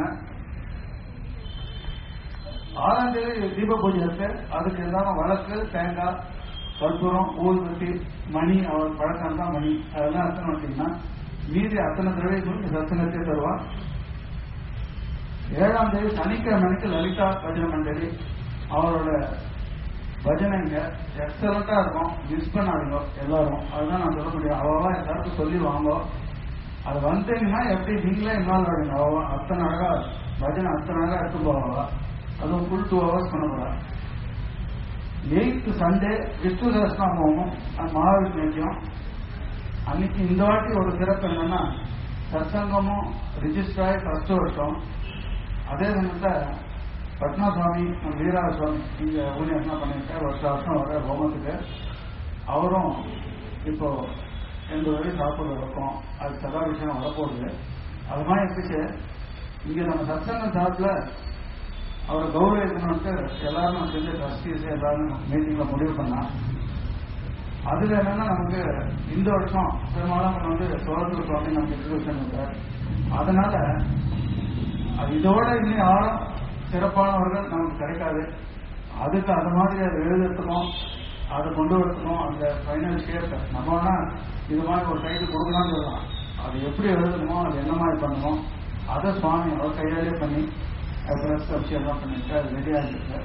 6ஆம் தேதி தீப பூஜை இருக்கு. அதுக்கு எல்லாரும் வழக்கு, தேங்காய், கற்பூரம், ஊதுபத்தி, மணி, அவர் பழக்கம் தான் மணி, அதெல்லாம் அர்த்தம் வந்தீங்கன்னா மீதி அத்தனை திரவியங்களும் சத்சங்கத்தை தருவான். 7ஆம் தேதி சனிக்கிழமைக்கு லலிதா பஜனை மண்டலி அவரோட பஜனைங்க எக்ஸலண்டா இருக்கும். மிஸ் பண்ணாதீங்க எல்லாரும். அதுதான் நான் சொல்ல முடியும். அவ்வளவா எல்லாருக்கும் சொல்லி வாங்க. அது வந்தீங்கன்னா எப்படி நீங்களே இன்வால்வ் ஆடுங்க. அவ்வளவா அத்தனை அழகா பஜனை அத்தனை அழகா எடுத்து போவாங்க. அதுவும் ஃபுல் 2 hours பண்ண போறா. 8th சண்டே விஷ்ணு சஹஸ்ரநாமமும் மகாவிஷ்ணுக்கும் அன்னைக்கு இந்த வாட்டி ஒரு சிறப்பு என்னன்னா சத்சங்கமும் ரிஜிஸ்டர் ஆகி 1st வருஷம். அதே சமயத்தில் பட்னா சுவாமி வீரா சுவாமி இங்க ஊழியர்னா பண்ணியிருக்காரு. வருஷம் வர ஹோமத்துக்கு அவரும் இப்போ 80 வரை சாப்பிட வைப்போம். அது சதா விஷயம் வரப்போகுது. அது மாதிரி இருந்துச்சு. இங்க நம்ம சத்சங்கம் சாப்பிட அவரை கௌரவிக்கணும்ட்டு எல்லாரும் செஞ்ச ட்ரஸ்டீஸ் எல்லாரும் மீட்டிங்ல முடிவு பண்ணா. அதுல என்னன்னா நமக்கு இந்த வருஷம் பெரும்பாலும் வந்து சோழத்தூர் சுவாமி நமக்கு இன்ட்ரோடியூஷன் இருக்கார். அதனால இதோட இன்னும் யாரும் சிறப்பானவர்கள் நமக்கு கிடைக்காது. அதுக்கு அது மாதிரி அதை எழுதுறதுக்கும் அதை கொண்டு வரத்துக்கும் அந்த ஃபைனல் ஷேப் நம்ம வேணா இது மாதிரி ஒரு டைட்டில் கொடுக்கலாம்னு சொல்லலாம். அது எப்படி எழுதணுமோ அது என்ன மாதிரி பண்ணணும் அதை சுவாமி அவர் கையாலே பண்ணி பிரஸ் வச்சு எல்லாம் பண்ணிட்டு அது ரெடி ஆகிருக்கு.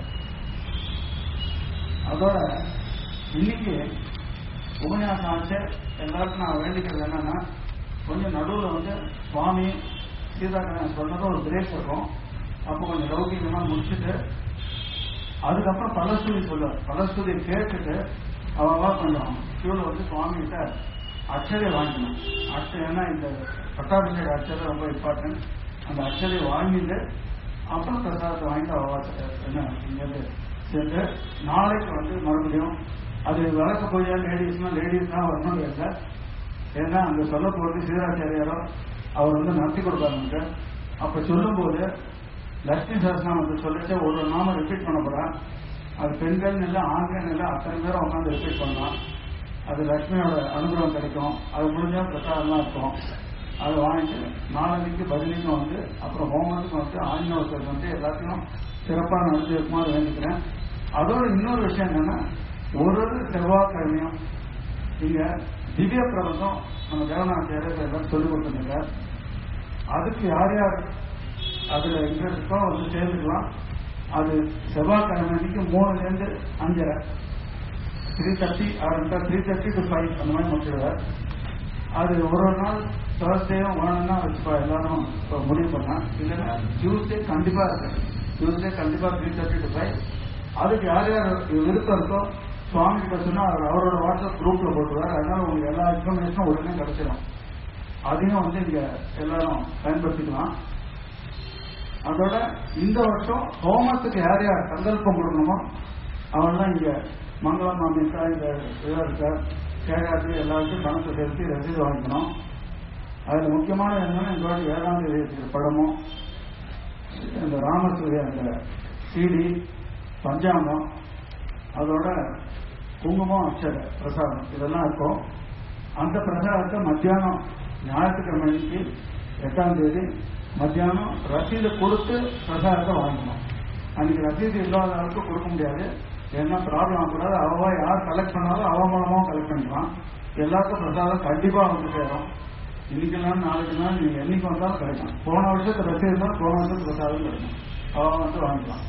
அதோட இன்னைக்கு உபன்யாசம் ஆச்சு. எல்லாருக்கும் நான் வேண்டிக்கிறது என்னன்னா கொஞ்சம் நடுவில் வந்து சுவாமி சீதாக்கரன் சொன்னது ஒரு பிரேக் இருக்கும். அப்போ கொஞ்சம் லௌகிகமா முடிச்சுட்டு அதுக்கப்புறம் பலஸ்துதி சொல்லுவார். பலஸ்துதி கேட்டுட்டு அவவா கொஞ்சம் கியூல வந்து சுவாமி கிட்ட அச்சதை வாங்கிக்கணும். ஏன்னா இந்த பட்டாபிஷேக அச்சதை ரொம்ப இம்பார்ட்டன்ட். அந்த அச்சதை வாங்கிட்டு அப்புறம் பிரசாதத்தை வாங்கிட்டு அவவா என்ன இங்கிருந்து சேர்ந்து நாளைக்கு வந்து மறுபடியும் அது வழக்க பூஜை லேடிஸ் தான் வரணும் இல்லை. ஏன்னா அங்க சொல்ல போறது சீராச்சாரியாரோ அவர் வந்து நடத்தி கொடுப்பாரு. அப்ப சொல்லும் போது லட்சுமி சஹஸ்ரநாமத்தை சொல்லிட்டு ஒரு நாம ரிப்பீட் பண்ண போறான். அது பெண்கள் இல்லை ஆண்கள் இல்லை அத்தனை பேரும் உட்காந்து ரிப்பீட் பண்ணலாம். அது லட்சுமியோட அனுகிரகம் கிடைக்கும். அது முடிஞ்சா பிரசாதம்லாம் இருக்கும். அதை வாங்கிட்டு நாளைக்கு பதினைக்கும் வந்து அப்புறம் ஹோமத்துக்கு வந்து ஆஞ்சநேயத்துக்கு வந்து எல்லாத்தையும் சிறப்பாக நடத்தி வைக்குமாறு வேண்டிக்கிறேன். அதோட இன்னொரு விஷயம் என்னன்னா ஒரு செவ்வாய்க்கிழமையும் இங்க திவ்ய பிரபந்தம் நம்ம தேவநாச்சியார் எல்லாம் சொல்லிக் கொடுத்துருங்க. அதுக்கு யார் யார் அதுல இன்ட்ரெஸ்டோ வந்து சேர்ந்துக்கலாம். அது செவ்வாய்க்கிழமை அன்னைக்கு 3லேருந்து 5:30 3:30 ஆரம்பிச்சா 3:30 to 5 அந்த மாதிரி முடிச்சிடுவார். அது ஒரு நாள் தேர்ஸ்டேயும் வேணும்னா வச்சுப்பா எல்லாரும் முடிவு பண்ணா. இல்லைன்னா டியூஸ்டே கண்டிப்பா இருக்கு. டியூஸ்டே கண்டிப்பா 3:30 to 5. அதுக்கு யார் யார் விருப்பம் இருக்கோ சுவாமி கிட்ட சொன்னா அவரோட வாட்ஸ்அப் குரூப்ல போட்டுருவார். அதனால உங்களுக்கு எல்லா இன்ஃபர்மேஷனும் உடனே கிடைச்சிடும். அதையும் வந்து இங்க எல்லாரும் பயன்படுத்திக்கலாம். அதோட இந்த வருஷம் ஹோமத்துக்கு யார் யார் சங்கல்பம் கொடுக்கணுமோ அவெல்லாம் இங்க மங்களம் மாமிக்கா இந்த இருக்கா கேகாதி எல்லாருக்கும் பணத்தை செலுத்தி ரசீது வாங்கிக்கணும். அதுல முக்கியமான என்னன்னா இந்த வாட்டி 7ஆம் தேதி படமும் இந்த ராமசூரிய அந்த சிடி பஞ்சாங்கம் அதோட குங்குமம் அச்சரை பிரசாதம் இதெல்லாம் இருக்கும். அந்த பிரசாதத்தை மத்தியானம் ஞாயிற்றுக்கிழமைக்கு 8ஆம் தேதி மத்தியானம் ரசீது கொடுத்து பிரசாதத்தை வாங்கணும். அன்னைக்கு ரசீது இல்லாத அளவுக்கு கொடுக்க முடியாது. என்ன ப்ராப்ளம் ஆகக்கூடாது. அவ யார் கலெக்ட் பண்ணாலும் அவ மூலமா கலெக்ட் பண்ணிக்கலாம். எல்லாருக்கும் பிரசாதம் கண்டிப்பா வந்து சேரும். இன்னைக்கெல்லாம் நாளைக்குலாம் நீங்க என்னைக்கு வந்தாலும் கிடைக்கும். போன வருஷத்து ரசீது தான் போன வருஷத்து பிரசாதம் கிடைக்கும். அவ வந்து வாங்கிக்கலாம்.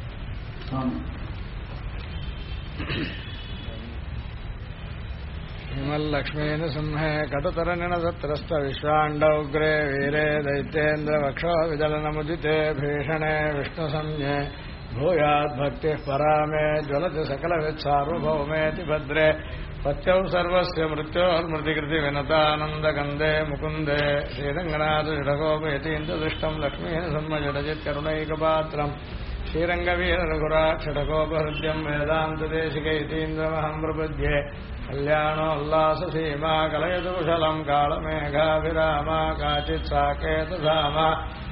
हिमल्लक्ष्मीन सिंहे कटतरनिनसत्रस्त विश्वाण्डौग्रे वीरे दैत्येन्द्रवक्षो विदलनमुदिते भीषणे विष्णुसंज्ञे भूयाद्भक्तिः परामे ज्वलति सकलवित्सार्वभौमेति भद्रे पत्यौ सर्वस्य मृत्योर्मृतिकृतिविनतानन्दगन्धे मुकुन्दे श्रीरङ्गनाथषडकोपयतीन्द्रदृष्टम् लक्ष्मीन सिंहजडजित्करुणैकपात्रम् श्रीरङ्गवीररघुराक्षडकोपहृद्यम् वेदान्तदेशिकैतीन्द्रमहम् प्रपद्ये कल्याणोल्लाससीमा कलयतु कुशलम् कालमेघाभिरामा काचित् साकेतधामा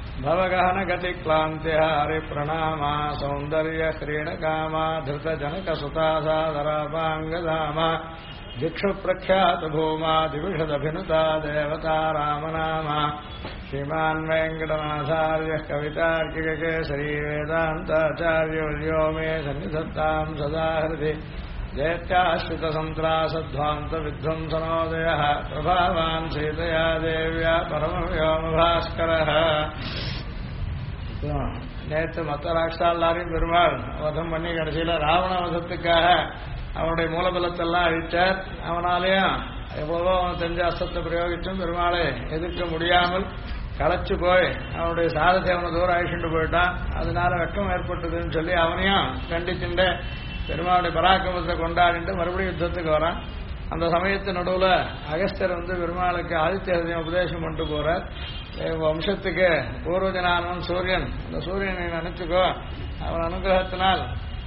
भवगहनगतिक्लान्तिहारिप्रणामा सौन्दर्यक्रीडकामा धृतजनकसुता सादरापाङ्गधामा दिक्षुप्रख्यातभूमा दिविषदभिनुता देवता रामनामा श्रीमान् वेङ्कटनाथार्यः कवितार्किककेसरी वेदान्ताचार्यवर्यो मे सन्निधत्तां सदा हृदि दैत्याश्रितसन्त्रासध्वान्तविध्वंसनोदयः प्रभावान् सीतया देव्या परमव्योमभास्करः நேற்று மற்ற ராட்சாலாரையும் பெருமாள் வதம் பண்ணி கடைசியில் ராவண வதத்துக்காக அவனுடைய மூலபலத்தெல்லாம் அழித்தார். அவனாலேயும் எவ்வளவோ அவன் தெரிஞ்ச அஸ்திரத்தை பிரயோகிச்சும் பெருமாளை எதிர்க்க முடியாமல் களைச்சு போய் அவனுடைய சாரதி அவனை தூரம் அழிச்சுட்டு போயிட்டான். அதனால வெக்கம் ஏற்பட்டதுன்னு சொல்லி அவனையும் கண்டிச்சுட்டு பெருமாளுடைய பராக்கிரமத்தை கொண்டாடிட்டு மறுபடியும் யுத்தத்துக்கு வரான். அந்த சமயத்து நடுவில் அகஸ்தர் பெருமாளுக்கு ஆதித்ய ஹிருதயம் உபதேசம் பண்ணிட்டு போறார். வம்சத்துக்கு பூர்வஜனானவன் சூரியன், அந்த சூரியனை நினைச்சுக்கோ, அவன் அனுகிரகத்தினால்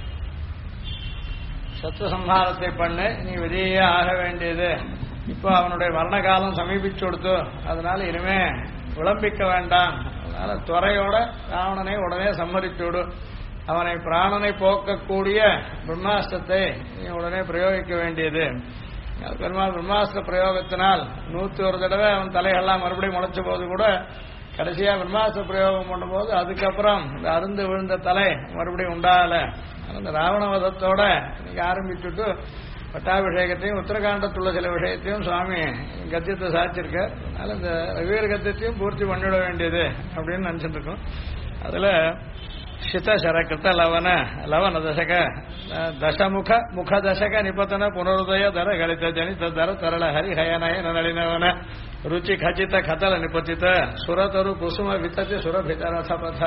சத்ரு சம்ஹாரத்தை பண்ணு, நீ விஜயே ஆக வேண்டியது. இப்போ அவனுடைய மரண காலம் சமீபிச்சு கொடுத்து, அதனால இனிமே விளம்பிக்க வேண்டாம். அதனால துறையோட ராவணனை உடனே சம்மரிச்சுடு. அவனை பிராணனை போக்கக்கூடிய பிரம்மாஸ்திரத்தை நீ உடனே பிரயோகிக்க வேண்டியது. பெருமாள் பிரம்மாஸ்திர பிரயோகத்தினால் 101 தடவை அவன் தலைகள்லாம் மறுபடியும் முளைச்ச போது கூட கடைசியா பிரம்மாஸ்திர பிரயோகம் பண்ணும்போது அதுக்கப்புறம் இந்த அருந்து விழுந்த தலை மறுபடியும் உண்டாகல. அந்த ராவணவதத்தோட இன்னைக்கு ஆரம்பிச்சுட்டு பட்டாபிஷேகத்தையும் உத்தரகாண்டத்துள்ள சில விஷயத்தையும் சுவாமி கத்தியத்தை சாதிச்சிருக்க. அதனால இந்த ரவியர் கத்தியத்தையும் பூர்த்தி பண்ணிவிட வேண்டியது அப்படின்னு நினைச்சிட்டு இருக்கோம். அதுல சிதசரகிருத லவன தசக தசமுக முகதசக நிபத்தன புனருதய தர கலித ஜனித தர தரள ஹரிஹயனய நளினவன ருச்சி கச்சித கதல நிபத்தித சுரதரு குசும வித்ததி சுரபிதரசபத.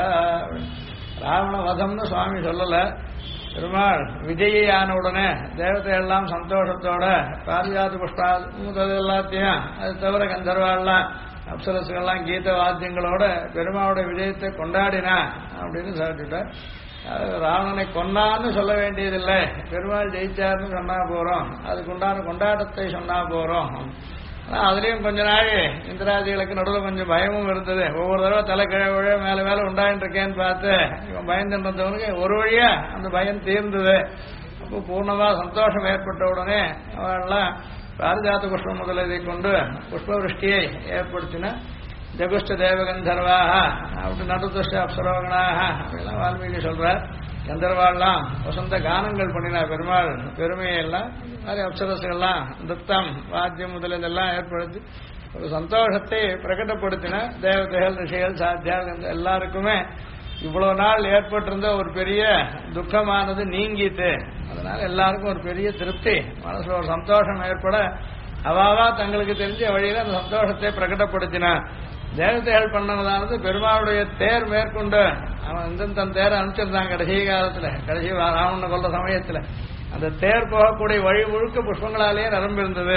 ராவண வதம்னு சுவாமி சொல்லல. பெருமாள் விஜயான உடனே தேவதை எல்லாம் சந்தோஷத்தோட பாரிஜாத புஷ்பா எல்லாத்தையும் அது தவிர கந்தர்வாள்லாம் அப்சரசுகள்லாம் கீத வாத்தியங்களோட பெருமாவுடைய விஜயத்தை கொண்டாடினா அப்படின்னு சொல்லிட்டார். ராவணனை கொன்னான்னு சொல்ல வேண்டியதில்லை, பெருமாள் ஜெயிச்சார்னு சொன்னா போறோம், அதுக்குண்டான கொண்டாட்டத்தை சொன்னா போறோம். ஆனால் அதுலேயும் கொஞ்ச நாள் இந்திராதிகளுக்கு நடுவில் கொஞ்சம் பயமும் இருந்தது. ஒவ்வொரு தடவை தலை கிழ மேலே மேலே உண்டாயின்னு இருக்கேன்னு பார்த்து இவன் பயந்துன்றவனுக்கு ஒரு வழியா அந்த பயம் தீர்ந்தது. அப்போ பூர்ணமா சந்தோஷம் ஏற்பட்ட உடனே அவெல்லாம் பாரிஜாத புஷ்பம் முதலதை கொண்டு புஷ்பவிருஷ்டியை ஏற்படுத்தின. ஜகுஷ்ட தேவகந்தர்வாக அப்படி நடுதுஷ்ட அப்சரோகனாக அப்படிலாம் வால்மீகி சொல்றார். கந்தர்வாள்லாம் வசந்த கானங்கள் பண்ணினார் பெருமாள் பெருமையெல்லாம். நிறைய அப்சரசுகள்லாம் நிறுத்தம் வாத்தியம் முதலெல்லாம் ஏற்படுத்தி ஒரு சந்தோஷத்தை பிரகடப்படுத்தின. தேவதைகள் ரிஷிகள் சாத்தியால் எல்லாருக்குமே இவ்வளவு நாள் ஏற்பட்டிருந்த ஒரு பெரிய துக்கமானது நீங்கிட்டு, அதனால எல்லாருக்கும் ஒரு பெரிய திருப்தி, மனசுல ஒரு சந்தோஷம் ஏற்பட அவாவா தங்களுக்கு தெரிஞ்ச வழியில அந்த சந்தோஷத்தை பிரகடப்படுத்தினார். தேவதைகள் பண்ணதானது பெருமாளுடைய தேர் மேற்கொண்டு அவன் தன் தேரை அனுப்பிச்சிருந்தான் கடைசி காலத்துல, கடைசி ராவணனை கொல்ற சமயத்துல. அந்த தேர் போகக்கூடிய வழி முழுக்க புஷ்பங்களாலேயே நிரம்பிருந்தது.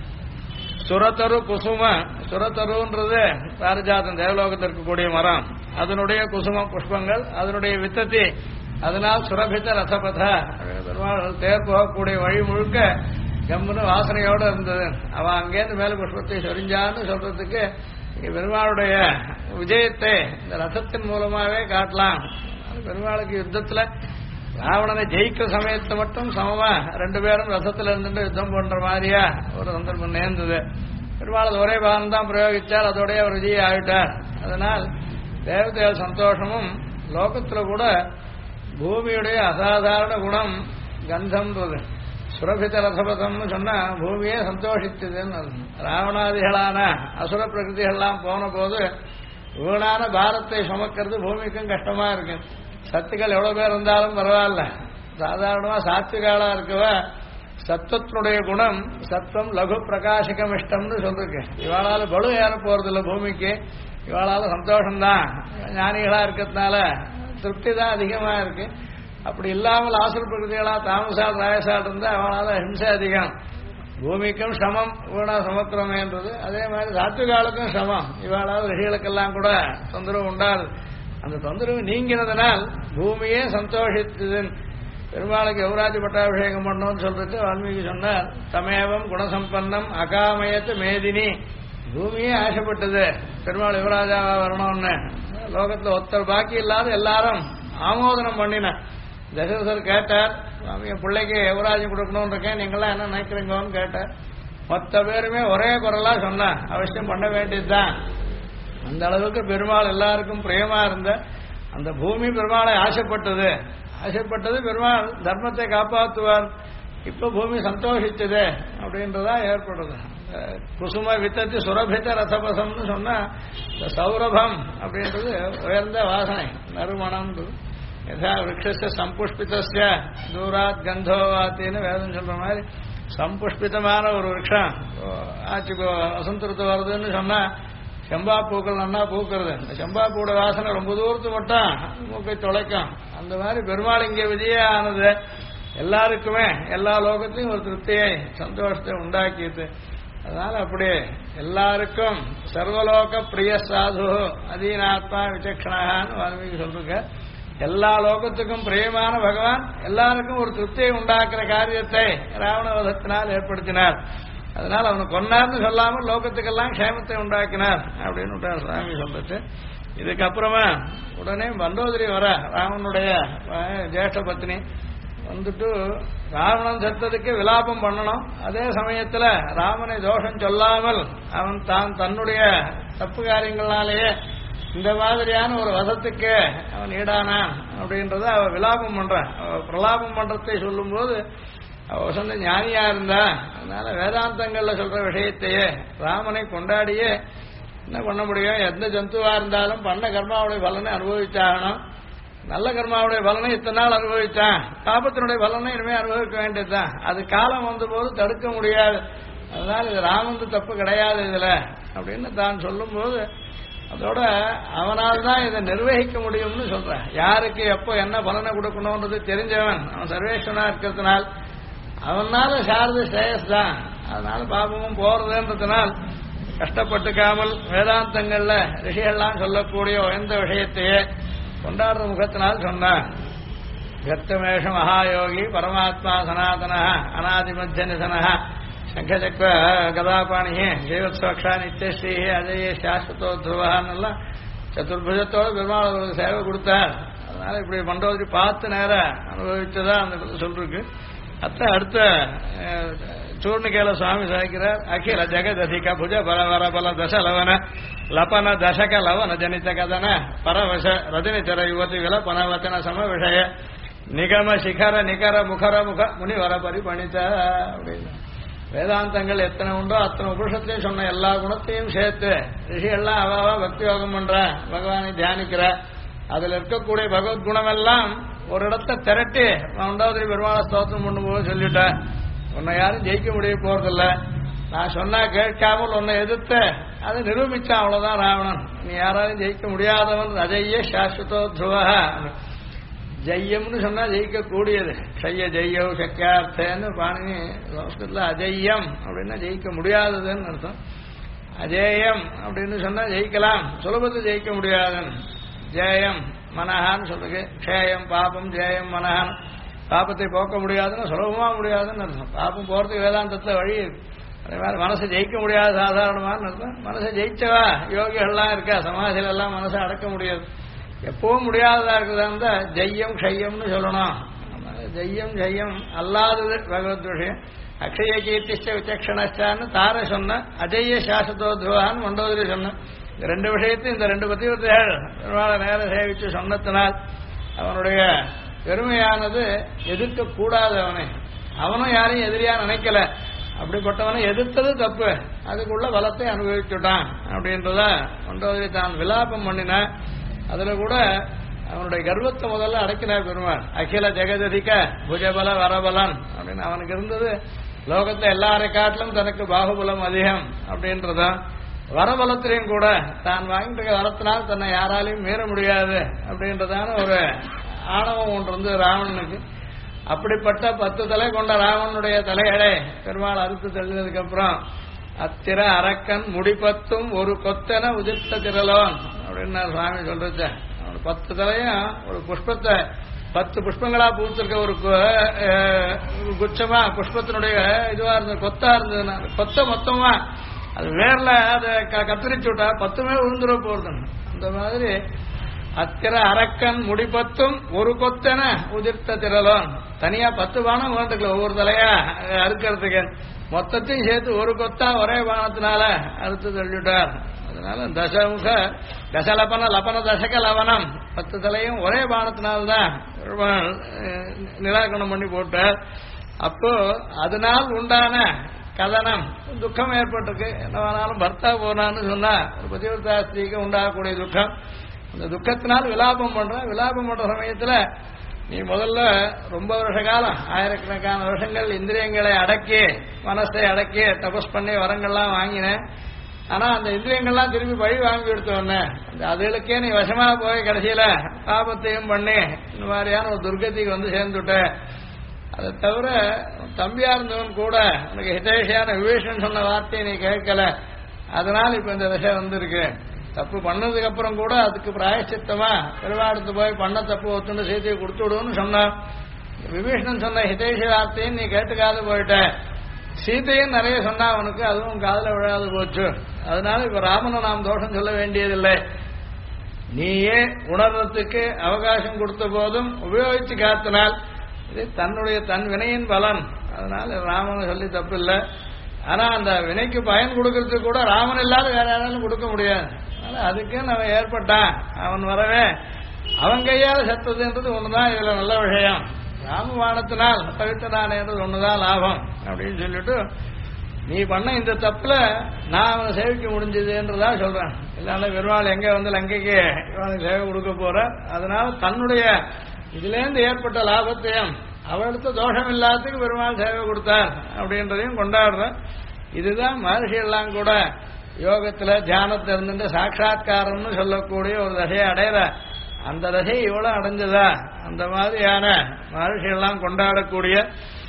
சுரத்தரு குசும, சுரத்தருன்றது பாரிஜாதம் தேவலோகத்தில் இருக்கக்கூடிய மரம், அதனுடைய குசும புஷ்பங்கள், அதனுடைய வித்தத்தி, அதனால் சுரபித்த ரசபத. பெருமாள் தேர் போகக்கூடிய வழி முழுக்க கம்முன்னு வாசனையோடு இருந்தது. அவன் அங்கேருந்து மேல புஷ்பத்தை சொரிஞ்சான்னு சொல்றதுக்கு பெருமாளுடைய விஜயத்தை இந்த ரசத்தின் மூலமாவே காட்டலாம். பெருமாளுக்கு யுத்தத்துல ராவணனை ஜெயிக்கிற சமயத்தை மட்டும் சமமா 2 பேரும் ரசத்துல இருந்துட்டு யுத்தம் பண்ற மாதிரியா ஒரு சந்தர்ப்பம் நேர்ந்தது. பெருமாள் ஒரே பாகம் தான் பிரயோகிச்சால் அதோடைய ஒரு விஜயம் ஆகிட்டார். அதனால் தேவதைகள் சந்தோஷமும் லோகத்துல கூட பூமியுடைய அசாதாரண குணம் கந்தம்ன்றது. சுரபித ரசபதம்னு சொன்னா பூமியே சந்தோஷித்ததுன்னு. ராவணாதிகளான அசுர பிரகிருதிகள்லாம் போன போது வீணான பாரத்தை சுமக்கிறது பூமிக்கும் கஷ்டமா இருக்கு. சத்துக்கள் எவ்வளவு பேர் இருந்தாலும் பரவாயில்ல, சாதாரணமா சாத்விகாலா இருக்கவ சத்துவத்தினுடைய குணம் சத்துவம் லகு பிரகாசிகம் இஷ்டம்னு சொல்லிருக்கு. இவாளால பலு ஏற போறது இல்லை பூமிக்கு, இவாளால சந்தோஷம்தான். ஞானிகளா இருக்கிறதுனால திருப்தி தான் அதிகமா இருக்கு. அப்படி இல்லாமல் ஆசுர பிரகிருதிகளா தாமசால் ராயசால் இருந்தா அவனால ஹிம்சை அதிகம். பூமிக்கும் சமம் வீணா சமத்துவமேன்றது. அதே மாதிரி சாத்விகாலுக்கும் சமம். இவாளால் ரிஷிகளுக்கெல்லாம் கூட தொந்தரவு உண்டாது. அந்த தொந்தரவு நீங்கினதனால் பூமியே சந்தோஷித்தது. பெருமாளுக்கு யுவராஜ பட்டாபிஷேகம் பண்ணோம்னு சொல்றது வால்மீகி சொன்னார். தமேவம் குணசம்பன்னம் அகாமயத்து மேதினி. பூமியே ஆசைப்பட்டது பெருமாள் யுவராஜாவா வரணும்னு. லோகத்துல ஒருத்தர் பாக்கி இல்லாத எல்லாரும் ஆமோதனம் பண்ணின. தசரதர் கேட்டார், என் பிள்ளைக்கு யுவராஜம் கொடுக்கணும்னு இருக்கேன், நீங்களாம் என்ன நினைக்கிறீங்கன்னு கேட்டார். மொத்த பேருமே ஒரே குரலா சொன்ன அவசியம் பண்ண வேண்டியதுதான். அந்த அளவுக்கு பெருமாள் எல்லாருக்கும் பிரியமா இருந்த அந்த பூமி பெருமாளை ஆசைப்பட்டது பெருமாள் தர்மத்தை காப்பாற்றுவார். இப்ப பூமி சந்தோஷிச்சது அப்படின்றதா ஏற்படுது. குசும வித்தத்து சுரபித்த ரசபசம்னு சொன்னா இந்த சௌரபம் அப்படின்றது உயர்ந்த வாசனை நறுமணம். யதா விரக்ஷ சம்புஷ்பிதஸ்ய தூராத் கந்தோவாத்தின்னு வேதம் சொல்ற மாதிரி சம்புஷ்பிதமான ஒரு விரக்ஷம் ஆச்சு வசந்தருத்து வருதுன்னு சொன்னா செம்பா பூக்கள் நல்லா பூக்கிறது. இந்த செம்பா பூட வாசனை ரொம்ப தூரத்து மட்டும் மூக்கை தொலைக்கும். அந்த மாதிரி பெருமாள் இங்கே விஜயம் ஆனது எல்லாருக்குமே எல்லா லோகத்திலையும் ஒரு திருப்தியை சந்தோஷத்தை உண்டாக்கிட்டு, அதனால அப்படி எல்லாருக்கும் சர்வலோக பிரிய சாது அதீனாத்மா விசக்ஷணான்னு வால்மீகி சொல்லிருக்க. எல்லா லோகத்துக்கும் பிரியமான பகவான் எல்லாருக்கும் ஒரு திருப்தியை உண்டாக்குற காரியத்தை ராவண வதத்தினால் ஏற்படுத்தினார். அதனால அவனை கொன்னார்னு சொல்லாமல் லோகத்துக்கெல்லாம் க்ஷேமத்தை உண்டாக்கினார் அப்படின்னு சுவாமி சொல்லிட்டு, இதுக்கப்புறமா உடனே மண்டோதரி வர ராவனுடைய ஜேஷ்ட பத்னி வந்துட்டு ராவணன் செத்ததுக்கு விலாபம் பண்ணணும். அதே சமயத்துல ராமனை தோஷம் சொல்லாமல் அவன் தன்னுடைய தப்பு காரியங்களாலேயே இந்த மாதிரியான ஒரு வதத்துக்கு அவன் ஈடானான் அப்படின்றத அவ விலாபம் பண்றான். பிரலாபம் பண்றதை சொல்லும் போது அவ சொன்ன ஞானியா இருந்தா, அதனால வேதாந்தங்கள்ல சொல்ற விஷயத்தையே ராமனை கொண்டாடியே என்ன பண்ண முடியும்? எந்த ஜந்துவா இருந்தாலும் பண்ண கர்மாவுடைய பலனை அனுபவிச்சாகணும். நல்ல கர்மாவுடைய பலனை இத்தனை நாள் அனுபவிச்சான், பாபத்தினுடைய பலனை இனிமே அனுபவிக்க வேண்டியதுதான். அது காலம் வந்த போது தடுக்க முடியாது. அதனால இது ராமந்து தப்பு கிடையாது இதுல அப்படின்னு தான் சொல்லும் போது, அதோட அவனால் தான் இதை நிர்வகிக்க முடியும்னு சொல்றேன். யாருக்கு எப்போ என்ன பலனை கொடுக்கணும்ன்றது தெரிஞ்சவன் அவன் சர்வேஸ்வரனா இருக்கிறதுனால் அவனால சாரத ஸ்ரேயஸ் தான். அதனால பாபமும் போறதுன்றதுனால் கஷ்டப்பட்டுக்காமல் வேதாந்தங்கள்ல ரிஷிகள்லாம் சொல்லக்கூடிய உயர்ந்த விஷயத்தையே கொண்டாடுற முகத்தினால் சொன்னான். கர்த்தமேஷ மகாயோகி பரமாத்மா சனாதன அநாதிமத்திய நிதன சங்கச்சக்ர கதாபாணியே ஜெயவத்ஸ்வக்ஷா நித்தியஸ்ரீ அஜய சாஸ்வதோ துருவான்னெல்லாம் சதுர்புஜத்தோடு பெருமாள் ஒரு சேவை கொடுத்தார். அதனால இப்படி மண்டோதரி பார்த்து நேரம் அனுபவிச்சதா அந்த சொல்லிருக்கு. அடுத்த சூர்ணிகேல சுவாமி சாய்க்கிறார். அகில ஜெகததிக புஜ பரவர பல தசலவன லபன தசக லவன ஜனித கதன பரவச ரஜனிச்சர யுவதி விலபனவச்சன சம விஷய நிகம சிகர நிகர முகர முக முனிவர பரிபணித்த அப்படின்னு வேதாந்தங்கள் எத்தனை உண்டோ அத்தனை உபனிஷத்தையும் சொன்ன எல்லா குணத்தையும் சேர்த்து ரிஷிகள்லாம் அவாவா பக்தி யோகம் பண்ற பகவானை தியானிக்கிற அதுல இருக்கக்கூடிய பகவத் குணம் எல்லாம் ஒரு இடத்தை திரட்டி மண்டோதரி பெருமாள ஸ்தோத்திரம் பண்ணும்போது சொல்லிட்ட, உன்னை யாரும் ஜெயிக்க முடிய போறதில்ல, நான் சொன்னா கேட்காமல் உன்னை எதிர்த்து அதை நிரூபிச்சான், அவ்வளவுதான் ராவணன். நீ யாராலும் ஜெயிக்க முடியாதவன். அஜய்ய சாஸ்வதோ துருவ. ஜெய்யம்னு சொன்னா ஜெயிக்க கூடியது. ஷைய ஜெய்யோ சக்கியார்த்தன்னு பாணினி சம்ஸ்கிருதத்துல அஜய்யம் அப்படின்னா ஜெயிக்க முடியாததுன்னு அர்த்தம். அஜேயம் அப்படின்னு சொன்னா ஜெயிக்கலாம், சுலபத்தை ஜெயிக்க முடியாதுன்னு. ஜெயம் மனஹான்னு சொல்லுங்க. க்ஷேயம் பாபம், ஜெயம் மனஹான். பாபத்தை போக்க முடியாதுன்னு சுலபமா முடியாதுன்னு அர்த்தம். பாபம் போறதுக்கு வேதாந்தத்துல வழி இருக்கு. அதே மாதிரி மனசை ஜெயிக்க முடியாது சாதாரணமான அர்த்தம். மனசை ஜெயிச்சவா யோகிகள்லாம் இருக்கா, சமாதியில எல்லாம் மனசை அடக்க முடியாது. எப்பவும் முடியாததா இருக்குதா ஜெய்யம் க்ஷயம்னு சொல்லணும். ஜெய்யம் ஜெய்யம் அல்லாதது பகவத் விஷயம். அக்ஷய கீர்த்திச்ச விசக்ஷணான்னு தார சொன்ன, அஜய்ய சாஸ்வதோ துருவான்னு மண்டோதரி சொன்ன. இந்த ரெண்டு விஷயத்தையும் இந்த ரெண்டு பத்திரிகைகள் பெருமாளை நேர சேவிச்சு சொன்னத்தினால் அவனுடைய பெருமையானது எதிர்க்க கூடாது. அவனும் யாரையும் எதிரியா நினைக்கல. அப்படிப்பட்டவனை எதிர்த்தது தப்பு, அதுக்குள்ள பலத்தை அனுபவிச்சுட்டான் அப்படின்றத மண்டோதரி தான் விலாபம் பண்ணின. அதுல கூட அவனுடைய கர்வத்தை முதல்ல அடக்கினார் பெருமாள். அகில ஜெகததிக புஜபல வரபலன் அப்படின்னு அவனுக்கு இருந்தது. லோகத்தை எல்லாரை காட்டிலும் தனக்கு பாகுபலம் அதிகம் அப்படின்றதான். வரபலத்திலையும் கூட தான் வாங்கிட்டு வரத்தினால் தன்னை யாராலையும் மீற முடியாது அப்படின்றதான ஒரு ஆணவம் ஒன்று இருந்தது ராவணனுக்கு. அப்படிப்பட்ட 10 தலை கொண்ட ராவணனுடைய தலைகளை பெருமாள் அறுத்து தெளிந்ததுக்கு அப்புறம் அத்திர அரக்கன் முடிபத்தும் ஒரு கொத்தன உதிர்த்த திரலோன் அப்படின்னு சுவாமி சொல்றச்ச. 10 தலையும் ஒரு புஷ்பத்தை 10 புஷ்பங்களா பூத்திருக்க ஒரு குச்சமா புஷ்பத்தினுடைய இதுவா இருந்தது, கொத்தா இருந்ததுன்னா கொத்த மொத்தமா அது வேர்ல அதை கத்திரிச்சு விட்டா 10மே விழுந்துட போறது. அந்த மாதிரி அத்திர அரக்கன் முடிபத்தும் ஒரு கொத்தன உதிர்த்த திரலோன். தனியா 10 பானம் வேண்டுக்கல ஒவ்வொரு தலையா அறுக்கிறதுக்கு, மொத்தத்தையும் சேர்த்து ஒரு கொத்தா ஒரே பானத்தினால அறுத்து தள்ளிவிட்டார். அதனால தசமுக தசலபன லபன தசக லவனம் 10 தலையும் ஒரே பானத்தினால்தான் நிராகரணம் பண்ணி போட்டார். அப்போ அதனால் உண்டான கதனம் துக்கம் ஏற்பட்டிருக்கு. என்னவானாலும் பர்த்தா போனான்னு சொன்னா ஒரு பதிவிரதா ஸ்திரீக்கு உண்டாகக்கூடிய துக்கம், அந்த துக்கத்தினால் விலாபம் பண்ற சமயத்துல நீ முதல்ல ரொம்ப வருஷ காலம் ஆயிரக்கணக்கான வருஷங்கள் இந்திரியங்களை அடக்கி மனசை அடக்கி தபஸ் பண்ணி வரங்கள்லாம் வாங்கினேன். ஆனா அந்த இந்திரியங்கள்லாம் திரும்பி பழி வாங்கி எடுத்தோன்னு அதுகளுக்கே நீ வசமா போய் கடைசியில பாபத்தையும் பண்ணி இந்த மாதிரியான ஒரு துர்கதிக்கு வந்து சேர்ந்துட்ட. அதை தவிர தம்பியா இருந்தவன் கூட உனக்கு ஹிதேஷியான விவேஷன் சொன்ன வார்த்தையை நீ கேட்கல, அதனால இப்ப இந்த தசை வந்திருக்கு. தப்பு பண்ணதுக்கு அப்புறம் கூட அதுக்கு பிராயச்சித்தமா பெருவாடுத்து போய் பண்ண தப்பு ஒத்துண்டு சீத்தையை கொடுத்து விடுன்னு சொன்னான். விபீஷணன் சொன்ன ஹிதேஷ வார்த்தையும் நீ கேட்டுக்காது போயிட்ட. சீத்தையும் நிறைய சொன்னா அவனுக்கு, அதுவும் காதல விழாது போச்சு. அதனால இப்ப ராமனை நாம் தோஷம் சொல்ல வேண்டியதில்லை. நீயே உணர்றதுக்கு அவகாசம் கொடுத்த போதும் உபயோகிச்சு காத்தினால் இது தன் வினையின் பலன். அதனால ராமன் சொல்லி தப்பு இல்லை. ஆனா அந்த வினைக்கு பயன் கொடுக்கறதுக்கு கூட ராமன் இல்லாத வேற யாராலும் கொடுக்க முடியாது. அதனால அதுக்கு நம்ம ஏற்பட்டான். அவன் வரவே அவன் கையால் செத்ததுன்றது ஒண்ணுதான் இதுல நல்ல விஷயம். ராமபாணத்தினால் தவிர்த்தனானேன்றது ஒண்ணுதான் லாபம் அப்படின்னு சொல்லிட்டு நீ பண்ண இந்த தப்புல நான் அவனை சேவிக்க முடிஞ்சதுன்றதா சொல்றேன். இல்லைன்னா பெருமாள் எங்க வந்து லங்கைக்கு இவனுக்கு சேவை கொடுக்க போற, அதனால தன்னுடைய இதுல இருந்து ஏற்பட்ட லாபத்தையும் அவளுக்கு தோஷம் இல்லாததுக்கு பெருமாள் சேவை கொடுத்தார் அப்படின்றதையும் கொண்டாடுற. இதுதான் மகர்ஷியெல்லாம் கூட யோகத்துல தியானத்துல இருந்துட்டு சாட்சா்காரம்னு சொல்லக்கூடிய ஒரு தசையை அடையிற. அந்த தசை இவ்வளவு அடைஞ்சதா அந்த மாதிரியான மகர்ஷியெல்லாம் கொண்டாடக்கூடிய.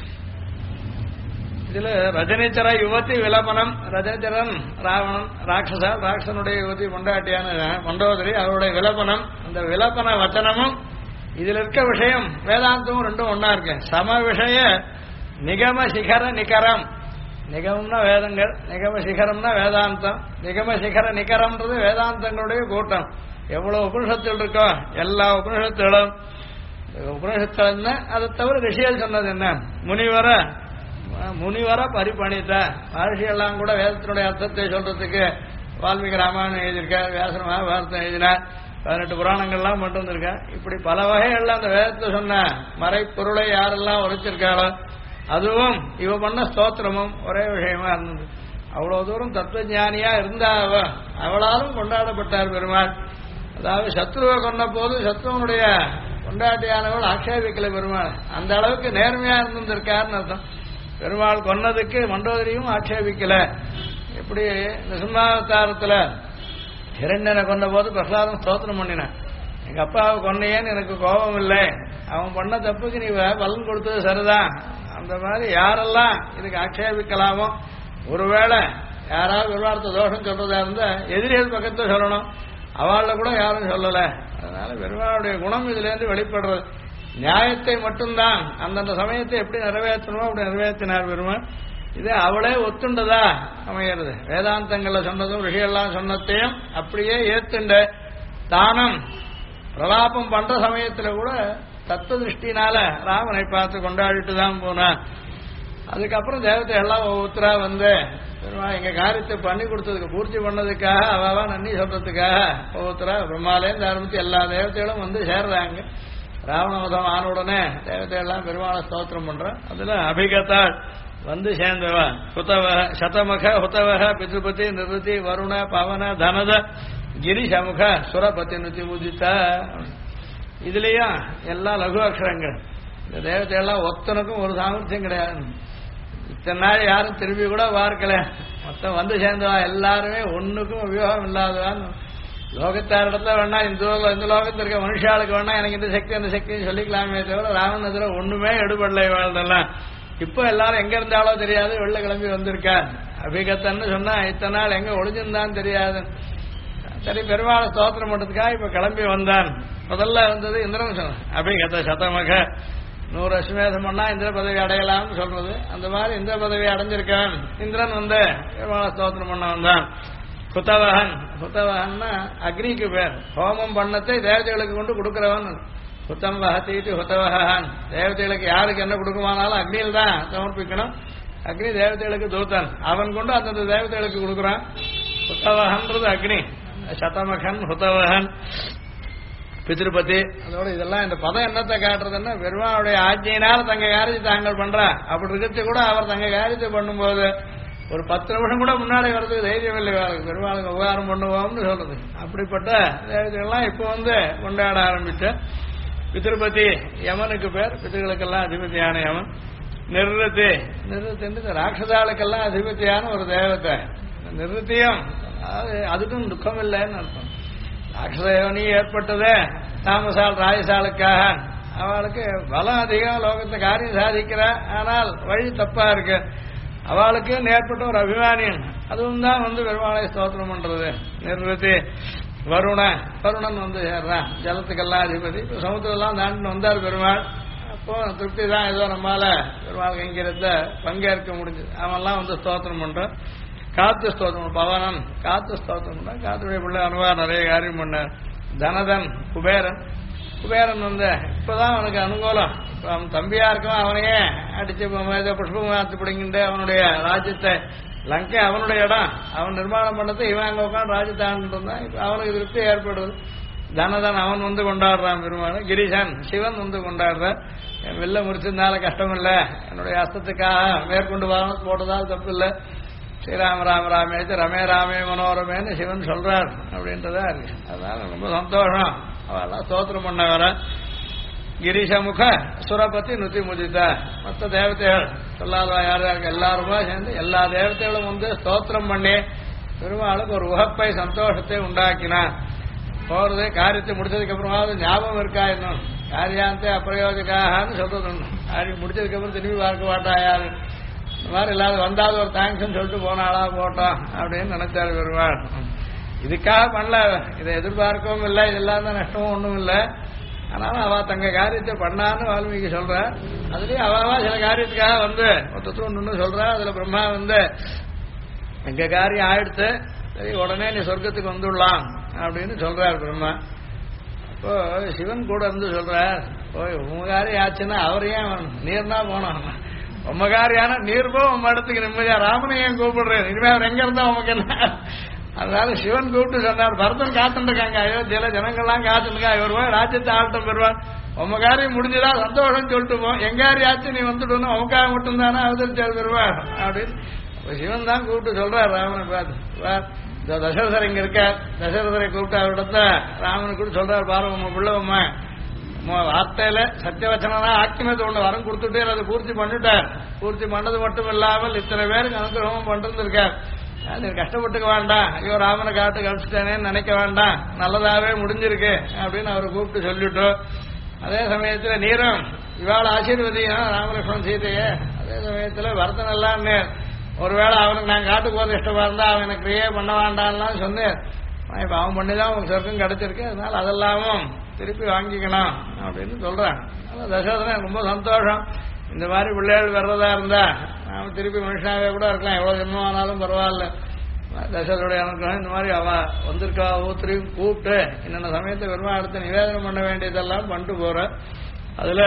இதுல ரஜனிச்சர யுவதி விலபனம், ரஜனிச்சரன் ராவணன் ராட்சசனுடைய யுவதி கொண்டாட்டியான மண்டோதரி, அவருடைய விலபனம், அந்த விலபன வச்சனமும் இதுல இருக்க விஷயம் வேதாந்தமும் ரெண்டும் ஒன்னா இருக்கு. சம விஷய நிகம சிகர நிகரம். நிகமம்னா வேதங்கள், நிகம சிகரம்னா வேதாந்தம். நிகம சிகர நிகரம்ன்றது வேதாந்தங்களுடைய கூட்டம். எவ்வளவு உபனிஷத்துகள் இருக்கோ எல்லா உபனிஷத்துகளும் என்ன, அதை தவிர ரிஷியல் சொன்னது என்ன, முனிவர பரிபணித்த மகர்ஷியெல்லாம் கூட வேதத்தினுடைய அர்த்தத்தை சொல்றதுக்கு வால்மீகி ராமாயணம் எழுதியிருக்கார், வியாசர் மகாபாரதம் எழுதினார், 18 புராணங்கள்லாம் மட்டும் வந்திருக்கா. இப்படி பல வகைகள்ல அந்த வேதத்தை சொன்ன மறைப்பொருளை யாரெல்லாம் உரைச்சிருக்காளோ அதுவும் இவ பண்ண ஸ்தோத்திரமும் ஒரே விஷயமா இருந்தது. அவ்வளவு தூரம் தத்துவஞானியா இருந்தா அவளாலும் கொண்டாடப்பட்டார் பெருமாள். அதாவது சத்ருவை கொன்ன போது சத்ருவனுடைய கொண்டாட்டியானவள் ஆட்சேபிக்கல பெருமாள். அந்த அளவுக்கு நேர்மையா இருந்திருக்காருன்னு அர்த்தம். பெருமாள் கொன்னதுக்கு மண்டோதரியும் ஆட்சேபிக்கல. எப்படி நிருசிம்மாவதாரத்துல ஹிரண்யனை கொண்ட போது பிரகலாதம் ஸ்தோத்திரம் பண்ணினான், எங்க அப்பாவை கொன்னையேன்னு எனக்கு கோபம் இல்லை, அவன் பண்ண தப்புக்கு நீ பலன் கொடுத்தது சரிதான். அந்த மாதிரி யாரெல்லாம் இதுக்கு ஆட்சேபிக்கலாமோ, ஒருவேளை யாராவது விவார்த்த தோஷம் சொல்றதா இருந்தா எதிரிகள் பக்கத்துல சொல்லணும், அவள கூட யாரும் சொல்லல. அதனால பெருமாளுடைய குணம் இதுல இருந்து வெளிப்படுறது. நியாயத்தை மட்டும்தான் அந்தந்த சமயத்தை எப்படி நிறைவேற்றணுமோ அப்படி நிறைவேற்றினார் பெருமாள். இது அவளே ஒத்துண்டதா அமைகிறது. வேதாந்தங்கள்ல சொன்னதும் ரிஷியெல்லாம் சொன்னதையும் அப்படியே ஏத்துண்ட தானம் பிரலாபம் பண்ற சமயத்துல கூட தத்துவ திருஷ்டினால ராமனை பார்த்து கொண்டாடிட்டு தான் போனான். அதுக்கப்புறம் தேவத்தை எல்லாம் ஒவ்வொருத்தரா வந்து எங்க காரியத்தை பண்ணி கொடுத்ததுக்கு பூர்த்தி பண்ணதுக்காக அவா நன்றி சொல்றதுக்காக ஒவ்வொருத்தரா பிரம்மாலேருந்து ஆரம்பிச்சு எல்லா தேவதைகளும் வந்து சேர்றாங்க. ராவணவதம் ஆன உடனே தேவதையெல்லாம் பெருமாளை ஸ்தோத்திரம் பண்ற. அதுல அபிகத்தாள் வந்து சேர்ந்தவ ஹுதவக சதமுக ஹுதவக பித்ருபதி நிருதி வருண பவன தனத கிரிசமுக சுரபதி நுதி உதித்த. இதுலயும் எல்லாம் லகு அக்ஷரங்கள். இந்த தேவதையெல்லாம் ஒத்தனுக்கும் ஒரு சாமர்த்தியம் கிடையாது. இத்தனை நாள் யாரும் திரும்பி கூட பார்க்கல. மொத்தம் வந்து சேர்ந்தவா எல்லாருமே ஒண்ணுக்கும் உபயோகம் இல்லாதவான்னு. லோகத்தாரிடத்துல வேணா இந்த லோகத்தில் இருக்க மனுஷாளுக்கு வேணா எனக்கு இந்த சக்தி அந்த சக்தின்னு சொல்லிக்கலாமே தவிர ராவணத்துல ஒண்ணுமே எடுபடலை வாழ்ந்தெல்லாம். இப்ப எல்லாரும் எங்க இருந்தாலோ தெரியாது, வெள்ள கிளம்பி வந்திருக்கார். அபிகத்தன்னு சொன்னா இத்தனை நாள் எங்க ஒளிஞ்சிருந்தான்னு தெரியாது. சரி, பெருமாளை ஸ்தோத்திரம் பண்றதுக்காக இப்ப கிளம்பி வந்தான். முதல்ல வந்தது இந்திரன் சொன்ன அபிகத சதமக 100 அஸ்வமேதம் பண்ணா இந்திர பதவி அடையலாம்னு சொல்றது. அந்த மாதிரி இந்திர பதவி அடைஞ்சிருக்கான் இந்திரன் வந்து பெருமாளை ஸ்தோத்திரம் பண்ண வந்தான். ஹுதவகன்னா அக்னிக்கு பேர். ஹோமம் பண்ணத்தை தேவதைகளுக்கு கொண்டு கொடுக்கிறவன். ஹுத்தம் வகத்தீட்டு ஹுதவகன். தேவதைகளுக்கு யாருக்கு என்ன கொடுக்குமானாலும் அக்னியில் தான் சமர்ப்பிக்கணும். அக்னி தேவதைகளுக்கு தூத்தன். அவன் கொண்டு அந்தந்த தேவதைகளுக்கு கொடுக்குறான். ஹுதவகன்றது அக்னி, சதமகன் ஹுதவகன் பிதிருபதி. அதோட இதெல்லாம் இந்த பதம் என்னத்தை காட்டுறதுன்னா பெருமானுடைய ஆஜ்ஞையினால் தங்க காரியத்தை தாங்கள் பண்றா. அப்படி இருக்கிறது கூட அவர் தங்க காரியத்தை பண்ணும்போது ஒரு 10 நிமிஷம் கூட முன்னாடி வர்றதுக்கு தைரியம் இல்லை. பெருமாளுக்கு உபகாரம் பண்ணுவோம்னு சொல்றது. அப்படிப்பட்ட தேவதைகள்லாம் இப்போ கொண்டாட ஆரம்பிச்ச பிதிருபதி யமனுக்கு பேர். பிதிர்களுக்கெல்லாம் அதிபதியான யமன். நிர்ருதி, நிர்ருத்தி ராட்சதாளுக்கெல்லாம் அதிபதியான ஒரு தேவத்தை. நிர்ருத்தியும் அதுக்கும் துக்கம் இல்லைன்னு அர்த்தம். ராட்சதயோனி ஏற்பட்டதே தாமசால் ராஜசாலுக்காக. அவளுக்கு பலம் அதிகம், லோகத்தை காரியம் சாதிக்கிற, ஆனால் வழி தப்பா இருக்கு. அவளுக்கு ஏற்பட்ட ஒரு அபிமானியன் அதுவும் தான் பெருமாளை ஸ்தோத்திரம் பண்றது. நிர்வதி வருண, வருணன் சேர்றான் ஜலத்துக்கெல்லாம் அதிபதி. இப்போ சமுத்திரம்லாம் தாண்டின்னு வந்தார் பெருமாள். அப்போ திருப்தி தான், ஏதோ நம்மால பெருமாள் கைங்கிறத பங்கேற்க முடிஞ்சது. அவன்லாம் ஸ்தோத்திரம் பண்றான். காத்து ஸ்தோத்திரம் பவனன், காத்து ஸ்தோத்திரம் பண்ண, காத்துடைய பிள்ளை அனுவார் நிறைய காரியம் பண்ணார். தனதன் குபேரன், குபேரன் இப்பதான் அவனுக்கு அனுகூலம். இப்ப அவன் தம்பியா இருக்கான், அவனையே அடிச்சு புஷ்பமாத்து பிடிங்கிட்டு அவனுடைய ராஜ்யத்தை, லங்கை அவனுடைய இடம், அவன் நிர்மாணம் பண்ணது, இவன் அங்க உட்காந்து ராஜ்யத்தை ஆண்டு இருந்தான். இப்ப அவனுக்கு திருப்தி ஏற்படுது. தனதன் அவன் கொண்டாடுறான் பெருமாள். கிரீஷன் சிவன் கொண்டாடுற. வெளில முடிச்சிருந்தால கஷ்டம் இல்லை, என்னுடைய அஸ்தத்துக்காக மேற்கொண்டு வாகனத்து போட்டதால் தப்பு இல்லை. ஸ்ரீராம ராம ராமேச்சு ரமே ராமே மனோரமேன்னு சிவன் சொல்றார் அப்படின்றதா இருக்கு. அதனால ரொம்ப சந்தோஷம். அவெல்லாம் ஸ்தோத்திரம் பண்ண வர. கிரீஷமுக சுரபதி நுத்தி முதித்த மற்ற தேவதைகள் சொல்லாத யார் யாருக்கு எல்லாருமா சேர்ந்து எல்லா தேவதைகளும் ஸ்தோத்திரம் பண்ணி பெருமாளுக்கு ஒரு உகப்பை சந்தோஷத்தை உண்டாக்கினான். போறது காரியத்தை முடிச்சதுக்கு அப்புறமாவது ஞாபகம் இருக்கா இன்னும் காரியாந்தே அப்பிரயோஜகான்னு சொல்றது உண்டு. காரியம் முடிச்சதுக்கு அப்புறம் திரும்பி பார்க்க மாட்டா யாரு. இந்த மாதிரி இல்லாத வந்தாலும் ஒரு தேங்க்ஸ் சொல்லிட்டு போனாளா போட்டோம் அப்படின்னு நினைச்சாரு பெருமாள். இதுக்காக பண்ணல, இதை எதிர்பார்க்கவும் இல்லை, இது இல்லாத நஷ்டமும் ஒன்றும் இல்லை. ஆனாலும் அவ தங்க காரியத்தை பண்ணான்னு வால்மீகி சொல்ற. அதுலயும் அவா சில காரியத்துக்காக ஒருத்தர் ஒன்று சொல்ற. அதுல பிரம்மா எங்க காரியம் ஆயிடுத்து, சரி உடனே நீ சொர்க்கத்துக்கு வந்துடலாம் அப்படின்னு சொல்றாரு பிரம்மா. அப்போ சிவன் கூட சொல்றார், போய் உங்க காரியம் ஆச்சுன்னா அவரையும் நீர்னா போனோம், உம்ம காரியான நீர் போ உம்ம இடத்துக்கு நிம்மதியா ராமனை ஏன் கூப்பிடுறேன், இனிமே அவர் எங்க இருந்தா உமக்கு என்ன. அதனால சிவன் கூப்பிட்டு சொன்னார், பரதன் காத்துட்டு இருக்காங்க, அயோத்தியில ஜனங்கள்லாம் காத்துருக்கா, இவர் போய் ராஜ்யத்தை ஆட்டம் பெறுவார், உம்ம காரியம் முடிஞ்சதா சந்தோஷம் சொல்லிட்டு போ, எங்காரி ஆச்சு நீ வந்துட்டு உமக்காக மட்டும்தானே அவதரிச்சால் பெறுவார் அப்படின்னு சிவன் தான் கூப்பிட்டு சொல்றார் ராமனை பார்த்து. தசரதர் இங்க இருக்கார், தசரதரை கூப்பிட்டு அவரிடத்த ராமனுக்கு கூட சொல்றார், பாரு உங்க பிள்ளைவம்மா வார்த்தையில சத்தியவச்சனா ஆக்கினது ஒண்ணு வரம் கொடுத்துட்டு அதை பூர்த்தி பண்ணிட்டார். பூர்த்தி பண்ணது மட்டும் இல்லாமல் இத்தனை பேருக்கு அனுகிரகமும் பண்ணிருந்திருக்கார். நீ கஷ்டப்பட்டுக்க வேண்டாம், ஐயோ ராமனை காட்டு கழிச்சுட்டேனேன்னு நினைக்க வேண்டாம், நல்லதாவே முடிஞ்சிருக்கு அப்படின்னு அவரை கூப்பிட்டு சொல்லிட்டோம். அதே சமயத்துல நீரும் இவாள் ஆசீர்வதியா ராமலட்சுமணன் சீதையே. அதே சமயத்துல பரதன் எல்லாம் ஒருவேளை அவனுக்கு நான் காட்டுக்கு போறது இஷ்டமா இருந்தா அவன் எனக்கு கிரியே பண்ண வேண்டாம்லாம் சொன்னேன். இப்ப அவன் பண்ணிதான் உங்க சொர்க்கம் கிடைச்சிருக்கு, அதனால அதெல்லாமும் திருப்பி வாங்கிக்கணும் அப்படின்னு சொல்றான். அதனால தசரதன் ரொம்ப சந்தோஷம். இந்த மாதிரி பிள்ளைகள் வர்றதா இருந்தா நாம திருப்பி மனுஷனாவே கூட இருக்கலாம், எவ்வளவு ஜென்மமானாலும் பரவாயில்ல. தசரனுடைய அனுகிரகம் இந்த மாதிரி அவ வந்திருக்கா ஒவ்வொருத்தரையும் கூப்பிட்டு என்னென்ன சமயத்தை பெருமா அடுத்து நிவேதனம் பண்ண வேண்டியதெல்லாம் பண்ணிட்டு போற. அதுல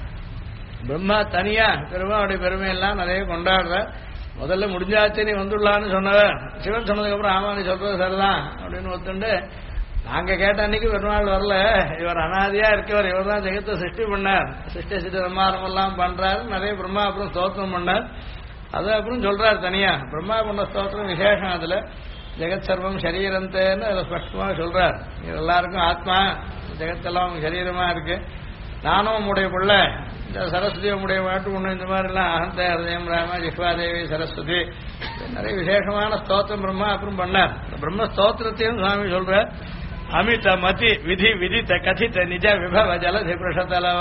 பிரம்மா தனியா பெருமாவுடைய பெருமையெல்லாம் நிறைய கொண்டாடுற. முதல்ல முடிஞ்சாச்சு நீ வந்துடலான்னு சொன்னவர் சிவன் சொன்னதுக்கு அப்புறம் ஆமா நீ சொல்றது சரிதான் அப்படின்னு ஒத்துண்டு, நாங்க கேட்ட அன்னைக்கு பெருமாள் வரல, இவர் அனாதியா இருக்கவர், இவர் தான் ஜெகத்தை சிருஷ்டி பண்ணார், சிருஷ்டி சித்த சம்மாரம் எல்லாம் பண்றாரு, நிறைய பிரம்மா அப்புறம் ஸ்தோத்திரம் பண்ணார். அது அப்புறம் சொல்றாரு தனியா பிரம்மா பண்ண ஸ்தோத்திரம் விசேஷம். அதுல ஜெகத் சர்வம் சரீரந்தேன்னு அதை ஸ்பஷ்டமா சொல்றார். இது எல்லாருக்கும் ஆத்மா, ஜெகத்தெல்லாம் சரீரமா இருக்கு, நானும் உம்முடைய பிள்ளை, இந்த சரஸ்வதி உடைய மாட்டு ஒண்ணு, இந்த மாதிரி எல்லாம் அகந்த ஹிருதயம் ராம ஜிஹ்வாதேவி சரஸ்வதி நிறைய விசேஷமான ஸ்தோத்திரம் பிரம்மா அப்புறம் பண்ணார். பிரம்ம ஸ்தோத்திரத்தையும் சுவாமி சொல்ற. அமித மதி விதி விதித்த கதித்த நிஜ விபவ ஜலதி புருஷத்தலவ.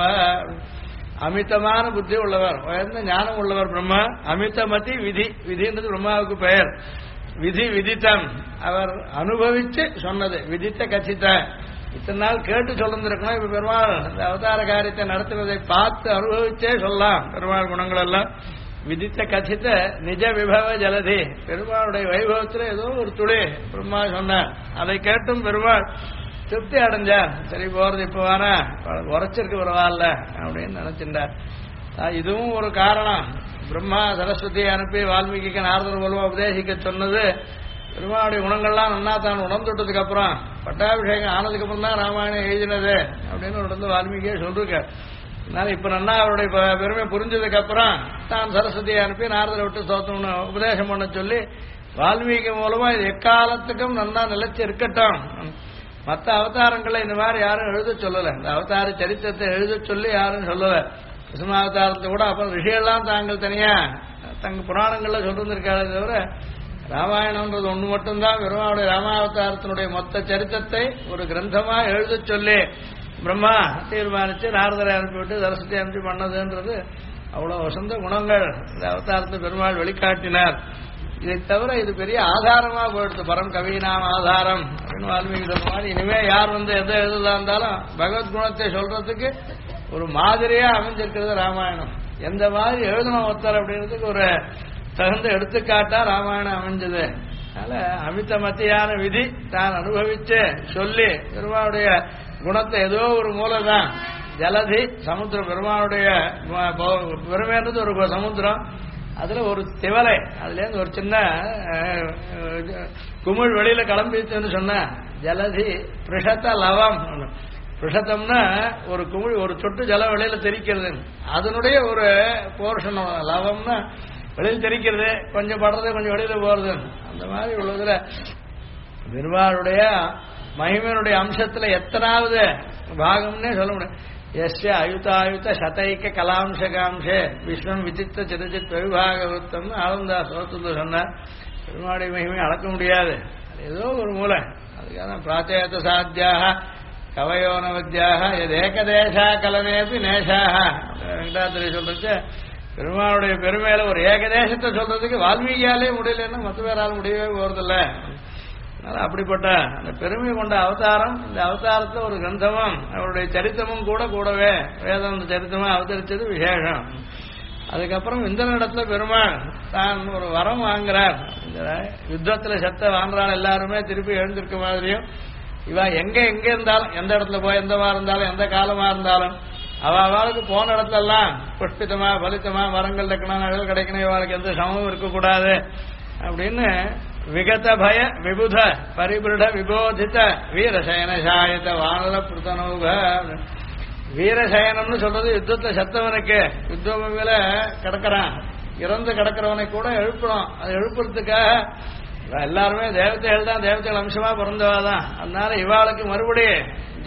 அமிதமான புத்தி உள்ளவர், உயர்ந்த ஞானம் உள்ளவர் பிரம்மா. அமித மதி விதி, விதின்றது பிரம்மாவுக்கு பெயர். விதி விதித்தம் அவர் அனுபவிச்சு சொன்னது, விதித்த கசித்த இத்தனை நாள் கேட்டு சொல்லிருக்கணும். இப்ப பெருமாள் இந்த அவதார காரியத்தை நடத்துவதை பார்த்து அனுபவிச்சே சொல்லலாம் பெருமாள் குணங்கள் எல்லாம். விதித்த கசித்த நிஜ விபவ ஜலதி, பெருமாளுடைய வைபவத்துல ஏதோ ஒரு துளி பிரம்மா சொன்னார், அதை கேட்டும் பெருமாள் திருப்தி அடைஞ்சார். சரி போறது இப்ப வேணா உரைச்சிருக்கு பரவாயில்ல அப்படின்னு நினைச்சிருந்தார். இதுவும் ஒரு காரணம். பிரம்மா சரஸ்வதியை அனுப்பி வால்மீகிக்கு நாரதர் மூலமா உபதேசிக்க சொன்னது பெருமாளுடைய குணங்கள்லாம் நன்னா தான் உணர்ந்துட்டதுக்கு அப்புறம் பட்டாபிஷேகம் ஆனதுக்கு அப்புறம் தான் ராமாயணம் எழுதினது அப்படின்னு ஒரு வால்மீகியே சொல்லிருக்க. அதனால இப்ப நன்னா அவருடைய பெருமை புரிஞ்சதுக்கு அப்புறம் தான் சரஸ்வதியை அனுப்பி நாரதரை விட்டு ஸ்தோத்திரம் உபதேசம் பண்ண சொல்லி வால்மீகி மூலமா இது எக்காலத்துக்கும் நன்னா நிலைச்சு இருக்கட்டும். மற்ற அவதாரங்களை இந்த மாதிரி யாரும் எழுத சொல்லல. இந்த அவதார சரித்திரத்தை எழுத சொல்லி யாரும் சொல்லல. கிருஷ்ணாவதாரத்தை கூட அப்புறம் ரிஷியெல்லாம் தாங்கள் தனியா தங்க புராணங்கள்ல சொல்லிருந்திருக்காரு. தவிர ராமாயணம்ன்றது ஒண்ணு மட்டும்தான் பெருமாளுடைய ராமாவதாரத்தினுடைய மொத்த சரித்திரத்தை ஒரு கிரந்தமா எழுத சொல்லி பிரம்மா தீர்மானிச்சு நாரதரை அனுப்பிவிட்டு சரஸ்வதி அனுப்பி பண்ணதுன்றது அவ்வளவு வசந்த குணங்கள் இந்த அவதாரத்தை பெருமாள் வெளிக்காட்டினார். இதை தவிர இது பெரிய ஆதாரமா போயிடுது. பரம் கவினாம் ஆதாரம் அப்படின்னு வால்மீகி சொல்ற மாதிரி இனிமே யார் எதை எழுதுதா இருந்தாலும் பகவத்குணத்தை சொல்றதுக்கு ஒரு மாதிரியா அமைஞ்சிருக்கிறது ராமாயணம். எந்த மாதிரி எழுதணும் ஒருத்தர் அப்படின்றதுக்கு ஒரு தகுந்த எடுத்துக்காட்டா ராமாயணம் அமைஞ்சது. அதனால அமித மத்தியான விதி தான் அனுபவிச்சு சொல்லி பெருமாளுடைய குணத்தை ஏதோ ஒரு மூலதான் ஜலதி சமுத்திரம். பெருமாளுடைய பெருமைன்றது ஒரு சமுத்திரம். அதுல ஒரு திவலை அதுல இருந்து ஒரு சின்ன குமிழ் வெளியில கிளம்பிச்சுன்னு சொன்ன ஜலதி பிருஷத்த லவம். பிருஷத்தம்னா ஒரு குமிழ் ஒரு சொட்டு ஜலம் வெளியில தெரிக்கிறது. அதனுடைய ஒரு போர்ஷன் லவம்னா வெளியில் தெரிக்கிறது, கொஞ்சம் படுறது கொஞ்சம் வெளியில போறது. அந்த மாதிரி உள்ளதுல பெருமாளுடைய மகிமையினுடைய அம்சத்துல எத்தனாவது பாகம்னே சொல்ல முடியும். எஸ்ய அயுதாயுத சதைக்க கலாம்சகாம்சே விஸ்வம் விசித்த சிதச்சித் விபாகவத்தம்னு ஆனந்தா சோத்துல சொன்னார். பெருமாளுடைய மகிமை அளக்க முடியாது. ஏதோ ஒரு மூலை. அதுக்காக பிராச்சேத சாத்தியாக கவயோனவத்தியாக எது ஏகதேசா கலனேபி நேசாக வெங்கடாத்திரி சொல்றது. பெருமாளுடைய பெருமையில ஒரு ஏகதேசத்தை சொல்றதுக்கு வால்மீகியாலே முடியலன்னா மற்ற பேரால் முடியவே போறதில்ல. அப்படிப்பட்ட அந்த பெருமை கொண்ட அவதாரம். இந்த அவதாரத்துல ஒரு கிரந்தமும் அவருடைய சரித்திரமும் கூடவே வேதாந்த சரித்திரமா அவதரிச்சது விசேஷம். அதுக்கப்புறம் இந்திரனிடத்துல பெருமாள் தான் ஒரு வரம் வாங்குறார். இந்த யுத்தத்துல செத்த வாங்குறாள் எல்லாருமே திருப்பி எழுந்திருக்க மாதிரியும் இவ எங்க இருந்தாலும் எந்த இடத்துல போய் எந்தமா இருந்தாலும் எந்த காலமா இருந்தாலும் அவளுக்கு போன இடத்துல எல்லாம் புஷ்பிதமா பலித்தமா மரங்கள் இருக்கணும், நிழல் கிடைக்கணும், இவாளுக்கு எந்த சமமும் இருக்கக்கூடாது அப்படின்னு விகத பய விபுத பரிபிருட விபோதித்த வீரசயன சாயத்த வானர பிரதனோக. வீரசயனம்னு சொல்றது யுத்தத்துல செத்தவனுக்கு யுத்தம் மேல கிடக்கிறான் இறந்து கிடக்கிறவனை கூட எழுப்பணும். அது எழுப்புறதுக்காக எல்லாருமே தேவதைகள் தான், தேவதைகள் அம்சமா பிறந்தவாதான். அதனால இவாளுக்கு மறுபடியும்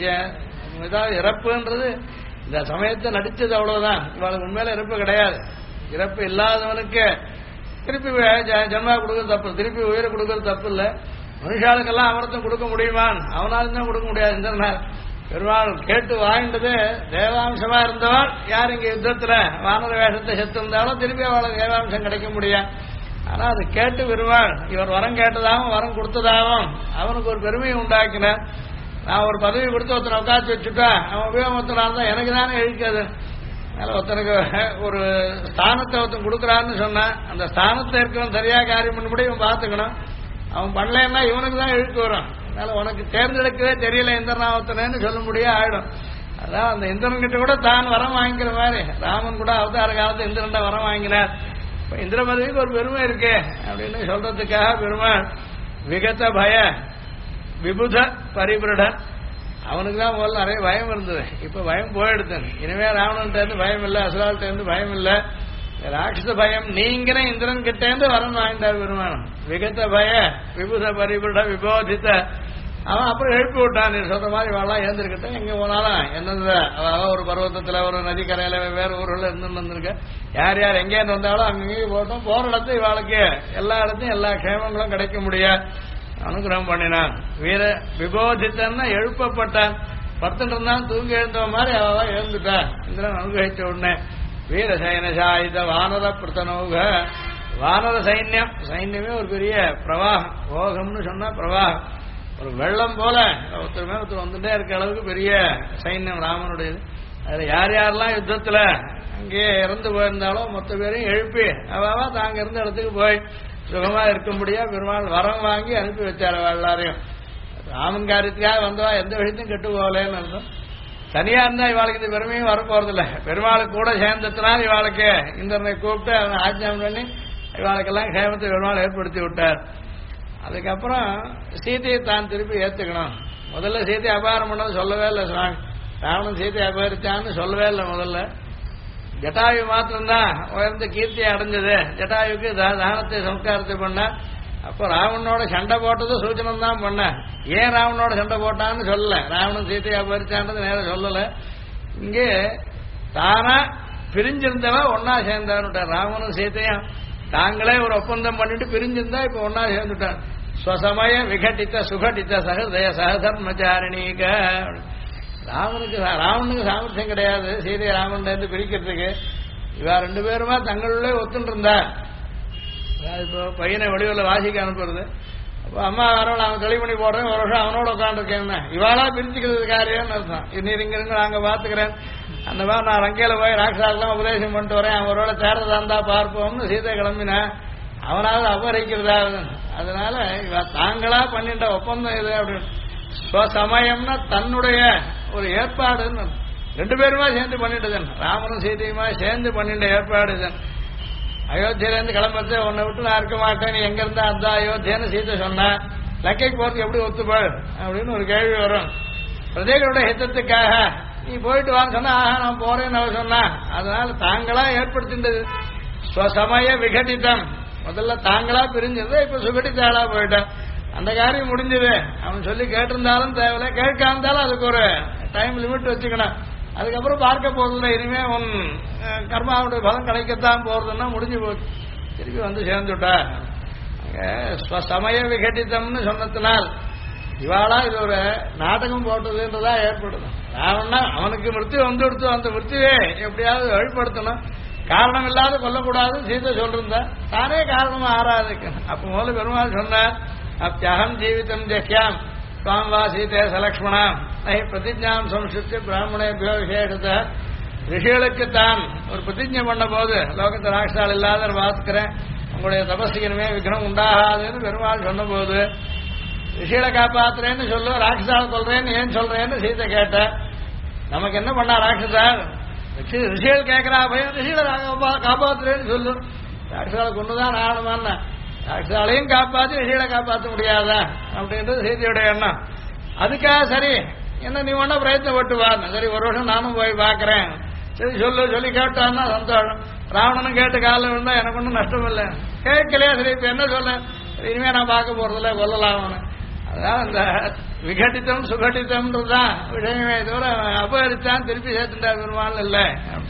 ஏதாவது இறப்புன்றது இந்த சமயத்தை நடிச்சது அவ்வளவுதான். இவாளுக்கு உண்மையில இறப்பு கிடையாது. இறப்பு இல்லாதவனுக்கு திருப்பி ஜன்மா கொடுக்கறது தப்பு, திருப்பி உயிரை கொடுக்கறது தப்பு இல்லை. மனுஷாளுக்கெல்லாம் அமரத்தம் கொடுக்க முடியுமான்? அவனாலும் தான் கொடுக்க முடியாது. இந்திரனால் பெருமாள் கேட்டு வாங்கிட்டது தேவாம்சமா இருந்தவன் யார் இங்க யுத்தத்துல வானர வேஷத்தை செத்து இருந்தாலும் திருப்பி அவளுக்கு தேவாம்சம் கிடைக்க முடியாது. ஆனா அது கேட்டு பெருமாள் இவர் வரம் கேட்டதாகவும் வரம் கொடுத்ததாகவும் அவனுக்கு ஒரு பெருமையை உண்டாக்கினார். நான் ஒரு பதவி கொடுத்து ஒருத்தனை உட்காந்து வச்சுட்டா அவன் உபயோகத்தனா இருந்தா எனக்கு தானே இழுக்காது. அதனால ஒருத்தனுக்கு ஒரு ஸ்தானத்தை ஒருத்தன் கொடுக்குறான்னு சொன்னா அந்த ஸ்தானத்தை இருக்கிறவன் சரியா காரியம் பண்ணபடி இவன் பார்த்துக்கணும். அவன் பண்ணலன்னா இவனுக்கு தான் இழுக்கு வரும். அதனால உனக்கு தேர்ந்தெடுக்கவே தெரியல இந்திரனாவத்தனேன்னு சொல்ல முடியாது ஆயிடும். அதான் அந்த இந்திரன் கிட்ட கூட தான் வரம் வாங்கிக்கிற மாதிரி ராமன் கூட அவதார காலத்து இந்திரன் தான் வரம் வாங்கினார். இப்ப இந்திர பதவிக்கு ஒரு பெருமை இருக்கு அப்படின்னு சொல்றதுக்காக பெருமாள் விகத பய விபுத பரிபிருடன். அவனுக்கு தான் முதல்ல நிறைய பயம் இருந்தது. இப்ப பயம் போயிடுது. இனிமே ராவணன்ட்ட இருந்து பயம் இல்லை, அசுரால்கிட்ட இருந்து பயம் இல்லை, ராட்சச பயம் நீங்கின இந்திரன் கிட்ட இருந்து வரம் வாங்கிட்டார் பெருமானம். விகத பய விபுத பரிபிருட விபோதித்த. அவன் அப்புறம் எழுப்பி விட்டான். நீ சொல்ற மாதிரி வாழலாம் ஏந்திருக்கட்டும், எங்க போனாலும் எந்தெந்த ஒரு பருவத்தத்துல ஒரு நதிக்கரையில வேற ஊர்ல இருந்து வந்திருக்க யார் யார் எங்கே வந்தாலும் அங்கேயும் போட்டோம். போற இடத்துல இவாளுக்கு எல்லா இடத்தையும் எல்லா க்ஷேமங்களும் கிடைக்க முடியாது. அனுகிரகம் பண்ணினான். வீர விபோதித்தன்னா எழுப்பப்பட்டான். படுத்துட்டு இருந்தான், தூங்கி எழுந்த மாதிரி அவ எழுந்துட்டான். இந்திரன் அனுகிரகிச்ச உடனே வீரசைன சாயுத வானர பிரதனோக. வானர சைன்யம், சைன்யமே ஒரு பெரிய பிரவாகம். ஓகம்னு சொன்னா பிரவாகம், ஒரு வெள்ளம் போல ஒருத்தர் மேல ஒருத்தர் வந்துட்டே இருக்க அளவுக்கு பெரிய சைன்யம் ராமனுடையது. அதுல யார் யாரெல்லாம் யுத்தத்துல அங்கேயே இறந்து போயிருந்தாலும் மொத்த பேரையும் எழுப்பி அவாவா தாங்க இருந்த இடத்துக்கு போய் சுகமா இருக்கும்படியா பெருமாள் வரம் வாங்கி அனுப்பி வச்சாரு எல்லாரையும். ராமன் காரியத்துக்காக வந்தவா எந்த விஷயத்தையும் கெட்டு போகலன்னு அர்த்தம். தனியா இருந்தா இவாளுக்கு இந்த பெருமையும் வரப்போறதில்ல. பெருமாளுக்கு கூட சேர்ந்ததுனால் இவாளுக்கு இந்திரனை கூப்பிட்டு அவனை ஆஜ்ஞானம் பண்ணி இவாளுக்கெல்லாம் க்ஷேமத்தை பெருமாள் ஏற்படுத்தி விட்டார். அதுக்கப்புறம் சீதையை தான் திருப்பி ஏத்துக்கணும். முதல்ல சீதையை அபகாரம் பண்ணது சொல்லவே இல்லை சுவாமி. ராவணன் சீதையை அபகரிச்சான்னு சொல்லவே இல்லை. முதல்ல ஜட்டாயு மாத்திரம்தான் உயர்ந்த கீர்த்தியை அடைஞ்சது. ஜட்டாயுக்கு தானத்தை சம்ஸ்காரத்தை பண்ண. அப்போ ராவணனோட சண்டை போட்டது சூச்சனம் தான் பண்ண. ஏன் ராவணனோட சண்டை போட்டான்னு சொல்லல. ராவணன் சீதையை அபகரிச்சான்றது நேரம் சொல்லல. இங்கே தானா பிரிஞ்சிருந்தவ ஒன்னா சேர்ந்தான்னுட்டார். ராவணன் சீதையும் தாங்களே ஒரு ஒப்பந்தம் பண்ணிட்டு பிரிஞ்சிருந்தா இப்ப ஒன்னா சேர்ந்துட்டான். ஸ்வசமய விகட்டித்த சுகட்டித்த சகதய சகதர்மச்சாரிணிக. ராவனுக்கு சாமர்த்தியம் கிடையாது சீதையை ராமன் இருந்து பிரிக்கிறதுக்கு. இவ ரெண்டு பேருமா தங்களுள்ளே ஒத்துன்னு இருந்தா. இப்போ பையனை வடிவில் வாசிக்க அனுப்புறது. அப்போ அம்மா வரவன் அவன் தெளிமணி போடுறேன், ஒரு வருஷம் அவனோட உட்காந்துருக்கேன். இவாளா பிரிச்சுக்கிறது காரியம்னு அர்த்தம். நீர் இங்க இருந்து நாங்க பாத்துக்கிறேன். அந்த மாதிரி நான் ரங்கையில போய் ராட்சாலாம் உபதேசம் பண்ணிட்டு வரேன், அவரோட தேர்தலா இருந்தா பார்ப்போம்னு சீதை கிளம்பினேன். அவனாவது அபகரிக்கிறதா. அதனால இவ தாங்களா பண்ணிட்ட ஒப்பந்தம் இது அப்படின்னு. ஸ்வசமயம்னா தன்னுடைய ஒரு ஏற்பாடுன்னு ரெண்டு பேருமா சேர்ந்து பண்ணிட்டுதன். ராமனும் சீதையுமா சேர்ந்து பண்ணிட்ட ஏற்பாடு இதன். அயோத்தியிலேருந்து கிளம்புறது உன்னை விட்டு நான் இருக்க மாட்டேன், நீ எங்க இருந்தா அந்த அயோத்தியான்னு சீதை சொன்ன. லக்கைக்கு போறதுக்கு எப்படி ஒத்துப்பாள் அப்படின்னு ஒரு கேள்வி வரும். பிரஜைகளோட ஹிதத்துக்காக நீ போயிட்டு வான்னு சொன்னா நான் போறேன்னு அவ சொன்னா. அதனால தாங்களா ஏற்படுத்தின்றது ஸ்வசமய விகட்டித்தம். முதல்ல தாங்களா பிரிஞ்சது, இப்ப சுகட்டித்தாளா போயிட்டான். அந்த காரியம் முடிஞ்சது. அவன் சொல்லி கேட்டிருந்தாலும் தேவையில்லை, கேட்காம இருந்தாலும் அதுக்கு ஒரு டைம் லிமிட் வச்சுக்கணும். அதுக்கப்புறம் பார்க்க போறதில்லை. இனிமே உன் கர்மாவுடைய பலம் கிடைக்கத்தான் போறதுன்னா முடிஞ்சு போச்சு. திருப்பி வந்து சேர்ந்துட்டா. சமய விகட்டித்தம்னு சொன்னதுனால் இவாளா இது ஒரு நாடகம் போட்டதுன்றதா ஏற்படுது. ராவணா அவனுக்கு மிருத்தி வந்து கொடுத்து அந்த மிருத்தியே எப்படியாவது வழிபடுத்தணும். காரணம் இல்லாத கொல்லக்கூடாது சீதை சொல்லிருந்தா. தானே காரணமா ஆறாதுக்கு. அப்ப முதல்ல பெருமாள் சொன்னார், அப்பியகம் ஜீவிதம் ஜஹ்யாம் சுவாம் வா சீதே சலக்ஷ்மணாம் நகி பிரதிஜாம் சம்ஸ்கிருத்திய பிராமணேபியோ விசேஷத்த. ரிஷிகளுக்கு தான் ஒரு பிரதிஜை பண்ண போது லோகத்தை ராட்சால் இல்லாத பார்த்துக்கிறேன், உங்களுடைய தபஸ்திகனுமே விக்ரம் உண்டாகாதுன்னு பெருமாள் சொன்ன போது ரிஷிகளை காப்பாத்துறேன்னு சொல்லு, ராட்சால் கொள்றேன்னு ஏன் சொல்றேன்னு சீதை கேட்ட. நமக்கு என்ன பண்ணா ராட்சசார்? ரிஷிகள் கேட்கிறா பையன், ரிஷிகளை காப்பாத்துறேன்னு சொல்லு. ராட்சாலை கொண்டுதான் ஆகணுமான்னா ராட்சாலையும் காப்பாத்தி ரிஷிகளை காப்பாற்ற முடியாதா அப்படின்றது சீதையுடைய எண்ணம். அதுக்காக சரி என்ன நீ ஒன்னா பிரயத்தனப்பட்டு வாங்க. சரி ஒரு வருஷம் நானும் போய் பாக்குறேன். சரி சொல்லு சொல்லி கேட்டான்னா சந்தோஷம். ராவணனும் கேட்டு காலம் இருந்தா எனக்கு ஒன்றும் நஷ்டம் இல்லை. கேட்கலையா சரி இப்ப என்ன சொல்ல, இனிமே நான் பார்க்க போறதில்ல கொல்லலாம் அவனு. அதான் இந்த விகட்டித்தம் சுகட்டித்தம்ன்றதுதான் விஷயமே தவிர அபகரித்தான் திருப்பி சேர்த்துட்டா பெருமாள் இல்லை.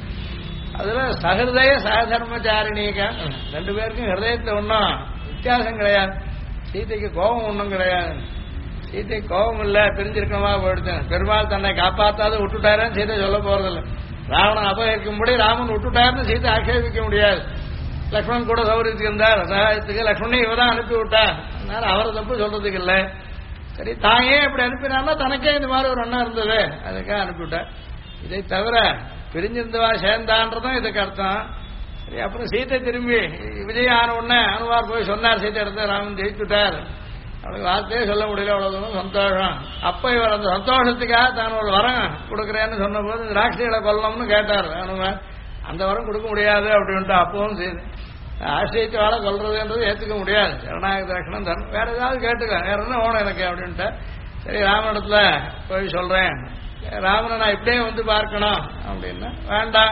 அதுல சஹிருதய சகதர்மச்சாரிணிக ரெண்டு பேருக்கும் ஹிருதயத்துல ஒன்றும் வித்தியாசம் கிடையாது. சீதைக்கு கோபம் ஒன்றும் கிடையாது. சீதை கோபம் இல்லை, பிரிஞ்சிருக்கமா போயிடுச்சு. பெருமாள் தன்னை காப்பாத்தாத விட்டுட்டாருன்னு சீதை சொல்ல போறதில்லை. ராவணன் அபகரிக்கும்படி ராமன் விட்டுட்டாருன்னு சீதை ஆட்சேபிக்க முடியாது. லக்ஷ்மணன் கூட சௌரியத்துக்கு இருந்தார், சகாயத்துக்கு லக்ஷ்மணன் இவதான் அனுப்பி விட்டார். அதனால அவரை தப்பு சொல்றதுக்கு இல்லை. சரி தான் ஏன் இப்படி அனுப்பினான்னா தனக்கே இந்த மாதிரி ஒரு எண்ணம் இருந்தது, அதுக்காக அனுப்பிவிட்டார். இதை தவிர பிரிஞ்சிருந்தவா சேர்ந்தான்றதும் இதுக்கு அர்த்தம். சரி அப்புறம் சீதை திரும்பி விஜய் ஆன உடனே அனுவார் போய் சொன்னார், சீதை எடுத்து ராமன் ஜெயிச்சுட்டார். அவனுக்கு வார்த்தையே சொல்ல முடியல, அவ்வளவு சந்தோஷம். அப்ப இவர் அந்த சந்தோஷத்துக்காக தான் ஒரு வரம் கொடுக்குறேன்னு சொன்ன போது ராட்சிகளை கொல்லணும்னு கேட்டார் அனுமார். அந்த வரம் கொடுக்க முடியாது அப்படின்ட்டு அப்பவும் செய்து ஆசிரியத்து வாழ கொல்றதுன்றது ஏற்றுக்க முடியாது. ஜனநாயக லட்சணம் தரணும், வேற ஏதாவது கேட்டுக்க, வேற என்ன வேணும் எனக்கு அப்படின்ட்டு. சரி ராமனிடத்துல போய் சொல்றேன், ராமனை நான் இப்படியே வந்து பார்க்கணும் அப்படின்னா வேண்டாம்,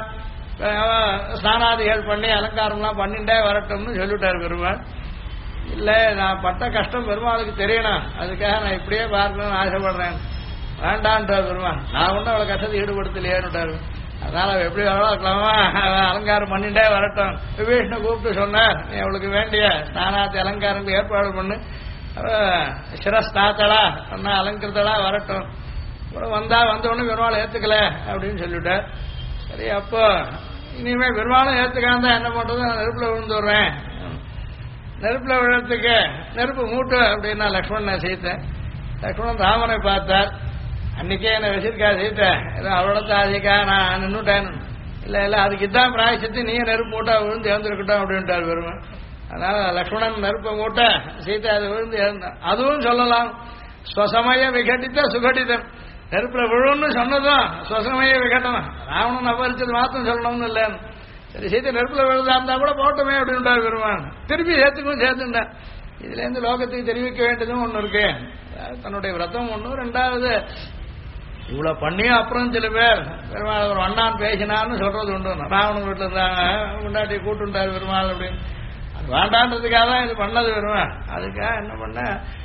ஸ்நானாதிகள் பண்ணி அலங்காரம்லாம் பண்ணிட்டே வரட்டும்னு சொல்லிவிட்டார் பெருமாள். இல்ல நான் பட்ட கஷ்டம் பெருமாளுக்கு தெரியணும், அதுக்காக நான் இப்படியே பார்க்கணும்னு ஆசைப்படுறேன். வேண்டான்றார் பெருமாள். நான் ஒன்றும் அவளை கஷ்டத்தை ஈடுபடுத்தலையேன்னுட்டாரு. அதனால அவ எப்படி இருக்கலாமா அலங்காரம் பண்ணிட்டே வரட்டும். விபீஷ்ண கூப்பிட்டு சொன்னார், நீ அவளுக்கு வேண்டிய ஸ்நானாத்தி அலங்காரத்துக்கு ஏற்பாடு பண்ணு, சிரஸ்நாத்தலா சொன்னா அலங்கிருத்தலா வரட்டும். வந்தா வந்த உடனே பெருமாள் ஏத்துக்கல அப்படின்னு சொல்லிவிட்டார். சரி அப்போ இனிமே பெருமாளும் ஏத்துக்காம என்ன பண்றது, நான் நெருப்புல விழுந்து விடுறேன். நெருப்புல விழுறதுக்கு நெருப்பு மூட்டு அப்படின்னா லக்ஷ்மணன் சீத்தை. லக்ஷ்மணன் ராமனை பார்த்தார். அன்னைக்கே என்ன வச்சிருக்கா சீத்தை, ஏதோ அவளோட தாதிக்கா நான் நின்னுட்டேன். இல்ல இல்ல அதுக்கு இதான் பிராயசித்து நீ நெருப்பு மூட்டா விழுந்து இறந்துருக்கட்டும் அப்படின்ட்டார் பெருமை. அதனால லக்ஷ்மணன் நெருப்பை மூட்ட சீத்தை அது விழுந்து இறந்தான். அதுவும் சொல்லலாம். ஸ்வசமய விகட்டித்த சுகட்டிதம். நெருப்புல விழுன்னு சொன்னதும் ஸ்வசமய விகட்டணும். ராவணன் அபரிச்சது மாத்திரம் சொல்லணும்னு இல்லைன்னு. சரி சீத்தை நெருப்புல விழுதா இருந்தா கூட போட்டோமே அப்படின்ட்டார் பெருமான். திருப்பி சேர்த்துக்கும் சேர்த்துட்டேன். இதுல இருந்து லோகத்துக்கு தெரிவிக்க வேண்டியதும் ஒண்ணு இருக்கு. தன்னுடைய விரதம் ஒண்ணு, ரெண்டாவது இவ்வளவு பண்ணியும் அப்புறம் சில பேர் பெருமாள் ஒரு அண்ணான் பேசினான்னு சொல்றது உண்டு. ராவணன் வீட்டுல இருந்தாங்க, முன்னாடி கூட்டுண்டாரு பெருமாள் அப்படின்னு. அது வேண்டான்றதுக்காக தான் இது பண்ணது பெருமாள். அதுக்காக என்ன பண்ண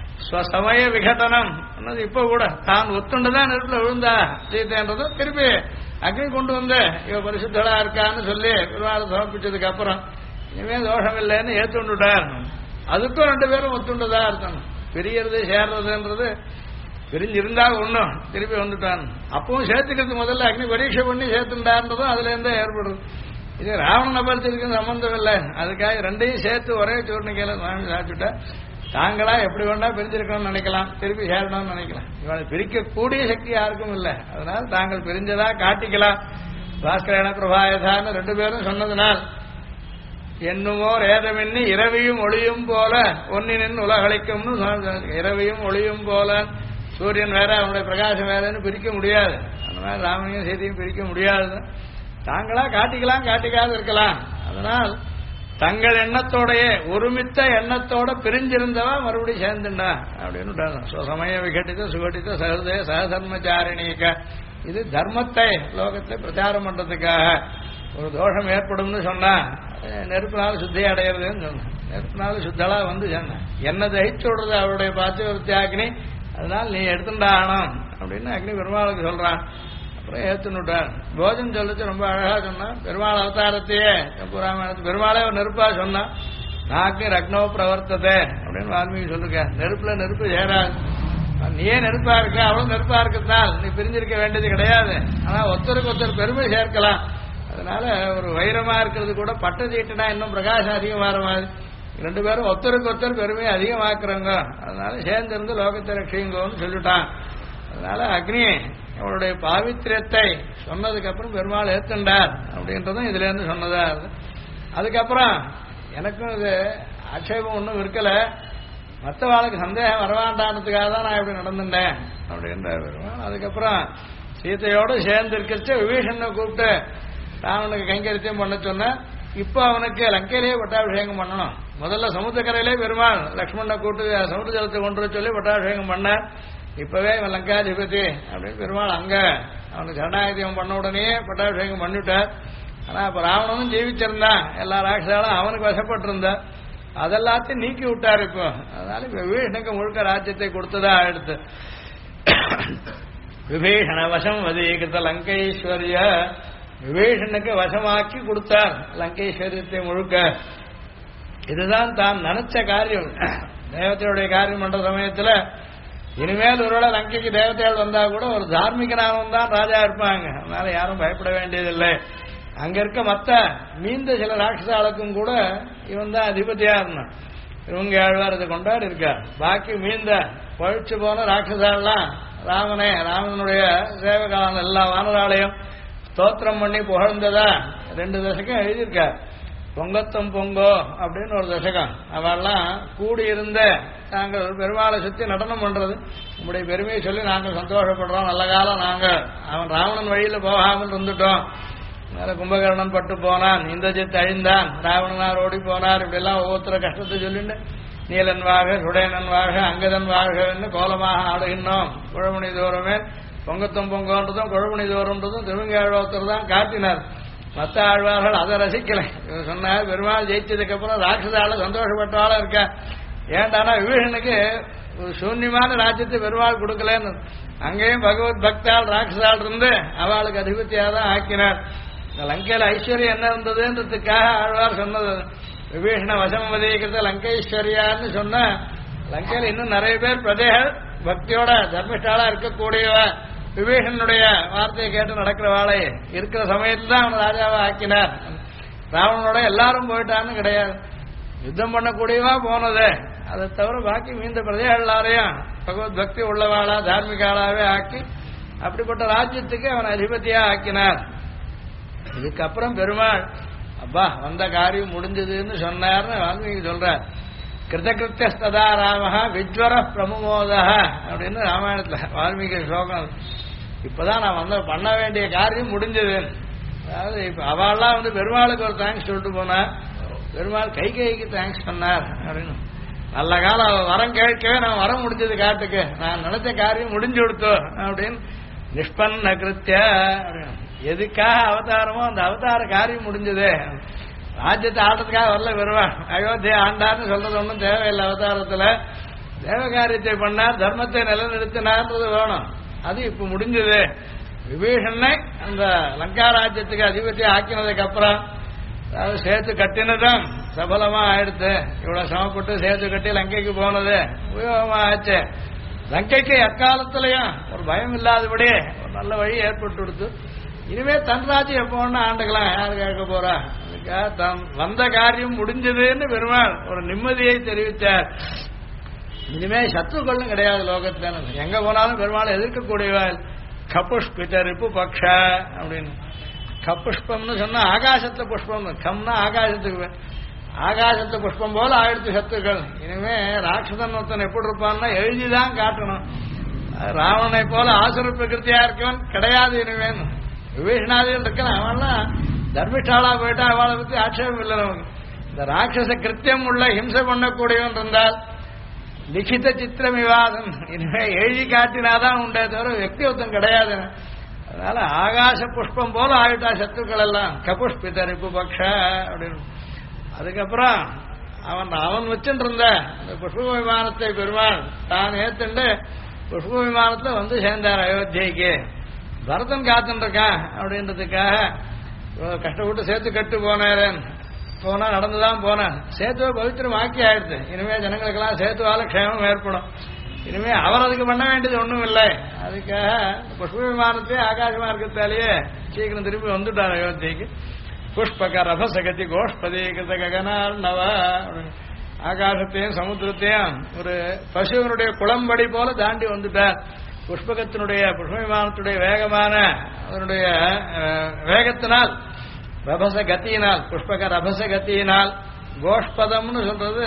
சமய விகடனம் ಅನ್ನೋದು இப்ப கூட தான் ஒத்துண்டுதான் நெருப்புல விழுந்தா சீதைன்றதும் திருப்பி அக்னி கொண்டு வந்து இவ பரிசுத்தளா இருக்கான்னு சொல்லி பெருமாள் சமர்ப்பிச்சதுக்கு அப்புறம் இனிமே தோஷம் இல்லைன்னு ஏத்துண்டுட்டார். அதுக்கும் ரெண்டு பேரும் ஒத்துண்டுதான் இருக்கணும். பிரியறது சேர்றதுன்றது பிரிஞ்சிருந்தா ஒண்ணும் திருப்பி வந்துட்டான். அப்பவும் சேர்த்துக்கிறது முதல்ல அக்னி பரீட்சை பண்ணி சேர்த்துட்டான்றதும் அதுல இருந்தே ஏற்படுது. இது ராவணனை பரிசுக்கு சம்பந்தம் இல்லை. அதுக்காக ரெண்டையும் சேர்த்து ஒரே சூர்ணிக்கையில சுவாமி சாப்பிட்டுட்டா தாங்களா எப்படி வேண்டா பிரிஞ்சிருக்கணும்னு நினைக்கலாம், திருப்பி சேரணும்னு நினைக்கலாம். இவனை பிரிக்கக்கூடிய சக்தி யாருக்கும் இல்லை. அதனால தாங்கள் பிரிஞ்சதா காட்டிக்கலாம். பாஸ்கரேன பிரபாயதான்னு ரெண்டு பேரும் சொன்னதுனால் என்னுமோ ரேதமென்னி இரவியும் ஒளியும் போல ஒன்னினின் உலகழிக்கும்னு இரவியும் ஒளியும் போல சூரியன் வேற அவனுடைய பிரகாசம் வேறன்னு பிரிக்க முடியாது. அந்த மாதிரி ராமனையும் செய்தியும் பிரிக்க முடியாது. தாங்களா காட்டிக்கலாம், காட்டிக்காது இருக்கலாம். அதனால் தங்கள் எண்ணத்தோடைய ஒருமித்த எண்ணத்தோட பிரிஞ்சிருந்தவா மறுபடியும் சேர்ந்துண்டா அப்படின்னு சமய விகட்டித்த சுகட்டித்த சகதே சகதர்மச்சாரிணிக்க. இது தர்மத்தை லோகத்தை பிரச்சாரம் பண்றதுக்காக. ஒரு தோஷம் ஏற்படும் சொன்னா நெருப்பினால சுத்தி அடையிறதுன்னு சொன்ன, நெருப்பினால சுத்தலா வந்து சொன்ன என்ன தகிச்சு விடுறது அவருடைய பாத்தியவர்த்தி அக்னி, அதனால நீ எடுத்துட்டாகணும் அப்படின்னு அக்னி பெருமாளுக்கு சொல்றான். அப்புறம் ஏத்துனுட்டார். போஜன் சொல்லிச்சு ரொம்ப அழகா சொன்னா. பெருமாள் அவதாரத்தையே புராமணத்து பெருமாளே ஒரு நெருப்பா சொன்னா. நாக்கு ரக்னோ பிரவர்த்ததே அப்படின்னு வால்மீகி சொல்லிருக்க. நெருப்புல நெருப்பு சேராது. நீயே நெருப்பா இருக்க, அவளும் நெருப்பா இருக்கிறதுனால நீ பிரிஞ்சிருக்க வேண்டியது கிடையாது. ஆனா ஒருத்தருக்கு ஒருத்தர் பெருமை சேர்க்கலாம். அதனால ஒரு வைரமா இருக்கிறது கூட பட்டு தீட்டுனா இன்னும் பிரகாசம் அதிகம் வர மாதிரி ரெண்டு பேரும் ஒருத்தருக்கு ஒருத்தர் பெருமையை அதிகமாக்குறாங்க. அதனால சேர்ந்திருந்து லோகத்தை ரட்சிங்கன்னு சொல்லிட்டான். அதனால அக்னி அவருடைய பாவித்திரியத்தை சொன்னதுக்கு அப்புறம் பெருமாள் ஏத்துண்டார் அப்படின்றதும் இதுல இருந்து சொன்னதா. அதுக்கப்புறம் எனக்கும் இது ஆட்சேபம் ஒன்றும் இருக்கல. மற்றவாளுக்கு சந்தேகம் வரவாண்டானதுக்காக தான் நான் இப்படி நடந்துட்டேன் அப்படின்ற பெருமாள். அதுக்கப்புறம் சீதையோடு சேர்ந்து இருக்கிறச்ச விபீஷனை கூப்பிட்டு ராவனுக்கு கைங்கரித்தியம் பண்ண சொன்ன. இப்ப அவனுக்கு லங்கையிலேயே பட்டாபிஷேகம் பண்ணணும். முதல்ல சமுத்திரக்கரையிலே பெருமாள் லக்ஷ்மணனை கூப்பிட்டு சமுத்திர ஜலத்தை கொண்டு சொல்லி பட்டாபிஷேகம் பண்ண. இப்பவே இவன் லங்காதிபதி அப்படின்னு பெருமாள் அங்க அவனுக்கு சரணாகதியம் பண்ண உடனே பட்டாபிஷேகம் பண்ணிவிட்டார். ஆனா இப்ப ராவணனும் ஜீவிச்சிருந்தான், எல்லா ராட்சசாலும் அவனுக்கு வசப்பட்டு இருந்தா, அதெல்லாத்தையும் நீக்கி விட்டார். இப்போ அதனால விபீஷனுக்கு முழுக்க ராஜ்யத்தை கொடுத்ததா எடுத்து விபீஷண வசம் வதீகிருத்த லங்கைஸ்வரிய. விபீஷனுக்கு வசமாக்கி கொடுத்தார் லங்கைஸ்வரியத்தை முழுக்க. இதுதான் தான் நினைச்ச காரியம். தேவத்தையுடைய காரியம் பண்ற சமயத்துல இனிமேல் ஒருவேளை லங்கைக்கு தேவதைகள் வந்தா கூட ஒரு தார்மீகனாகவும் தான் ராஜா இருப்பாங்க. அதனால யாரும் பயப்பட வேண்டியதில்லை. அங்க இருக்க மத்த மீந்த சில ராட்சசாளுக்கும் கூட இவன் தான் அதிபதியா இருந்தான். இவங்க ஆழ்வார் இதை கொண்டாடி இருக்கார். பாக்கி மீந்த பழிச்சு போன ராட்சசாலாம் ராமனுடைய சேவகாலம் எல்லா வானராலையும் ஸ்தோத்திரம் பண்ணி புகழ்ந்ததா 2 தசகம் எழுதியிருக்கார். பொங்கத்தம் பொங்கோ அப்படின்னு ஒரு தசகம். அவெல்லாம் கூடியிருந்த நாங்கள் பெருமாளை சுத்தி நடனம் பண்றது, உங்களுடைய பெருமையை சொல்லி நாங்கள் சந்தோஷப்படுறோம். நல்ல காலம் நாங்கள் அவன் ராவணன் வழியில போகாமல் இருந்துட்டோம். மேல கும்பகர்ணன் பட்டு போனான், இந்திரஜித் அழிந்தான், ராவணனார் ஓடி போனார். இப்படி எல்லாம் ஒவ்வொருத்தர கஷ்டத்தை சொல்லிட்டு நீலன் வாழ்க சுடேனன் வாழ்க அங்கதன் வாழ்கன்னு கோலமாக ஆடுகின்றோம். குழமணி தோறுமே பொங்கத்தம் பொங்கன்றதும் குழமணி தோறுன்றதும் திருவங்காழ்வாத்தர் தான் காட்டினார். மற்ற ஆழ்வார்கள் அதை ரசிக்கலை. சொன்னார் பெருமாள் ஜெயிச்சதுக்கு அப்புறம் ராட்சசால சந்தோஷப்பட்டாலும் இருக்கா. ஏண்டானா விபீஷனுக்கு ஒரு சூன்யமான ராஜ்யத்தை பெருமாள் கொடுக்கலன்னு அங்கேயும் பகவத் பக்தால் ராட்சசால் இருந்து அவளுக்கு அதிபதியாக தான் ஆக்கினார். இந்த லங்கையில ஐஸ்வர்யம் என்ன இருந்ததுன்றதுக்காக ஆழ்வார் சொன்னது. விபீஷண வசம் வதீகிருத்த லங்கைஸ்வரியான்னு சொன்ன லங்கையில இன்னும் நிறைய பேர் பிரதேகள் பக்தியோட தர்மிஷ்டாலா இருக்கக்கூடியவ விபீஷனுடைய வார்த்தையை கேட்டு நடக்கிற வாழை இருக்கிற சமயத்துல தான் அவன் ராஜாவை ஆக்கினார். ராவணனோட எல்லாரும் போயிட்டான்னு கிடையாது, யுத்தம் பண்ணக்கூடியவா போனது. அதை தவிர பாக்கி மீந்த பிரதேகள் எல்லாரையும் பகவத் பக்தி உள்ளவாளா தார்மிகாளாவே ஆக்கி அப்படிப்பட்ட ராஜ்யத்துக்கு அவன் அதிபதியா ஆக்கினார். இதுக்கப்புறம் பெருமாள் அப்பா வந்த காரியம் முடிஞ்சதுன்னு சொன்னார்னு வால்மீகி சொல்றார். கிருதகிருத்தியஸ்ததா ராமஹா விஜ்வர பிரமுமோதா அப்படின்னு ராமாயணத்துல வால்மீகி ஸ்லோகம். இப்பதான் நான் பண்ண வேண்டிய காரியம் முடிஞ்சது. அதாவது இப்ப அவெல்லாம் பெருமாளுக்கு ஒரு தேங்க்ஸ் சொல்லிட்டு போனா, பெருமாள் கைகைக்கு தேங்க்ஸ் சொன்னார் அப்படின்னு. நல்ல காலம் வரம் கேட்கவே நான் வரம் முடிஞ்சது காட்டுக்கு, நான் நினைச்ச காரியம் முடிஞ்சு கொடுத்தோம் அப்படின்னு நிஷ்பன்ன கிருத்திய. எதுக்காக அவதாரமோ அந்த அவதார காரியம் முடிஞ்சது. ராஜ்யத்தை ஆட்டத்துக்காக வரல வருவான், அயோத்தியை ஆண்டார்னு சொல்றது ஒன்றும் தேவையில்லை. அவதாரத்துல தேவ காரியத்தை பண்ணார், தர்மத்தை நிலைநிறுத்தினார்ன்றது வேணும். அது இப்ப முடிஞ்சது. விபீஷனை அந்த லங்கா ராஜ்யத்துக்கு அதிபதி ஆக்கினதுக்கு அப்புறம் அதாவது சேத்து கட்டினதும் சபலமா ஆயிடுத்து. இவ்வளவு சமப்பட்டு சேத்து கட்டி லங்கைக்கு போனது உபயோகமா ஆச்சு. லங்கைக்கு எக்காலத்திலையும் ஒரு பயம் இல்லாதபடி ஒரு நல்ல வழி ஏற்பட்டு கொடுத்து இனிமே தன் ராஜ்யம் எப்போ ஒண்ணு ஆண்டுக்கலாம், யாரு கேட்க போறா. அதுக்காக தன் வந்த காரியம் முடிஞ்சதுன்னு பெருமாள் ஒரு நிம்மதியை தெரிவித்தார். இனிமே சத்ருக்களும் கிடையாது லோகத்துல. எங்க போனாலும் பெருமாள் எதிர்க்கக்கூடியவள். கபுஷ்பித ரிப்பு பக்ஷ அப்படின்னு. கப்புஷ்பம்னு சொன்னா ஆகாசத்துல புஷ்பம், கம்னா ஆகாசத்துக்கு, ஆகாசத்து புஷ்பம் போல ஆயிடுத்து சத்துக்கள். இனிமே ராட்சதன் ஒருத்தன் எப்படி இருப்பான்னா எழுதிதான் காட்டணும். ராவணனை போல ஆசுர பிரகிருத்தியா இருக்கவன் கிடையாது இனிமேன். விபீஷணாதிகள் இருக்கலாம், அவன்லாம் தர்மிஷ்டாளா போயிட்டா அவளை பத்தி ஆட்சேபம் இல்லை நமக்கு. இந்த ராட்சச கிருத்தியம் உள்ள ஹிம்சை பண்ணக்கூடியவன் இருந்தால் லிখিত சித்திரம் விவாதம் இனிமே எழுதி காட்டினாதான் உண்டே தவிர வெக்தியுத்தம் கிடையாது. அதனால ஆகாச புஷ்பம் போல ஆயிட்டா சத்துக்கள் எல்லாம். கபுஷ்பித ரிப்பு பக்ஷ அப்படின்னு. அதுக்கப்புறம் அவன் வச்சுட்டு இருந்த அந்த புஷ்ப விமானத்தை பெருமாள் தான் ஏத்துண்டு புஷ்ப விமானத்துல வந்து சேர்ந்தார் அயோத்தியைக்கு. பரதன் காத்துட்டு இருக்கான் அப்படின்றதுக்காக கஷ்டப்பட்டு சேர்த்து கட்டு போனேன். போனா நடந்துதான் போனேன். சேத்துவை பவித்திரம் ஆக்கி ஆயிடுது. இனிமே ஜனங்களுக்கெல்லாம் சேத்துவால க்ஷேமம் ஏற்படும். இனிமே அவர் அதுக்கு பண்ண வேண்டியது ஒண்ணும் இல்லை. அதுக்காக புஷ்ப விமானத்தையே ஆகாசமா இருக்கிறதாலேயே சீக்கிரம் திரும்பி வந்துட்டார் அயோத்தியைக்கு. புஷ்பக ரபசகதி கோஷ்பதி கிருத ககனார்ணவ. ஆகாசத்தையும் சமுத்திரத்தையும் ஒரு பசுவனுடைய குளம்படி போல தாண்டி வந்துட்டார். புஷ்பகத்தினுடைய புஷ்ப விமானத்துடைய வேகமான அதனுடைய வேகத்தினால் ரபச கத்தியினால் புஷ்பக ரபச கத்தியினால் கோஷ்பதம்னு சொல்றது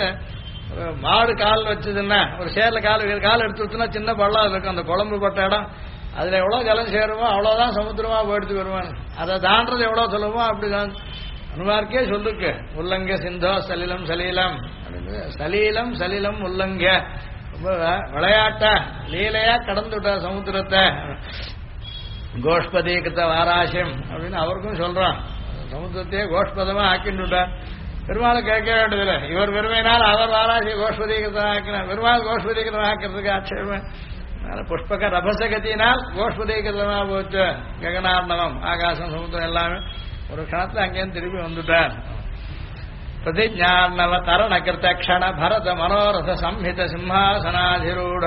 மாடு கால் வச்சதுன்னா ஒரு சேர்ல கால் எடுத்து வச்சுன்னா சின்ன பள்ளம் இருக்கும். அந்த குழம்பு பட்ட இடம் அதுல எவ்வளவு ஜலம் சேருமோ அவ்வளவுதான் சமுத்திரமா போயிடுத்து வருவான். அதை தாண்டது எவ்வளவு சொல்லுமோ அப்படிதான் அனுமார்க்கே சொல்லுக்கு. உல்லங்க சிந்தோ சலிலம் சலீலம் அப்படின்னு. சலீலம் சலிலம் உல்லங்க விளையாட்ட லீலையா கடந்து விட்ட சமுத்திரத்தை. கோஷ்பதி கிருத்த வாராசியம் அப்படின்னு அவருக்கும் சொல்றான். சமுத்திரத்தையே கோஷ்பதமா ஆக்கிட்டு விட்டார். பெருமாளை கேட்க வேண்டியதில்லை. இவர் பெருமையினால் அவர் வாராசி கோஷ்பதீகிருத்தம் ஆக்கினார். பெருமாள் கோஷ்பதீகிருத்தம் ஆக்கிறதுக்கு ஆட்சேபம். புஷ்பக ரபசகத்தினால் கோஷ்பதீகிருத்தமா போச்சு. ககனார்ணவம் ஆகாசம் சமுத்திரம் எல்லாமே ஒரு கணத்துல அங்கேயும் திரும்பி வந்துட்டார். பிரதிஜார்ணவ தரண கிருத்த க்ஷண பரத மனோரத சம்ஹித சிம்ஹாசனாதிரூட.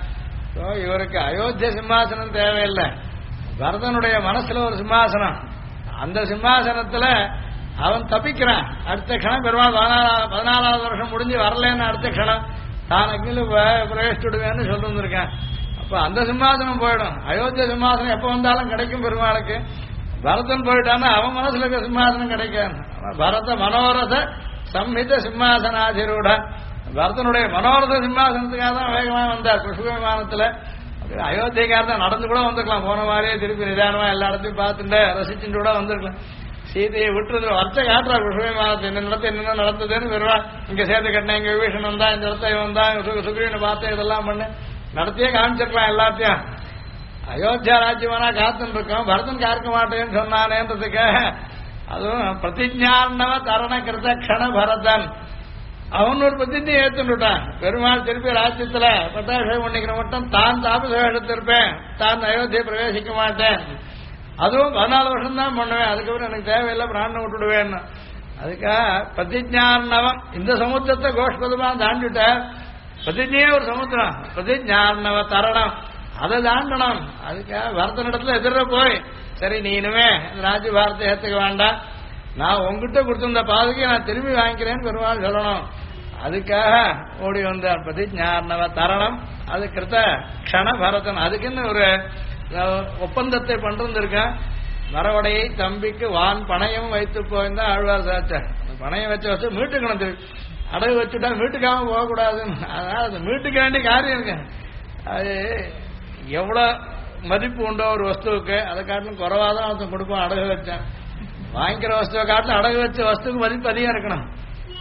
இவருக்கு அயோத்திய சிம்மாசனம் தேவையில்லை. பரதனுடைய மனசுல ஒரு சிம்மாசனம். அந்த சிம்மாசனத்துல அவன் தப்பிக்கிறான். அடுத்த க்ஷணம் பெருமாள் 14வது வருஷம் முடிஞ்சு வரலன்னு அடுத்த க்ஷணம் தான் அக்னியில பிரவேசிச்சுடுவேன்னு சொல்லிருந்திருக்கான். அப்ப அந்த சிம்மாசனம் போயிடும். அயோத்திய சிம்மாசனம் எப்ப வந்தாலும் கிடைக்கும் பெருமாளுக்கு. பரதன் போயிட்டான்னா அவன் மனசுல இருக்க சிம்மாசனம் கிடைக்காது. பரத மனோரத சம்ஹித சிம்மாசனாதிரூட. பரதனுடைய மனோரத சிம்மாசனத்துக்காக தான் வேகமா வந்தார் புஷ்ப விமானத்துல. அயோத்தியக்காரதான் நடந்து கூட வந்திருக்கலாம். போன மாதிரியே திருப்பி நிதானமா எல்லா இடத்தையும் பார்த்துட்டு ரசிச்சுட்டு கூட வந்திருக்கலாம். சீதையை விட்டுறது வர்த்த காட்டுறா புஷ்ப விமானத்தை. இந்த இடத்துல என்னென்ன நடந்ததுன்னு வருவான். இங்க சேர்த்து கட்டின இங்க விபீஷன் வந்தா, இந்த இடத்த வந்தா, சுக்ரீவனை பார்த்து இதெல்லாம் பண்ணு நடத்தியே காமிச்சிருக்கலாம் எல்லாத்தையும். அயோத்தியா ராஜ்யமானா காத்துன்னு இருக்கோம். பரதன் காக்க மாட்டேன்னு சொன்னானேன்றதுக்காக அதுவும் பிரதிஜார்ணவ தரண கிருத க்ஷண பரதன் அவன் ஒரு பிரதிஜை ஏத்துட்டான். பெருமாள் திருப்பி ராஜ்யத்துல பட்டாபிஷேகம் பண்ணிக்கிற மட்டும் தான் தாபசேஷத்து இருப்பேன், தான் அயோத்தியை பிரவேசிக்க மாட்டேன், அதுவும் 14 வருஷம் தான் பண்ணுவேன், அதுக்கப்புறம் எனக்கு தேவையில்லை பிராணம் விட்டுடுவேன். அதுக்காக பிரதிஜார்ணவம் இந்த சமுத்திரத்தை கோஷ்பதமா தாண்டிட்ட. பிரதிஜையே ஒரு சமுத்திரம். பிரதிஜார்ணவ தரணம் அதை தாண்டணும். அதுக்காக பரதனிடத்துல எதிர போய் சரி நீ இனிமே ராஜ்ய பாரத்தை ஏத்துக்க வேண்டாம், நான் உங்ககிட்ட கொடுத்திருந்த பாதுகை நான் திரும்பி வாங்கிக்கிறேன்னு பெருமாள் சொல்லணும். அதுக்காக ஓடி வந்தார். பிரதிஜார்ணவ தரணம் அது கிருத்த க்ஷண பரதன். அதுக்குன்னு ஒரு ஒப்பந்தத்தை பண்றிருக்கான். மரவடையை தம்பிக்கு வான் பணையம் வைத்து போயிருந்தா ஆழ்வார் சாச்சா. பணையம் வச்சு மீட்டுக்கணும். திருப்பி அடகு வச்சுட்டா மீட்டுக்காம போகக்கூடாதுன்னு. அதனால அது மீட்டுக்க வேண்டிய காரியம் இருக்கு. அது எவ்வளவு மதிப்பு உண்டோ ஒரு வஸ்துவுக்கு அதை காட்டிலும் குறைவாதான் ஒருத்தன் கொடுப்பான். அடகு வச்சேன் வாங்கிக்கிற வஸ்துவை காட்டிலும் அடகு வச்ச வஸ்துக்கு மதிப்பு அதிகம் இருக்கணும்.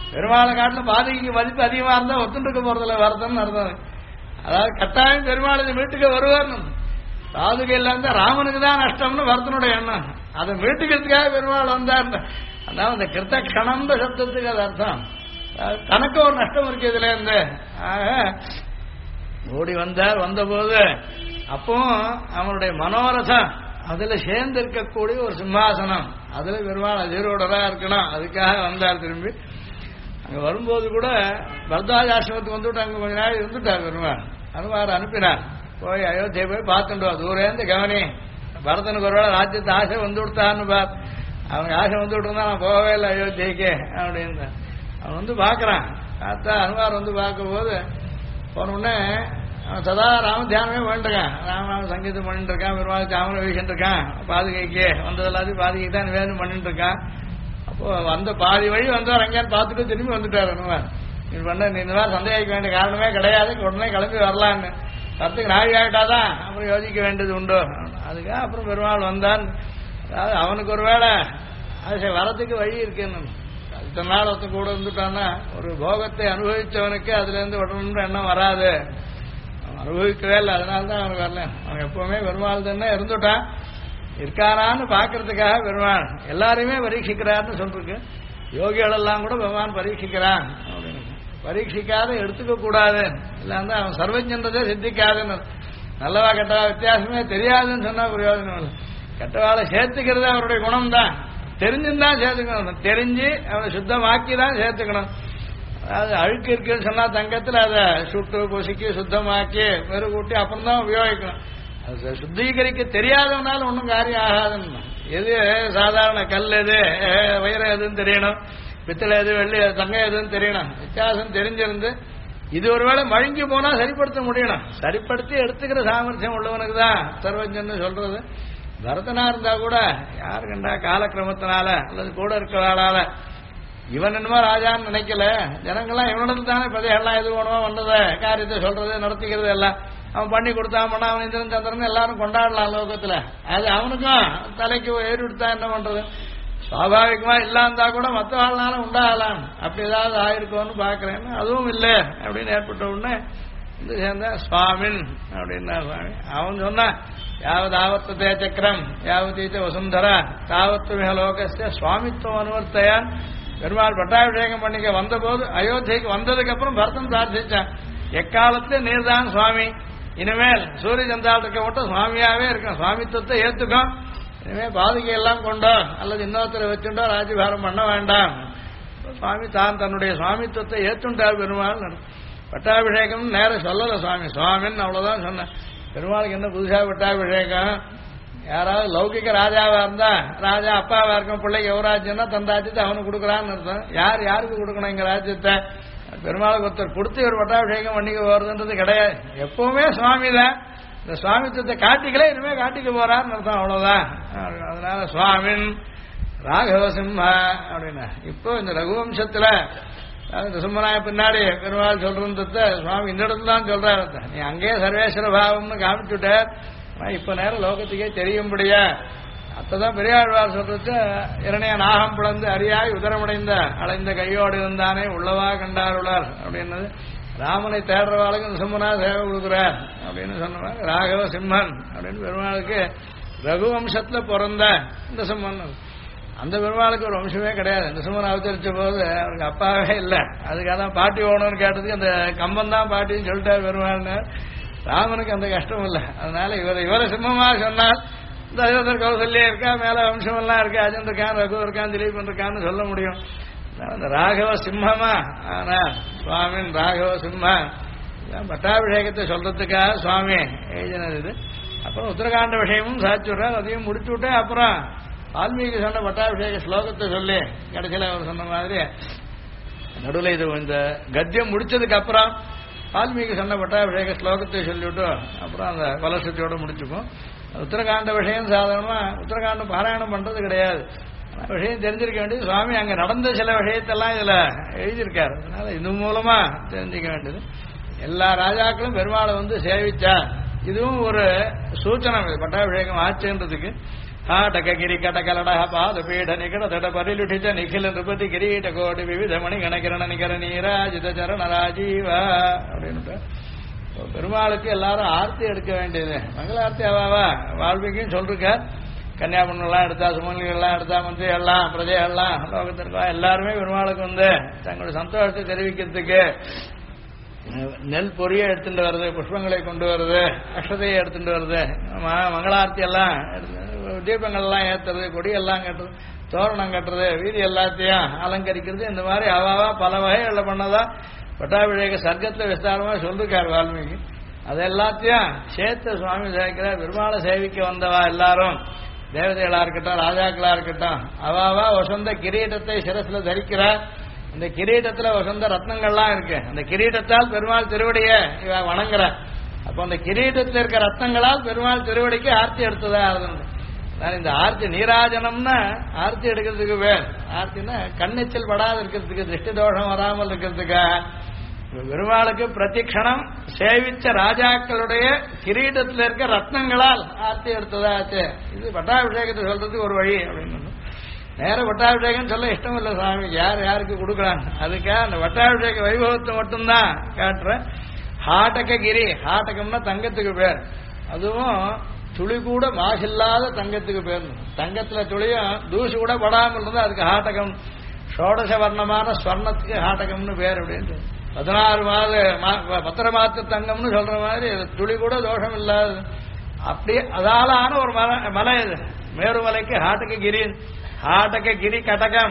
பெருமாளை காட்டிலும் பாதிக்கு மதிப்பு அதிகமா இருந்தா ஒத்துட்டு இருக்க போறதில்ல வரதம்னு அர்த்தம். அதாவது கட்டாயம் பெருமாள் இந்த வீட்டுக்கு வருவார்னு. பாதுகை இல்லாம ராமனுக்கு தான் நஷ்டம்னு வரதனுடைய எண்ணம். அதை மீட்டுக்கிறதுக்காக பெருமாள் வந்தார். அதாவது அந்த கிருத்த கணந்த சப்தத்துக்கு அது அர்த்தம். தனக்கு ஒரு நஷ்டம் இருக்கு இதுல இருந்து. ஓடி வந்தார். வந்தபோது அப்பவும் அவனுடைய மனோரசம் அதுல சேர்ந்து இருக்கக்கூடிய ஒரு சிம்மாசனம், அதுல பெருமாள் அதிரோடரா இருக்கணும், அதுக்காக வந்தார். திரும்பி அங்க வரும்போது கூட பரத்வாஜ ஆசிரமத்துக்கு வந்துவிட்டு அங்க கொஞ்ச நாள் இருந்துட்டார் பெருமாள். அனுமார் அனுப்பினார், போய் அயோத்தியை போய் பார்த்துட்டு தூரேந்து கவனி, பரதனுக்கு ஒருவேளை ராஜ்யத்து ஆசை வந்து விடுத்தான்னு பார். அவனுக்கு ஆசை வந்து விட்டுருந்தா நான் போகவே இல்லை அயோத்தியைக்கு அப்படின்னு அவன் வந்து பார்க்கறான். பார்த்தா அனுமார் வந்து பார்க்கும் போது போன உடனே அவன் சதா ராம தியானமே பண்ணிருக்கான். ராமநாம சங்கீதம் பண்ணிட்டு இருக்கான், பெருமாள் சாமனை வீசிட்டு இருக்கான், பாதுகைக்கு வந்தது எல்லாத்தையும் பாதுகைக்கு தான் நிவேதனம் பண்ணிட்டு இருக்கான். அப்போ வந்த பாதி வழி வந்தவர் அங்கேயான்னு பார்த்துட்டு திரும்பி வந்துட்டார் அனுமார். நீ பண்ண நீ இந்த மாதிரி சந்தேகிக்க வேண்டிய காரணமே கிடையாது, உடனே கிளம்பி வரலான்னு. வரத்துக்கு நாழி ஆகிட்டாதான் அப்புறம் யோசிக்க வேண்டியது உண்டு. அதுக்காக அப்புறம் பெருமாள் வந்தான். அதாவது அவனுக்கு ஒரு வேளை அது வரத்துக்கு வழி இருக்குன்னு. இத்தனை நாள் ஒருத்தன் கூட இருந்துட்டான்னா ஒரு போகத்தை அனுபவிச்சவனுக்கு அதுல இருந்து விடணுன்ற எண்ணம் வராது. அவன் அனுபவிக்கவே இல்லை, அதனால்தான் அவனுக்கு வரல. அவன் எப்பவுமே பெருமாள் தானே இருந்துட்டான். இருக்காரான்னு பாக்குறதுக்காக பெருமாள் எல்லாரையுமே பரீட்சிக்கிறார்னு சொல்லிருக்கு. யோகிகள் எல்லாம் கூட பகவான் பரீட்சிக்கிறான் அப்படின்னு. பரீட்சிக்காத எடுத்துக்க கூடாது, இல்ல அவன் சர்வஜன்றதே சித்திக்காதுன்னு. நல்லவா கெட்டவா வித்தியாசமே தெரியாதுன்னு சொன்னா பிரயோஜனம் இல்லை. கெட்டவாளை சேர்த்துக்கிறது அவருடைய குணம் தான். தெரிஞ்சுதான் சேர்த்துக்கணும், தெரிஞ்சு அவனை சுத்தமாக்கி தான் சேர்த்துக்கணும். அதாவது அழுக்கு இருக்குன்னு சொன்னா தங்கத்தில் அதை சுட்டு பொசுக்கி சுத்தமாக்கி மெருகூட்டி அப்புறம் தான் உபயோகிக்கணும். அது சுத்திகரிக்க தெரியாதவனால ஒன்றும் காரியம் ஆகாதுன்னு. எது சாதாரண கல் எது வைரம் எதுன்னு தெரியணும், பித்தளை எது வெள்ளி தங்கம் எதுன்னு தெரியணும். வித்தியாசம் தெரிஞ்சிருந்து இது ஒருவேளை மழுங்கி போனா சரிப்படுத்த முடியணும். சரிப்படுத்தி எடுத்துக்கிற சாமர்த்தியம் உள்ளவனுக்கு தான் சர்வஜன்னு சொல்றது. பரதனா இருந்தா கூட யாரு கண்டா காலக்கிரமத்தினால அல்லது கூட இருக்கிறாளால இவன் என்னமோ ராஜான்னு நினைக்கல. ஜனங்கள்லாம் இவனிடத்துல தானே பிரதைகள்லாம் எது வேணுமோ வந்ததை காரியத்தை சொல்றது நடத்திக்கிறது எல்லாம் அவன் பண்ணி கொடுத்தான் பண்ணா அவன் இந்திரன் சந்திரன் எல்லாரும் கொண்டாடலாம் லோகத்துல. அது அவனுக்கும் தலைக்கு ஏறி விடுத்தா என்ன பண்றது? சுவாபாவிகமா இல்லாந்தா கூட மற்ற வாழ்னாலும் உண்டாகலாம். அப்படி ஏதாவது ஆயிருக்கோன்னு பாக்குறேன். அதுவும் இல்லை அப்படின்னு ஏற்பட்ட உடனே வந்து சேர்ந்த சுவாமின் அப்படின்னா சுவாமி அவன் சொன்னான், யாவது ஆவத்ததே சக்கரம் யாவதீச்ச வசுந்தரா தாவத்து மிக லோகஸ்ய சுவாமித்துவம் அனுவர்த்தையான். பெருமாள் பட்டாபிஷேகம் பண்ணிக்க வந்த போது அயோத்தியைக்கு வந்ததுக்கு அப்புறம் பரதன் பிரார்த்திச்சான், எக்காலத்துல நீர்தான் சுவாமி, இனிமேல் சூரிய சந்திராவுக்கு மட்டும் சுவாமியாவே இருக்கும், சுவாமித்துவத்தை ஏத்துக்கும், இனிமேல் பாதுகை எல்லாம் கொண்டோ அல்லது இன்னொருத்தரை வச்சுட்டோ ராஜ்யபாரம் பண்ண வேண்டாம். சுவாமி தான் தன்னுடைய சுவாமித்துவத்தை ஏத்துண்டார் பெருமாள். பட்டாபிஷேகம் நேரம் சொல்லல சுவாமி, சுவாமின்னு அவ்வளவுதான் சொன்னேன். பெருமாளுக்கு என்ன புதுசா பட்டாபிஷேகம்? யாராவது லௌகிக ராஜாவா இருந்தா ராஜா அப்பாவா இருக்கும், பிள்ளைக்கு எவ்வளவு ராஜ்யம்னா தன் ராஜ்யத்தை அவனுக்கு கொடுக்குறான்னு அர்த்தம். யாருக்கு கொடுக்கணும் எங்க ராஜ்யத்தை? பெருமாளுக்கு ஒருத்தர் கொடுத்து ஒரு பட்டாபிஷேகம் பண்ணிக்க போறதுன்றது கிடையாது. எப்பவுமே சுவாமி தான். இந்த சுவாமித்துவத்தை காட்டிக்கல, இனிமே காட்டிக்க போறான்னு அர்த்தம், அவ்வளவுதான். அதனால சுவாமின் ராகவ சிம்ஹா அப்படின்னா இப்போ இந்த ரகுவம்சத்துல சிம்மனாய பின்னாடி பெருமாள் சொல்றத சுவாமி இந்த இடத்துல தான் சொல்றாரு. நீ அங்கேயே சர்வேஸ்வர பாவம்னு காமிச்சுட்டார். இப்ப நேரம் லோகத்துக்கே தெரியும்படியா அப்பதான் பெரியாழ்வார் சொல்றது, இரணைய நாகம் பிளந்து அரியாய் உதரமடைந்த அலைந்த கையோடு இருந்தானே உள்ளவா கண்டாருளார் அப்படின்னது. ராமனை தேடுறவாளுக்கு சிம்மனா சேவை கொடுக்குறார் அப்படின்னு சொன்னாங்க. ராகவ சிம்மன் அப்படின்னு பெருமாளுக்கு ரகுவம்சத்துல பிறந்த இந்த சிம்மன். அந்த பெருமாளுக்கு ஒரு வம்சமே கிடையாது. இந்த சிம்மன் அவதரிச்ச போது அவருக்கு அப்பாவே இல்லை. அதுக்காக தான் பாட்டி ஓணும்னு கேட்டதுக்கு அந்த கம்பன் தான் பாட்டின்னு சொல்லிட்டார் பெருமாள்னு. ராமனுக்கு அந்த கஷ்டம் இல்லை. அதனால இவரை சிம்மமா சொன்னால் இந்த அயோத்தர் கௌசல்யா இருக்கா, மேல வம்சம் எல்லாம் இருக்கா, அஜன் இருக்கான், ரகு இருக்கான், திலீபன் இருக்கான்னு சொல்ல முடியும். அந்த ராகவ சிம்மமா ஆனா சுவாமின் ராகவ சிம்மா பட்டாபிஷேகத்தை சொல்றதுக்காக சுவாமி எழுதினது இது. அப்புறம் உத்தரகாண்ட விஷயமும் சாதிச்சுடுறார், அதையும் முடிச்சு விட்டு அப்புறம் வால்மீகி சொன்ன பட்டாபிஷேக ஸ்லோகத்தை சொல்லி கடைசியில் அவர் சொன்ன மாதிரி நடுவில் இது இந்த கத்தியம் முடிச்சதுக்கு அப்புறம் வால்மீகி சொன்ன பட்டாபிஷேக ஸ்லோகத்தை சொல்லிவிட்டு அப்புறம் அந்த கலசத்தையோட முடிச்சுக்கும். உத்தரகாண்ட விஷயம் சாதாரணமா உத்தரகாண்டம் பாராயணம் பண்றது கிடையாது. விஷயம் தெரிஞ்சிருக்க வேண்டியது சுவாமி அங்க நடந்த சில விஷயத்தெல்லாம் இதுல எழுதியிருக்காரு. அதனால இது மூலமா தெரிஞ்சுக்க வேண்டியது. எல்லா ராஜாக்களும் பெருமாளை வந்து சேவிச்சா இதுவும் ஒரு சூச்சனம். பட்டாபிஷேகம் ஆச்சுன்றதுக்கு ಹಾಟಕಗಿರಿ ಕಟಕಲಡ ಪಾದಪೀಠ ನಿಕಟ ತಟ ಪರಿಲುಠಿತ ನಿಖಿಲ ನೃಪತಿ ಕಿರೀಟ ಕೋಟಿ ವಿವಿಧ ಮಣಿಗಣಕಿರಣ ನಿಕರ நீராஜித சரண ராஜீவ அப்படின்னு பெருமாளுக்கு எல்லாரும் ஆர்த்தி எடுக்க வேண்டியது. மங்களார்த்தி அவாவா வால்மீகியும் சொல்லிருக்கார். கன்னியாகுமரியெல்லாம் எடுத்தா, சுமங்கலிகள்லாம் எடுத்தா, மந்திரி எல்லாம், பிரஜைகள்லாம், லோகத்திற்கா எல்லாருமே பெருமாளுக்கு தங்களுடைய சந்தோஷத்தை தெரிவிக்கிறதுக்கு நெல் பொரியை எடுத்துட்டு வருது, புஷ்பங்களை கொண்டு வருது, அக்ஷதையை எடுத்துட்டு வருது, மங்களார்த்தி எல்லாம் தீபங்கள் எல்லாம் ஏத்துறது, கொடியெல்லாம் கட்டுறது, தோரணம் கட்டுறது, வீதி எல்லாத்தையும் அலங்கரிக்கிறது, இந்த மாதிரி அவாவா பல வகைகள்ல பண்ணதா பட்டாபிஷேக சர்க்கத்துல விஸ்தாரமா சொல்லிருக்காரு வால்மீகி. அது எல்லாத்தையும் சேர்த்து சுவாமி சேவிக்கிறார். பெருமாளை சேவிக்க வந்தவா எல்லாரும் தேவதைகளா இருக்கட்டும், ராஜாக்களா இருக்கட்டும், அவாவா வசந்த கிரீடத்தை சிரசுல தரிக்கிறார். இந்த கிரீடத்துல வசந்த ரத்னங்கள்லாம் இருக்கு. அந்த கிரீடத்தால் பெருமாள் திருவடிய இவ வணங்குறார். அப்ப அந்த கிரீடத்தில் இருக்க ரத்னங்களால் பெருமாள் திருவடிக்கு ஆர்த்தி எடுத்ததா இருந்தது. இந்த ஆர்த்தி நீராஜனம்னா ஆர்த்தி எடுக்கிறதுக்கு பேர். ஆர்த்தினா கண்ணெச்சல் படாத இருக்கிறதுக்கு, திருஷ்டி தோஷம் வராமல் இருக்கிறதுக்கா பெருமாளுக்கு பிரதிக்ஷணம் சேவிச்ச ராஜாக்களுடைய கிரீடத்தில் இருக்க ரத்னங்களால் ஆர்த்தி எடுத்ததாச்சு. இது பட்டாபிஷேகத்தை சொல்றதுக்கு ஒரு வழி அப்படின்னு. நேர பட்டாபிஷேகம் சொல்ல இஷ்டம் இல்லை சுவாமி, யார் யாருக்கு கொடுக்குறாங்க. அதுக்காக அந்த பட்டாபிஷேக வைபவத்தை மட்டும்தான் காட்டுற. ஹாட்டகிரி, ஹாட்டகம்னா தங்கத்துக்கு பேர். அதுவும் துளி கூட மாசில்லாத தங்கத்துக்கு பேர். தங்கத்துல துளியும் தூசி கூட படாமல் இருந்தா அதுக்கு ஹாட்டகம். ஷோடச வர்ணமான ஸ்வர்ணத்துக்கு ஹாட்டகம்னு பேர். அப்படின்னு 16 பத்திர மாத்து தங்கம்னு சொல்ற மாதிரி துளி கூட தோஷம் இல்லாது. அப்படியே அதால ஆன ஒரு மலை இது மேருமலைக்கு ஹாட்டகிரி. ஹாட்டகிரி கடகம்,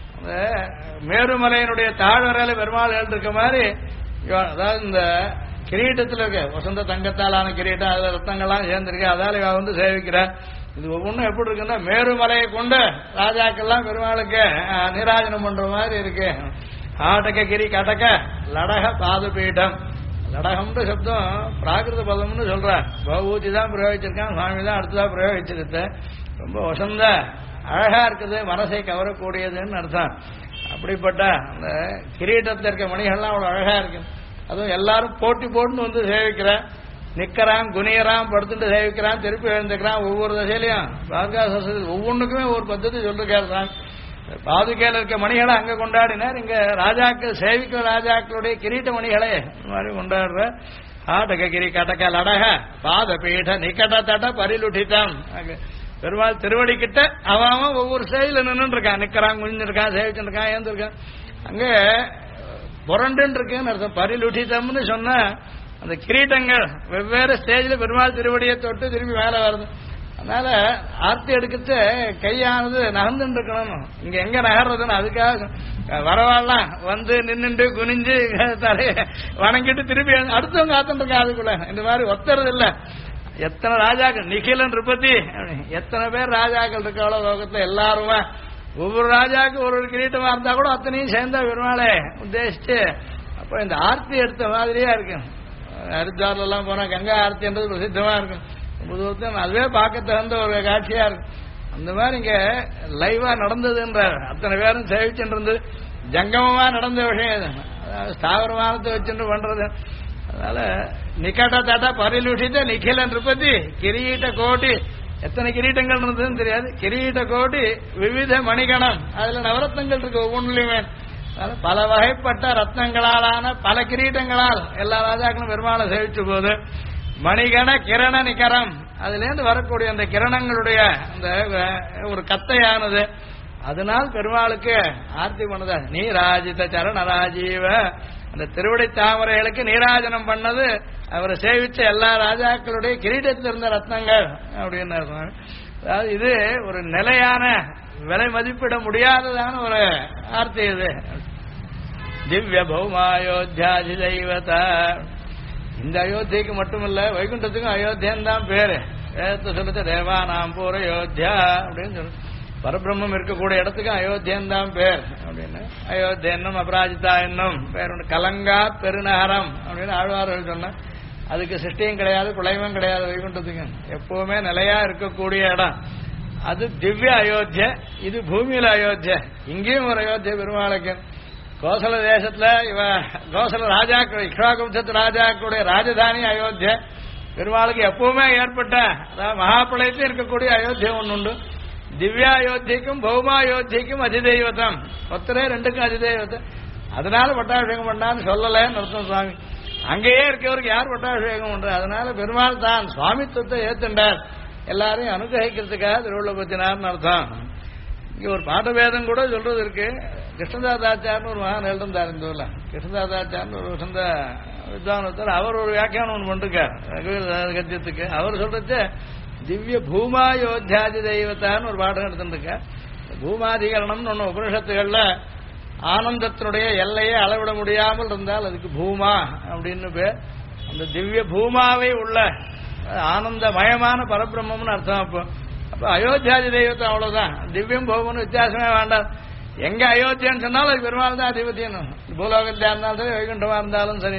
மேருமலையினுடைய தாழ்வரையில பெருமாள் எழுந்திருக்க மாதிரி. அதாவது இந்த கிரீட்டத்தில் இருக்க வசந்த தங்கத்தாலான கிரீட்டம், அதுல ரத்தங்கள்லாம் சேர்ந்திருக்கு. அதால இவ சேவிக்கிறார். இது ஒவ்வொன்றும் எப்படி இருக்குன்னா மேருமலையை கொண்டு ராஜாக்கள்லாம் பெருமாளுக்கு நீராஜனம் பண்ற மாதிரி இருக்கு. ஆட்டகிரி கடக லடக பாதபீடம். லடகம்ன்ற சப்தம் பிராகிருத பதம்னு சொல்ற. பகவூதி தான் பிரயோகிச்சிருக்கான், சுவாமி தான் அடுத்ததான் பிரயோகிச்சிருக்க. ரொம்ப வசந்த அழகா இருக்குது, மனசை கவரக்கூடியதுன்னு அர்த்தம். அப்படிப்பட்ட அந்த கிரீட்டத்தில் இருக்க மணிகள்லாம் அவ்வளவு அழகா இருக்கு. அதுவும் எல்லாரும் போட்டி போட்டுன்னு சேவிக்கிற. நிக்கிறான், குனியறான், படுத்துட்டு சேவிக்கிறான், திருப்பி எழுந்துக்கிறான். ஒவ்வொரு திசையிலையும் ஒவ்வொன்றுக்குமே ஒரு பద్ధதி சொல்லிருக்காரு தான். பாதுகையில் இருக்க மணிகளை அங்க கொண்டாடினார். இங்க ராஜாக்கள் சேவிக்கிற ராஜாக்களுடைய கிரீட்ட மணிகளை இந்த மாதிரி கொண்டாடுற. ஆட்டகிரி கடக லடக பாதபீட நிகட தட பரிலுடித்தம். பெருமாள் திருவடி கிட்ட அவன் ஒவ்வொரு ஸ்டேஜ்ல நின்று இருக்கான். நிக்கிறான், குனிஞ்சிருக்கான், சேவிச்சுட்டு இருக்கான், ஏந்திருக்கான். அங்க புரண்டு இருக்குன்னு அர்த்தம். பரிலுடித்தம்னு சொன்னா அந்த கிரீட்டங்கள் வெவ்வேறு ஸ்டேஜ்ல பெருமாள் திருவடியை தொட்டு திரும்பி மேல வருது. அதனால ஆர்த்தி எடுக்கிட்டு கையானது நகர்ந்துட்டு இருக்கணும். இங்க எங்க நகர்றதுன்னு அதுக்காக வரவாடலாம் வந்து நின்றுட்டு குனிஞ்சு தலைய வணங்கிட்டு திருப்பி அடுத்தவங்க காத்துட்டு இருக்கா. அதுக்குள்ள இந்த மாதிரி ஒத்துறது இல்ல. எத்தனை ராஜாக்கள், நிகிலன் ரிபதி, எத்தனை பேர் ராஜாக்கள் இருக்காளோ லோகத்துல எல்லாருமா. ஒவ்வொரு ராஜாவுக்கு ஒரு கிரீட்டமா இருந்தா கூட அத்தனையும் சேர்ந்தா பெருமாளை உத்தேசிச்சு அப்ப இந்த ஆர்த்தி எடுத்த மாதிரியா இருக்கு. ஹரித்வார்ல எல்லாம் போனா கங்கா ஆர்த்தின்றது பிரசித்தமா இருக்கும். அதுவே பார்க்க தகுந்த ஒரு காட்சியா இருக்கு. அந்த மாதிரி இங்க லைவா நடந்ததுன்றார். அத்தனை பேரும் சேவிச்சுட்டு ஜங்கமமா நடந்த விஷயம். அதாவது ஸ்தாவரமானத்தை வச்சுட்டு பண்றது. அதனால நிகட தட பரிலுஷித நிகிலன் ரிபதி கிரீட்ட கோட்டி. எத்தனை கிரீட்டங்கள் இருந்ததுன்னு தெரியாது. கிரீட்ட கோட்டி விவித மணிகணம். அதுல நவரத்னங்கள் இருக்கு ஒவ்வொன்றுலயுமே. பல வகைப்பட்ட ரத்னங்களாலான பல கிரீட்டங்களால் எல்லா ராஜாக்களும் பெருமாளை சேவிச்ச போது மணிகண கிரண நிகரம், அதுல இருந்து வரக்கூடிய அந்த கிரணங்களுடைய அந்த ஒரு கத்தையானது அதனால் பெருமாளுக்கு ஆர்த்தி பண்ணது. நீராஜித சரண ராஜீவ, அந்த திருவடி தாமரைகளுக்கு நீராஜனம் பண்ணது அவரை சேவிச்ச எல்லா ராஜாக்களுடைய கிரீடத்தில் இருந்த ரத்னங்கள் அப்படின்னு. அதாவது இது ஒரு நிலையான விலை மதிப்பிட முடியாததான ஒரு ஆர்த்தி. இது திவ்ய பௌமாயோத்தியாதி தெய்வத. இந்த அயோத்தியக்கு மட்டுமல்ல, வைகுண்டத்துக்கும் அயோத்தியன் தான் பேரு. வேதத்தை சொல்லிட்டு தேவானாம் பூர அயோத்தியா அப்படின்னு சொல்லு. பரபிரம்மம் இருக்கக்கூடிய இடத்துக்கும் அயோத்தியன் தான் பேர் அப்படின்னு. அயோத்தியா என்னும் அபராஜிதா என்னும் பேர் உண்டு. கலங்கா பெருநகரம் அப்படின்னு ஆழ்வார்கள் சொன்ன. அதுக்கு சிருஷ்டியும் கிடையாது, குலைவும் கிடையாது. வைகுண்டத்துக்கு எப்பவுமே நிலையா இருக்கக்கூடிய இடம். அது திவ்ய அயோத்தியா, இது பூமியில அயோத்தியா. இங்கேயும் ஒரு அயோத்தியா பெருமாளுக்கு. கோசல தேசத்துல கோசல ராஜாக்கள், இக்ஷ்வாகும்சத்து ராஜாக்களுடைய ராஜதானி அயோத்தியா. பெருமாளுக்கு எப்பவுமே ஏற்பட்ட அதாவது மகாபிரளயத்தில் இருக்கக்கூடிய அயோத்தியை ஒன்று உண்டு. திவ்யாயோத்தியக்கும் பௌமாயோத்தியக்கும் அதிதெய்வத்தம், ஒத்தரே ரெண்டுக்கும் அதிதெய்வத்தம். அதனால பட்டாபிஷேகம் பண்ணான்னு சொல்லலன்னு அர்த்தம் சுவாமி. அங்கேயே இருக்கவருக்கு யார் பட்டாபிஷேகம் பண்ற? அதனால பெருமாள் தான் சுவாமித்துவத்தை ஏத்துண்டார், எல்லாரையும் அனுகிரகிக்கிறதுக்காக திருவள்ளுவத்தினார்னு அர்த்தம். இங்க ஒரு பாட்டபேதம் கூட சொல்றது இருக்கு. கிருஷ்ணதாதாச்சார்னு ஒரு மகான் எழுந்தார் இந்த ஊர்ல. கிருஷ்ணதாதாச்சார்னு ஒரு சொந்த வித்வானத்தர், அவர் ஒரு வியாக்கியானம் ஒன்று பண்ணிருக்கார் கத்தியத்துக்கு. அவர் சொல்றது திவ்ய பூமாயோத்தியாதி தெய்வத்தான்னு ஒரு பாடம் எடுத்துருக்க. பூமாதிகரணம்னு ஒன்று உபனிஷத்துகள்ல ஆனந்தத்தினுடைய எல்லையை அளவிட முடியாமல் இருந்தால் அதுக்கு பூமா அப்படின்னு பேர். அந்த திவ்ய பூமாவை உள்ள ஆனந்தமயமான பரபிரம்மம்னு அர்த்தம். அப்போ அயோத்தியாதி தெய்வத்தை அவ்வளவுதான். திவ்யம் பூமன்னு வித்தியாசமே வேண்டாம். எங்க அயோத்தியான்னு சொன்னாலும் அது பெருமாள் தான் அதிபத்தியம். பூலோகத்தியா இருந்தாலும் சரி, வைகுண்டமா இருந்தாலும் சரி.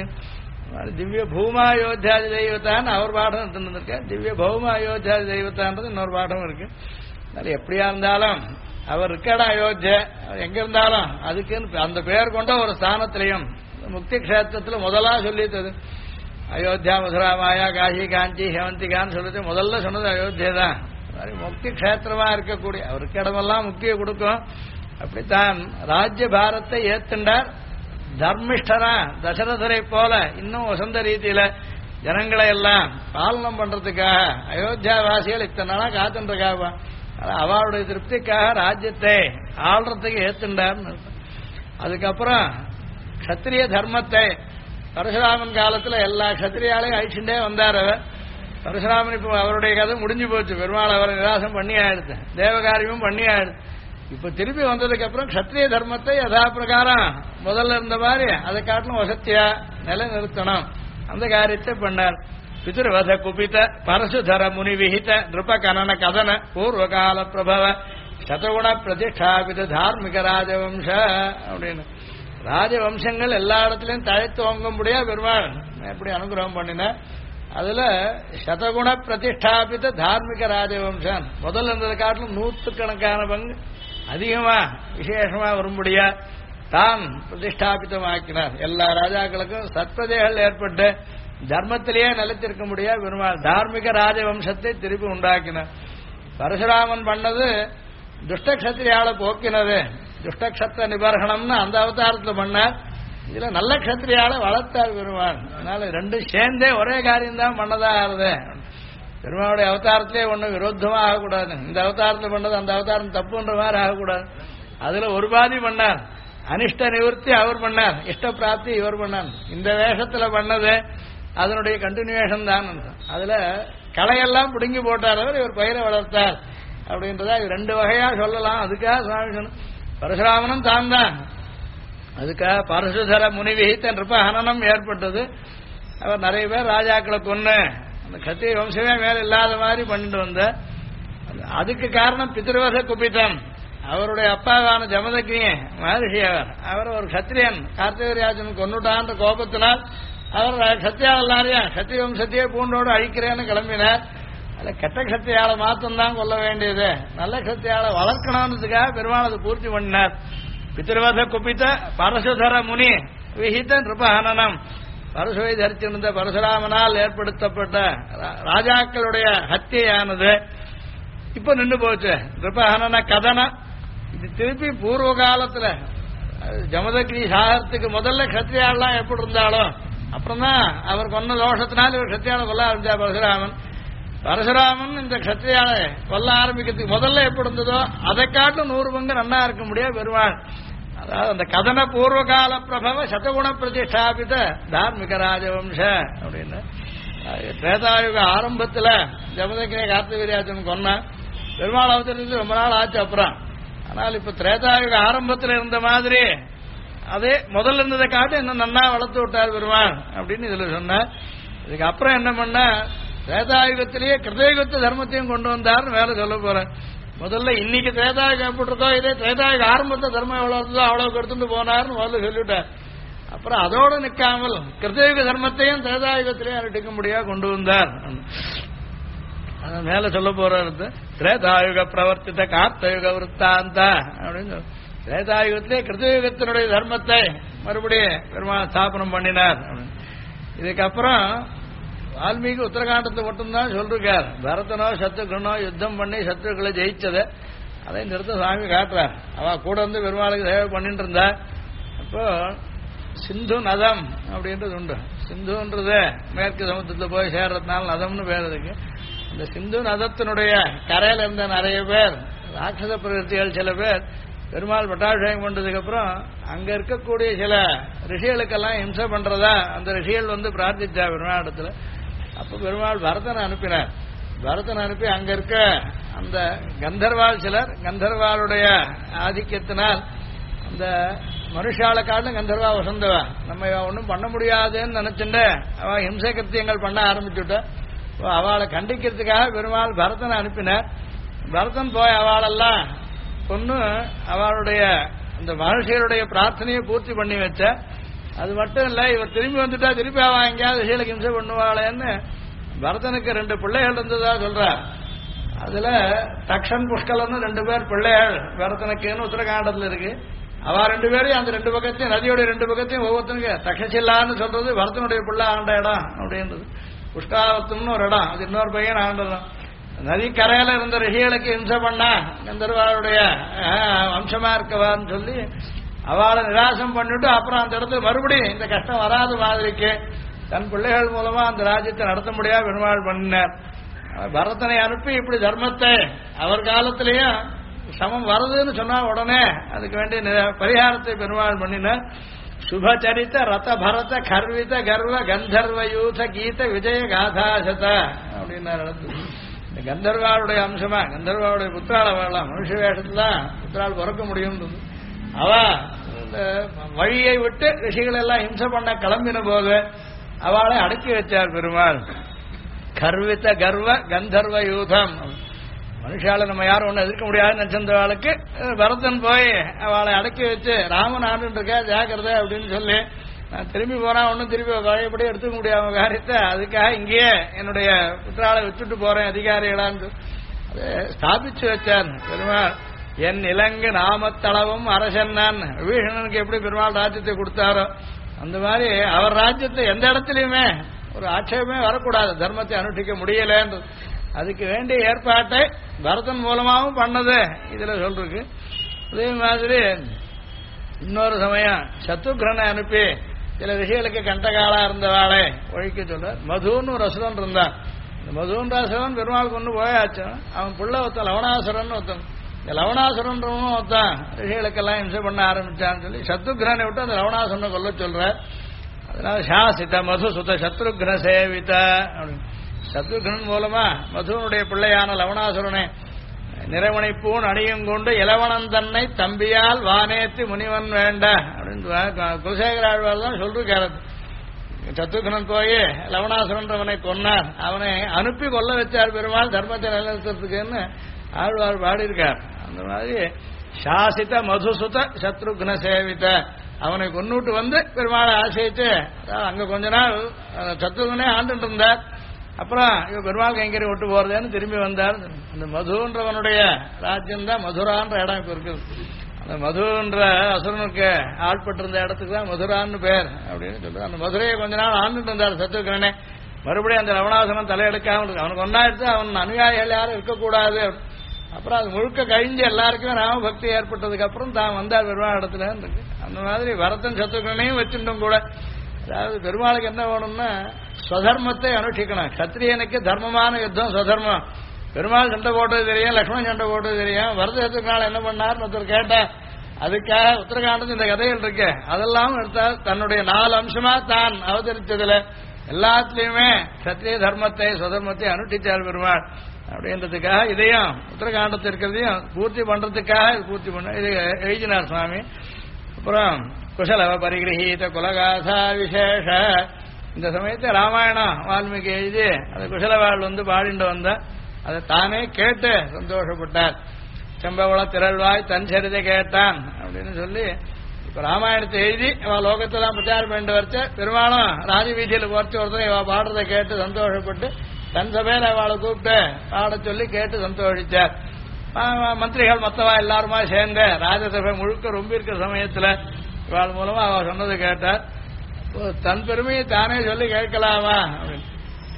திவ்ய பூமா அயோத்தியாதி தெய்வத்தான்னு அவர் பாடம் எடுத்துருக்க. திவ்ய பௌமா அயோத்தியாதி தெய்வத்தான்றது இன்னொரு பாடம் இருக்கு. அதனால எப்படியா இருந்தாலும் அவர் இருக்கடா அயோத்தியா, எங்க இருந்தாலும் அதுக்குன்னு அந்த பெயர் கொண்ட ஒரு ஸ்தானத்திலையும் முக்தி கஷேத்திரத்தில் முதலா சொல்லித்தது அயோத்தியா, மதுரா, மாயா, காசி, காஞ்சி, ஹேவந்திகான்னு சொல்லிட்டு முதல்ல சொன்னது அயோத்தியா தான். முக்தி கஷேத்திரமா இருக்கக்கூடிய அவருக்கு இடமெல்லாம் முக்தியை கொடுக்கும். அப்படித்தான் ராஜ்ய பாரத்தை ஏத்துண்டார். தர்மிஷ்டரா தசரதரை போல இன்னும் வசந்த ரீதியில ஜனங்களை எல்லாம் பாலனம் பண்றதுக்காக அயோத்தியா வாசிகள் இத்தனை நாளா காத்துருக்காக அவளுடைய திருப்திக்காக ராஜ்யத்தை ஆள்றதுக்கு ஏத்துண்டார். அதுக்கப்புறம் கத்திரிய தர்மத்தை பரசுராமன் காலத்துல எல்லா கத்திரியாலையும் அழிச்சுட்டே வந்தார். பரசுராமன் இப்ப அவருடைய கதை முடிஞ்சு போச்சு. பெருமாள் அவரை நிராசம் பண்ணி ஆயிடுது, தேவகாரியமும் பண்ணி ஆயிடுது. இப்ப திருப்பி வந்ததுக்கு அப்புறம் கத்திரிய தர்மத்தை யதா பிரகாரம் முதல்ல இருந்த மாதிரி அதை காட்டிலும் வசத்தியா நிலைநிறுத்தணும். அந்த காரியத்தை பண்ணார். பிதிருவத குபித பரசுதர முனி விஹித நிருப கனன கதன பூர்வகால பிரபவ சதகுண பிரதிஷ்டாபித தார்மிக ராஜவம்ச அப்படின்னு ராஜவம்சங்கள் எல்லா இடத்துலயும் தழைத்து வாங்க முடியா பெருமாள் எப்படி அனுகிரகம் பண்ணின. அதுல சதகுண பிரதிஷ்டாபித தார்மிக ராஜவம்சம் முதல்ல இருந்ததை காட்டிலும் 100கணக்கான பங்கு அதிகமா விசேஷமா வரும்படியா தான் பிரதிஷ்டாபிதமாக்கினார். எல்லா ராஜாக்களுக்கும் சத்பிரஜைகள் ஏற்பட்டு தர்மத்திலேயே நிலைத்திருக்க முடியா பெருமாள் தார்மிக ராஜவம்சத்தை திருப்பி உண்டாக்கினார். பரசுராமன் பண்ணது துஷ்டக்ஷத்திரியால போக்கினது, துஷ்டக்ஷத்திர நிபர்கணம்னு அந்த அவதாரத்தில் பண்ணார். இதுல நல்ல கத்திரியால வளர்த்தார் பெருமாள். அதனால ரெண்டும் சேர்ந்தே ஒரே காரியம் தான் பண்ணதா ஆறுது. பெருமாளுடைய அவதாரத்திலே ஒன்றும் விரோதமா ஆகக்கூடாது. இந்த அவதாரத்தில் பண்ணது அந்த அவதாரம் தப்புன்ற மாதிரி ஆகக்கூடாது. அதுல ஒரு பாதி பண்ணார், அனிஷ்ட நிவர்த்தி அவர் பண்ணார், இஷ்ட பிராப்தி இவர் பண்ணார். இந்த வேஷத்துல பண்ணது அதனுடைய கண்டினியூஷன் தான். அதுல களையெல்லாம் பிடுங்கி போட்டார் அவர், இவர் பயிரை வளர்த்தார் அப்படின்றதா இது ரெண்டு வகையா சொல்லலாம். அதுக்காக சுவாமி பரசுராமனும் தான் தான். அதுக்காக பரசுதர முனிவிஹித்த நிருப ஹனனம் ஏற்பட்டது. அவர் நிறைய பேர் ராஜாக்களை கொன்னு அந்த கத்திய வம்சமே மேல இல்லாத மாதிரி பண்ணிட்டு வந்த. அதுக்கு காரணம் பிதிருவச குபிதம். அவருடைய அப்பாவான ஜமதக்னி மகர்ஷி அவர் ஒரு கத்திரியன் கார்த்திகராஜன் கொண்டுட்டான்ற கோபத்தினால் அவர் சத்தியால் எல்லாரையும் சத்திய வம்சத்தையே பூண்டோடு அழிக்கிறேன்னு கிளம்பினார். அதுல கெட்ட சக்தியால மாத்தம் கொள்ள வேண்டியது, நல்ல சக்தியால வளர்க்கணும்ன்றதுக்காக பெருமாள் அதை பூர்த்தி பண்ணினார். பிதிருவத குபித்த பரசுதர முனி விஹித நிருபஹனனம் பரசுவை தரித்திருந்த பரசுராமனால் ஏற்படுத்தப்பட்ட ராஜாக்களுடைய ஹத்தியானது இப்ப நின்று போச்சு. நிருபஹனன கதன இது திருப்பி பூர்வ காலத்துல ஜமதக்னி சாகரத்துக்கு முதல்ல கத்திரியாலாம் எப்படி இருந்தாலும் அப்புறம் தான் அவர் கொன்ன தோஷத்தினால் இவர் கத்திரியால கொல்ல ஆரம்பிச்சார் பரசுராமன். பரசுராமன் இந்த கத்திரியால கொல்ல ஆரம்பிக்கிறதுக்கு முதல்ல எப்படி இருந்ததோ அதை காட்டிலும் 100 பங்கு நன்னா இருக்க முடியாது பெருமாள். அதாவது அந்த கதன பூர்வகால பிரபவ சதகுண பிரதிஷ்டாபித தார்மிக ராஜவம்ச அப்படின்னு திரேதாயுக ஆரம்பத்துல ஜமதக்னி கார்த்திகராஜன் கொன்னா பெருமாள் அவதரித்து ரொம்ப நாள் ஆச்சு அப்புறம். ஆனால் இப்ப திரேதாயுக ஆரம்பத்தில் இருந்த மாதிரி அதே முதல்ல இருந்ததை காட்டி இன்னும் நன்னா வளர்த்து விட்டார் பெருமாள் அப்படின்னு இதுல சொன்னார். இதுக்கு அப்புறம் என்ன பண்ண திரேதாயுகத்திலேயே கிருதயுகத்து தர்மத்தையும் கொண்டு வந்தார்னு வேலை சொல்ல போறேன். முதல்ல இன்னைக்கு திரேதாயுகம் எப்படி இருக்கோ இதே திரேதாயுக ஆரம்பத்தை தர்மம் எவ்வளவு இருந்ததோ அவ்வளவுக்கு எடுத்துட்டு போனார்னு முதல்ல சொல்லிவிட்டார். அப்புறம் அதோடு நிற்காமல் கிருதயுக தர்மத்தையும் திரேதாயுகத்திலேயே அனுட்டிக்க முடியா கொண்டு வந்தார். மேல சொல்ல போறது திரேதாயுக பிரவர்த்தித்த கார்த்தயுக விற்த்தாந்த அப்படின்னு திரேதாயுகத்திலே கிருதயுகத்தினுடைய தர்மத்தை மறுபடியும் பெருமாள் ஸ்தாபனம் பண்ணினார். இதுக்கப்புறம் வால்மீகி உத்தரகாண்டத்தை மட்டும்தான் சொல்லிருக்கார். பரதனோ சத்ருகனோ யுத்தம் பண்ணி சத்ருக்களை ஜெயிச்சது அதை இந்த இடத்துல சுவாமி காட்டுறார். அவ கூட வந்து பெருமாளுக்கு சேவை பண்ணிட்டு இருந்தா. அப்போ சிந்து நதம் அப்படின்றது உண்டு. சிந்துன்றது மேற்கு சமுத்திரத்தில் போய் சேர்றதுனால நதம்னு பேர் இருக்கு. இந்த சிந்து நதத்தினுடைய கரையில இருந்த நிறைய பேர் ராட்சச பிரவருத்திகள் சில பேர் பெருமாள் பட்டாபிஷேகம் பண்றதுக்கு அப்புறம் அங்க இருக்கக்கூடிய சில ரிஷிகளுக்கெல்லாம் இம்சை பண்றதா அந்த ரிஷிகள் வந்து பிரார்த்திச்சா பெருமாளிடத்துல. அப்ப பெருமாள் பரதனை அனுப்பினார். பரதனை அனுப்பி அங்க இருக்க அந்த கந்தர்வால் சிலர் கந்தர்வாளுடைய ஆதிக்கத்தினால் அந்த மனுஷால காட்டிலும் கந்தர்வா வசந்தவா நம்ம ஒன்றும் பண்ண முடியாதுன்னு நினைச்சுட்டு அவ ஹிம்சை கிருத்தியங்கள் பண்ண ஆரம்பிச்சுட்டா. அவளை கண்டிக்கிறதுக்காக பெருமாள் பரதனை அனுப்பினார். பரதன் போய் அவளெல்லாம் கொன்னு அவளுடைய அந்த மனுஷியருடைய பிரார்த்தனையை பூர்த்தி பண்ணி வச்ச. அது மட்டும் இல்ல, இவர் திரும்பி வந்துட்டா திருப்பி அவ எங்கேயாவது ரிஷிகளுக்கு ஹிம்சை பண்ணுவாளேன்னு பரதனுக்கு 2 பிள்ளைகள் இருந்ததா சொல்றார். அதுல தக்ஷன் புஷ்கலன்னு 2 பேர் பிள்ளைகள் பரதனுக்குன்னு உத்தரகாண்டத்துல இருக்கு. அவ 2 பேரையும் அந்த 2 பக்கத்தையும் நதியோடைய 2 பக்கத்தையும் ஒவ்வொருத்தனுக்கு தக்ஷசில்லான்னு சொல்றது பரதனுடைய பிள்ளை ஆண்ட இடம் அப்படின்றது. புஷ்காவத்தம்னு ஒரு இடம், அது இன்னொரு பையன் ஆண்டதும். நதி கரையில இருந்த ரிஷிகளுக்கு ஹிம்சை பண்ணா கந்தர்வாளுடைய வம்சமா இருக்கவான்னு சொல்லி அவளை நிராசம் பண்ணிட்டு அப்புறம் அந்த இடத்துல மறுபடியும் இந்த கஷ்டம் வராத மாதிரிக்கு தன் பிள்ளைகள் மூலமா அந்த ராஜ்யத்தை நடத்த முடியாது பெருமாள் பண்ணினார். பரதனை அனுப்பி இப்படி தர்மத்தை அவர் காலத்திலேயும் சமம் வருதுன்னு சொன்னா உடனே அதுக்கு வேண்டிய பரிகாரத்தை பெருமாள் பண்ணினார். சுபச்சரித்த ரத பரத கர்வித கர்வ கந்தர்வ யூத கீத விஜய காதாசத அப்படின்னாரு. இந்த கந்தர்வாளுடைய அம்சமா கந்தர்வாவுடைய புத்திரால வாழலாம். மனுஷ வேஷத்துல புத்திரால் பிறக்க முடியும். அவ இந்த வழியை விட்டு ரிஷிகள் எல்லாம் ஹிம்சை பண்ண கிளம்பின போது அவளை அடக்கி வச்சார் பெருமாள். கர்வித கர்வ கந்தர்வ யூதம். மனுஷால நம்ம யாரும் ஒன்றும் எதிர்க்க முடியாதுன்னு நினைச்சிருந்தவாளுக்கு பரதன் போய் அவளை அடக்கி வச்சு ராமன் ஆண்டு இருக்கா ஜாக்கிரதை அப்படின்னு சொல்லி நான் திரும்பி போனா ஒன்னும் திரும்பி பழையபடி எடுத்துக்க முடியாம காரியத்தை அதுக்காக இங்கேயே என்னுடைய புத்திராளை வச்சுட்டு போறேன் அதிகாரிகளான்னு அதை ஸ்தாபிச்சு வச்சார் பெருமாள். என் இலங்கு நாமத்தளவும் அரசன் நான் விபீஷணனுக்கு எப்படி பெருமாள் ராஜ்யத்தை கொடுத்தாரோ அந்த மாதிரி அவர் ராஜ்யத்தை எந்த இடத்துலயுமே ஒரு ஆட்சேபமே வரக்கூடாது, தர்மத்தை அனுஷ்டிக்க முடியலன்றது. அதுக்கு வேண்டிய ஏற்பாட்டை பரதன் மூலமாகவும் பண்ணது இதுல சொல்றதுக்கு. அதே மாதிரி இன்னொரு சமயம் சத்ருக்ரனை அனுப்பி சில விஷயங்களுக்கு கண்டகாலா இருந்தவாளை ஒழிக்க சொல்ற. மதுன்னு ஒரு அசுரன் இருந்தான். இந்த மதுன்ற அசுரன் பெருமாள் கொண்டு போயாச்சு. அவன் புள்ள ஒருத்தன் லவணாசுரன் ஒருத்தன். இந்த லவணாசுரன்றவனும் ஒருத்தன் ரிஷிகளுக்கெல்லாம் இம்சை பண்ண ஆரம்பிச்சான்னு சொல்லி சத்ருக்ரனை விட்டு அந்த லவணாசுரனை கொல்ல சொல்ற. அதனால சாசித மது சுத சத்ருக்ன சேவித அப்படின்னு சத்ருக்னன் மூலமா மதுவனுடைய பிள்ளையான லவணாசுரனை நிறைவனைப்பூன் அணியும் கொண்டு இளவனன் தன்னை தம்பியால் வானேத்தி முனிவன் வேண்ட அப்படின்னு குலசேகர ஆழ்வார் தான் சொல்றாரு. சத்ருக்னன் போய் லவணாசுரன்றவனை கொன்னார். அவனை அனுப்பி கொல்ல வச்சார் பெருமாள் தர்மத்தை நிலைநிறுத்துறதுக்குன்னு ஆழ்வார் பாடியிருக்கார். அந்த மாதிரி சாசித மதுசுத சத்ருக்ன சேவித அவனை கொன்னுட்டு வந்து பெருமாளை ஆசைச்சு அங்க கொஞ்ச நாள் சத்ருகனே ஆண்டுட்டு இருந்தார். அப்புறம் இவ பெருமாள் கைங்கறி விட்டு போறதுன்னு திரும்பி வந்தார். அந்த மதுன்றவனுடைய ராஜ்யம் தான் மதுரான்ற இடம் இப்ப இருக்குது. அந்த மதுன்ற அசுரனுக்கு ஆட்பட்டிருந்த இடத்துக்கு தான் மதுரான்னு பேர் அப்படின்னு சொல்லுது. அந்த மதுரையை கொஞ்ச நாள் ஆண்டுட்டு இருந்தார் சத்ருகனே. மறுபடியும் அந்த லவணாசனம் தலையெடுக்காம இருக்கு. அவனுக்கு ஒன்னாயிடுத்து அவன் அனுயாயிகள் யாரும் இருக்கக்கூடாது. அப்புறம் அது முழுக்க கழிஞ்சு எல்லாருக்குமே ராம பக்தி ஏற்பட்டதுக்கு அப்புறம் தான் வந்தார் பெருமாள் இடத்துல இருக்கு. அந்த மாதிரி பரதன் சத்ருகனையும் வச்சுட்டும் கூட அதாவது பெருமாளுக்கு என்ன வேணும்னா ஸ்வதர்மத்தை அனுஷ்டிக்கணும். கத்திரியனுக்கு தர்மமான யுத்தம் ஸ்வதர்மம். பெருமாள் சண்டை போட்டது தெரியும், லக்ஷ்மணன் சண்டை போட்டது தெரியும். வரத சத்ருகனால் என்ன பண்ணார்னு ஒருத்தர் கேட்டா அதுக்காக உத்தரகாண்டத்து இந்த கதைகள் இருக்கு. அதெல்லாம் எடுத்தா தன்னுடைய 4 அம்சமா தான் அவதரித்ததுல எல்லாத்துலயுமே சத்திரிய தர்மத்தை ஸ்வதர்மத்தை அனுஷ்டிச்சார் பெருமாள் அப்படின்றதுக்காக இதையும் உத்தரகாண்டத்தில் இருக்கிறதையும் பூர்த்தி பண்றதுக்காக பூர்த்தி பண்ண இது எழுதினார் சுவாமி. அப்புறம் குசலவ பரிகிரகீத குலகாசா விசேஷ இந்த சமயத்தை ராமாயணம் வால்மீகி எழுதி அந்த குசலவாள் வந்து பாடிண்டு வந்த அதை தானே கேட்டு சந்தோஷப்பட்டார். செம்பவள திரள்வாய் தன் சரிதை கேட்டான் அப்படின்னு சொல்லி இப்ப ராமாயணத்தை எழுதி அவ லோகத்தெல்லாம் பிரச்சாரம் பண்ணிட்டு வரைச்ச பெருமாளும் ராஜவீதியில போறச்சு ஒருத்தர் இவ பாடுறதை கேட்டு சந்தோஷப்பட்டு தன் சபையில அவளை கூப்பிட்டு பாட சொல்லி கேட்டு சந்தோஷிச்சார். மந்திரிகள் மொத்தவா எல்லாருமா சேர்ந்த ராஜசபை முழுக்க ரொம்ப இருக்கிற சமயத்துல இவாள் மூலமா அவ சொன்னது கேட்டார். தன் பெருமையை தானே சொல்லி கேட்கலாமா அப்படின்னு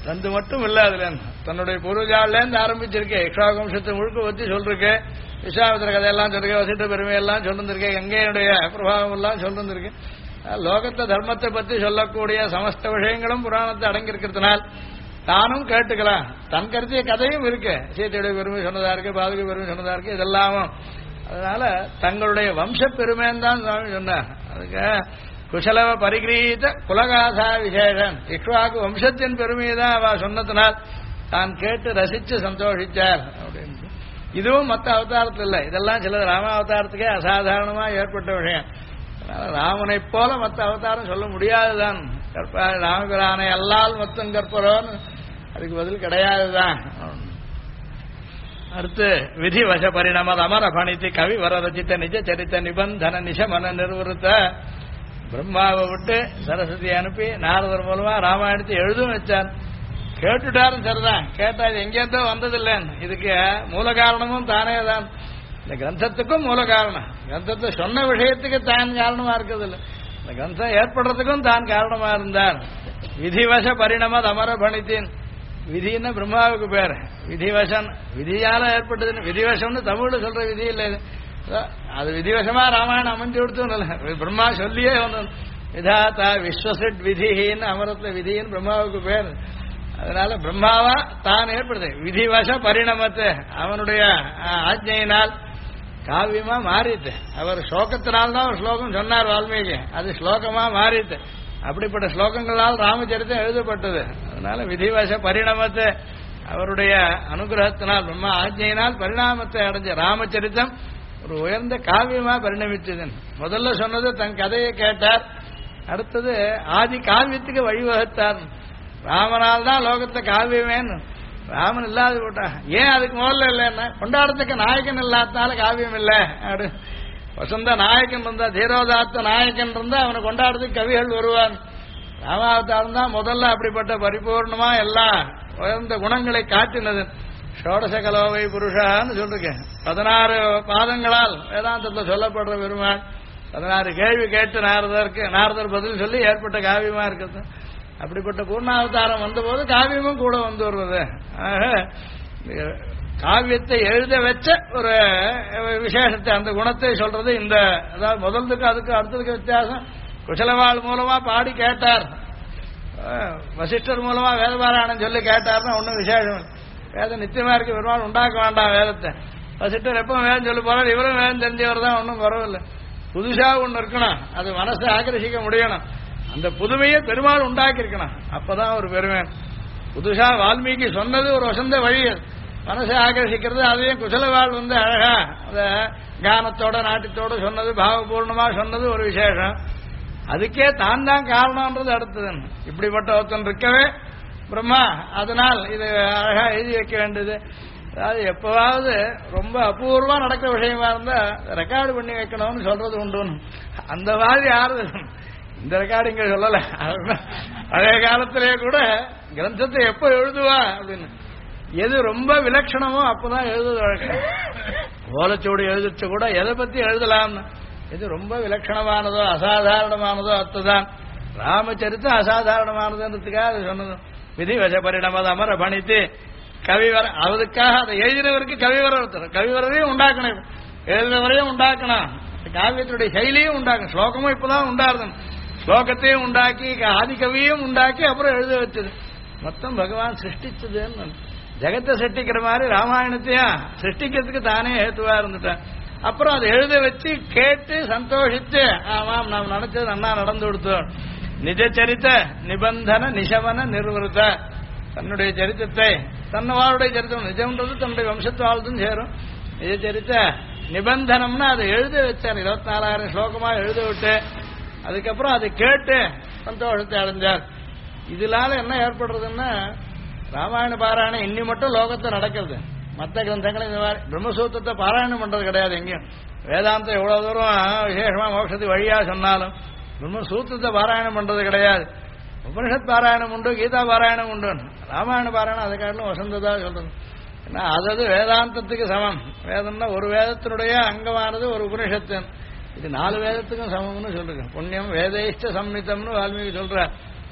ரெண்டு மட்டும் இல்ல அதுல தன்னுடைய பூர்வஜாலேருந்து ஆரம்பிச்சிருக்கேன். இக்ஷ்வாகு வம்சத்தை முழுக்க வச்சு சொல்லிருக்கேன். விஸ்வாமித்திர கதையெல்லாம் சொல்லிருக்கேன். வசிட்ட பெருமையெல்லாம் சொல்லிருந்திருக்கேன். கங்கையுடைய பிரபாவம் எல்லாம் சொல்லிருந்திருக்கேன். லோகத்தை தர்மத்தை பத்தி சொல்லக்கூடிய சமஸ்த விஷயங்களும் புராணத்தை அடங்கியிருக்கிறதுனால் தானும் கேட்டுக்கலாம். தன் கருத்திய கதையும் இருக்கு. சீத்தையுடைய பெருமை சொன்னதா இருக்கு, பாதுகை பெருமை சொன்னதா இருக்கு, இதெல்லாமும். அதனால தங்களுடைய வம்ச பெருமைன்னு தான் சுவாமி சொன்னார். அதுக்கு குசலவ பரிகிரீத குலகாசா விசேஷன் இக்ஷ்வாக்கு வம்சத்தின் பெருமையை தான் அவ சொன்னதுனால் தான் கேட்டு ரசிச்சு சந்தோஷிச்சார் அப்படின்னு. இதுவும் மற்ற அவதாரத்தில் இல்லை. இதெல்லாம் சில ராம அவதாரத்துக்கே அசாதாரணமா ஏற்பட்ட விஷயம். அதனால ராமனை போல மற்ற அவதாரம் சொல்ல முடியாதுதான். கற்ப ராமபிரானை அல்லால் மொத்தம் கற்பரோன்னு அதுக்கு பதில் கிடையாதுதான். அடுத்து விதி வச பரிணாம அமர பணித்து கவி வர ரச்சித்த நிஜ சரித்த நிபந்தன நிஷமன நிர்வருத்த பிரம்மாவை விட்டு சரஸ்வதி அனுப்பி நாரதர் மூலமா ராமாயணத்தை எழுதும் வச்சார். கேட்டுட்டாரும் சரிதான். கேட்டா இது எங்கேருந்தோ வந்ததில்லைன்னு. இதுக்கு மூல காரணமும் தானே தான். இந்த கிரந்தத்துக்கும் மூல காரணம். கிரந்தத்தை சொன்ன விஷயத்துக்கு தான் காரணமா இருக்கிறதில்லை. இந்த கிரந்தம் ஏற்படுறதுக்கும் தான் காரணமா இருந்தார். விதிவச பரிணாம அமர பணித்தின் விதின்னு பிரம்மாவுக்கு பேர். விதிவசன் விதியால ஏற்பட்டதுன்னு விதிவசம்னு தமிழ்ல சொல்ற விதி இல்லை. அது விதிவசமா ராமாயணம் அமைஞ்சு கொடுத்து பிரம்மா சொல்லியே வந்தது. விதாத்தா விஸ்வசிட் விதின்னு அமரத்துல விதின்னு பிரம்மாவுக்கு பேர். அதனால பிரம்மாவா தான் ஏற்படுது. விதிவச பரிணமத்தை அவனுடைய ஆஜ்ஞையினால் காவியமா மாறிட்டு அவர் ஸ்லோகத்தினால்தான் ஒரு ஸ்லோகம் சொன்னார் வால்மீகி. அது ஸ்லோகமா மாறிட்டு அப்படிப்பட்ட ஸ்லோகங்களால் ராமச்சரித்தம் எழுதப்பட்டது. அதனால விதிவச பரிணாமத்தை அவருடைய அனுகிரகத்தினால் பிரம்மா ஆஜ்ஞையினால் பரிணாமத்தை அடைஞ்ச ராமச்சரித்தம் ஒரு உயர்ந்த காவியமா பரிணமிச்சது. முதல்ல சொன்னது தன் கதையை கேட்டார். அடுத்தது ஆதி காவியத்துக்கு வழிவகுத்தார். ராமனால் தான் லோகத்தை காவியமேன்னு ராமன் இல்லாத போட்டா ஏன் அதுக்கு முதல்ல இல்லைன்னா கொண்டாடத்துக்கு நாயகன் இல்லாதனால காவியம் இல்லை. அப்படி வசந்த நாயக்கன் இருந்தா தீரோதாத்த நாயக்கன் இருந்தா அவனை கொண்டாடுறதுக்கு கவிகள் வருவான். ராமாவதாரம் தான் முதல்ல அப்படிப்பட்ட பரிபூர்ணமா எல்லாம் உயர்ந்த குணங்களை காட்டினது. ஷோடச கலோவை புருஷான்னு சொல்லிருக்கேன். 16 பாதங்களால் வேதாந்தத்தில் சொல்லப்படுற பெருமாள் 16 கேள்வி கேட்டு நாரதர் பதில் சொல்லி ஏற்பட்ட காவியமா இருக்கிறது. அப்படிப்பட்ட பூர்ணாவதாரம் வந்தபோது காவியமும் கூட வந்து வருவது. காவியத்தை எழுத வச்ச ஒரு விசேஷத்தை அந்த குணத்தை சொல்றது இந்த அதாவது முதல்துக்கு அதுக்கு அடுத்ததுக்கு வித்தியாசம். குசலவாள் மூலமா பாடி கேட்டார், வசிஷ்டர் மூலமா வேதபாராயணம் சொல்லி கேட்டார்னா ஒன்னும் விசேஷம். வேதம் நித்தியமா இருக்கு, பெருமாள் உண்டாக்க வேண்டாம் வேதத்தை. வசிஷ்டர் எப்ப வேதம் சொல்லி போறாரு, இவரும் வேதம் தெரிஞ்சவர் தான், ஒன்றும் குறவில்லை. புதுசா ஒண்ணு இருக்கணும், அது மனசை ஆக்கர்ஷிக்க முடியணும். அந்த புதுமையை பெருமாள் உண்டாக்கி இருக்கணும், அப்பதான் ஒரு பெருமை. புதுசா வால்மீகி சொன்னது ஒரு வசந்த வழி, மனசை ஆகர்ஷிக்கிறது. அதையும் குசலவாள் அழகா அந்த கானத்தோட நாட்டியத்தோட சொன்னது, பாவபூர்ணமா சொன்னது ஒரு விசேஷம். அதுக்கே தான் தான் காரணம்ன்றது அடுத்தது. இப்படிப்பட்ட ஒருத்தன் இருக்கவே பிரம்மா அதனால் இது அழகா எழுதி வைக்க வேண்டியது. அதாவது எப்பவாவது ரொம்ப அபூர்வமா நடக்கிற விஷயமா இருந்தா ரெக்கார்டு பண்ணி வைக்கணும்னு சொல்றது உண்டு. அந்த மாதிரி யாரு இந்த ரெக்கார்டு இங்க சொல்லல. பழைய காலத்திலேயே கூட கிரந்தத்தை எப்ப எழுதுவா அப்படின்னு எது ரொம்ப விலட்சணமோ அப்பதான் எழுதுவது வழக்கம். ஓலைச்சோடு எழுதிச்சு கூட எதை பத்தி எழுதலாம்னு எது ரொம்ப விலட்சணமானதோ அசாதாரணமானதோ அத்துதான். ராமச்சரித்தம் அசாதாரணமானதுன்றதுக்காக அது சொன்னது. விதிவச பரிணாமத அமர பணித்து கவிவர அதுக்காக அதை எழுதினவருக்கு கவிவர கவிவரையும் உண்டாக்கணும், எழுதினவரையும் உண்டாக்கணும், காவியத்தினுடைய சைலியும் உண்டாக்கணும். ஸ்லோகமும் இப்பதான் உண்டாருது, ஸ்லோகத்தையும் உண்டாக்கி ஆதிகவியும் உண்டாக்கி அப்புறம் எழுத வச்சது. மொத்தம் பகவான் சிருஷ்டிச்சதுன்னு ஜெகத்தை சிருஷ்டிக்கிற மாதிரி ராமாயணத்தையும் சிருஷ்டிக்கிறதுக்கு தானே ஏத்துவா இருந்துட்டேன். அப்புறம் அதை எழுத வச்சு கேட்டு சந்தோஷித்து ஆமாம் நாம் நினைச்சது நன்னா நடந்து கொடுத்தோம். நிஜ சரித்த நிபந்தன நிஷமன நிர்வருத்த தன்னுடைய சரித்திரத்தை தன்னவாளுடைய சரித்திரம் நிஜம்ன்றது தன்னுடைய வம்சத்தாழ்தும் சேரும். நிஜ சரித்த நிபந்தனம்னா அதை எழுத வச்சார். 24,000 ஸ்லோகமா எழுத விட்டு அதுக்கப்புறம் அதை கேட்டு சந்தோஷத்தை அடைஞ்சார். இதனால என்ன ஏற்படுறதுன்னா ராமாயண பாராயணம் இன்னி மட்டும் லோகத்தை நடக்கிறது. மற்ற கிரந்தங்களை இந்த மாதிரி பிரம்மசூத்திரத்தை பாராயணம் பண்றது கிடையாது எங்கேயும். வேதாந்தம் எவ்வளவு தூரம் விசேஷமா மோட்சத்துக்கு வழியா சொன்னாலும் பிரம்மசூத்திரத்தை பாராயணம் பண்றது கிடையாது. உபனிஷத் பாராயணம் உண்டு, கீதா பாராயணம் உண்டு. ராமாயண பாராயணம் அதை காட்டிலும் வசந்ததா சொல்றது. ஏன்னா அதாவது வேதாந்தத்துக்கு சமம். வேதம்னா ஒரு வேதத்தினுடைய அங்கமானது ஒரு உபனிஷத்து. இது 4 வேதத்துக்கும் சமம்னு சொல்றேன். புண்ணியம் வேதைஷ்ட சம்மிதம்னு வால்மீகி சொல்ற.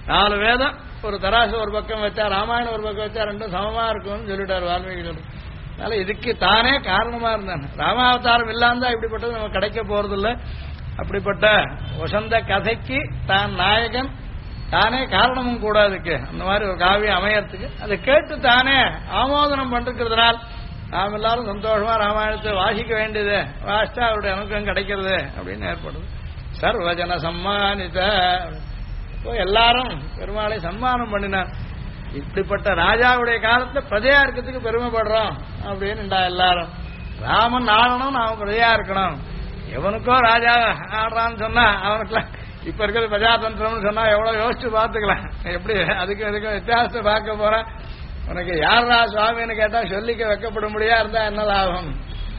4 வேதம் ஒரு தராசு ஒரு பக்கம் வச்சா, ராமாயணம் ஒரு பக்கம் வச்சா ரெண்டும் சமமா இருக்கும்னு சொல்லிட்டார் வால்மீகி. அதனால இதுக்கு தானே காரணமா இருந்தான். ராமாவதாரம் இல்லாம இப்படிப்பட்டது நமக்கு கிடைக்க போறதில்லை. அப்படிப்பட்ட வசந்த கதைக்கு தான் நாயகன், தானே காரணமும் கூட. அதுக்கு அந்த மாதிரி ஒரு காவியம் அமையறதுக்கு அதை கேட்டு தானே ஆமோதனம் பண்ணிருக்கிறதுனால் நாம் எல்லாரும் சந்தோஷமா ராமாயணத்தை வாசிக்க வேண்டியது, வாசிச்சா அவருடைய அனுகிரகம் கிடைக்கிறது அப்படின்னு ஏற்படுது. சர்வஜன சம்மானித. எல்லாரும் பெருமாளை சன்மானம் பண்ணினார். இப்படிப்பட்ட ராஜாவுடைய காலத்துல பிரஜையா இருக்கிறதுக்கு பெருமைப்படுறோம் அப்படின்னு எல்லாரும். ராமன் ஆளணும், நாம பிரஜையா இருக்கணும். எவனுக்கோ ராஜா ஆடுறான்னு சொன்னா அவனுக்குலாம் இப்ப இருக்கிறது பிரஜாதந்திரம்னு சொன்னா எவ்வளவு யோசிச்சு பார்த்துக்கலாம். எப்படி அதுக்கு வித்தியாசத்தை பார்க்க போறேன். உனக்கு யாரா சுவாமின்னு கேட்டா சொல்லிக்க வைக்கப்பட முடியா இருந்தா என்ன லாபம்?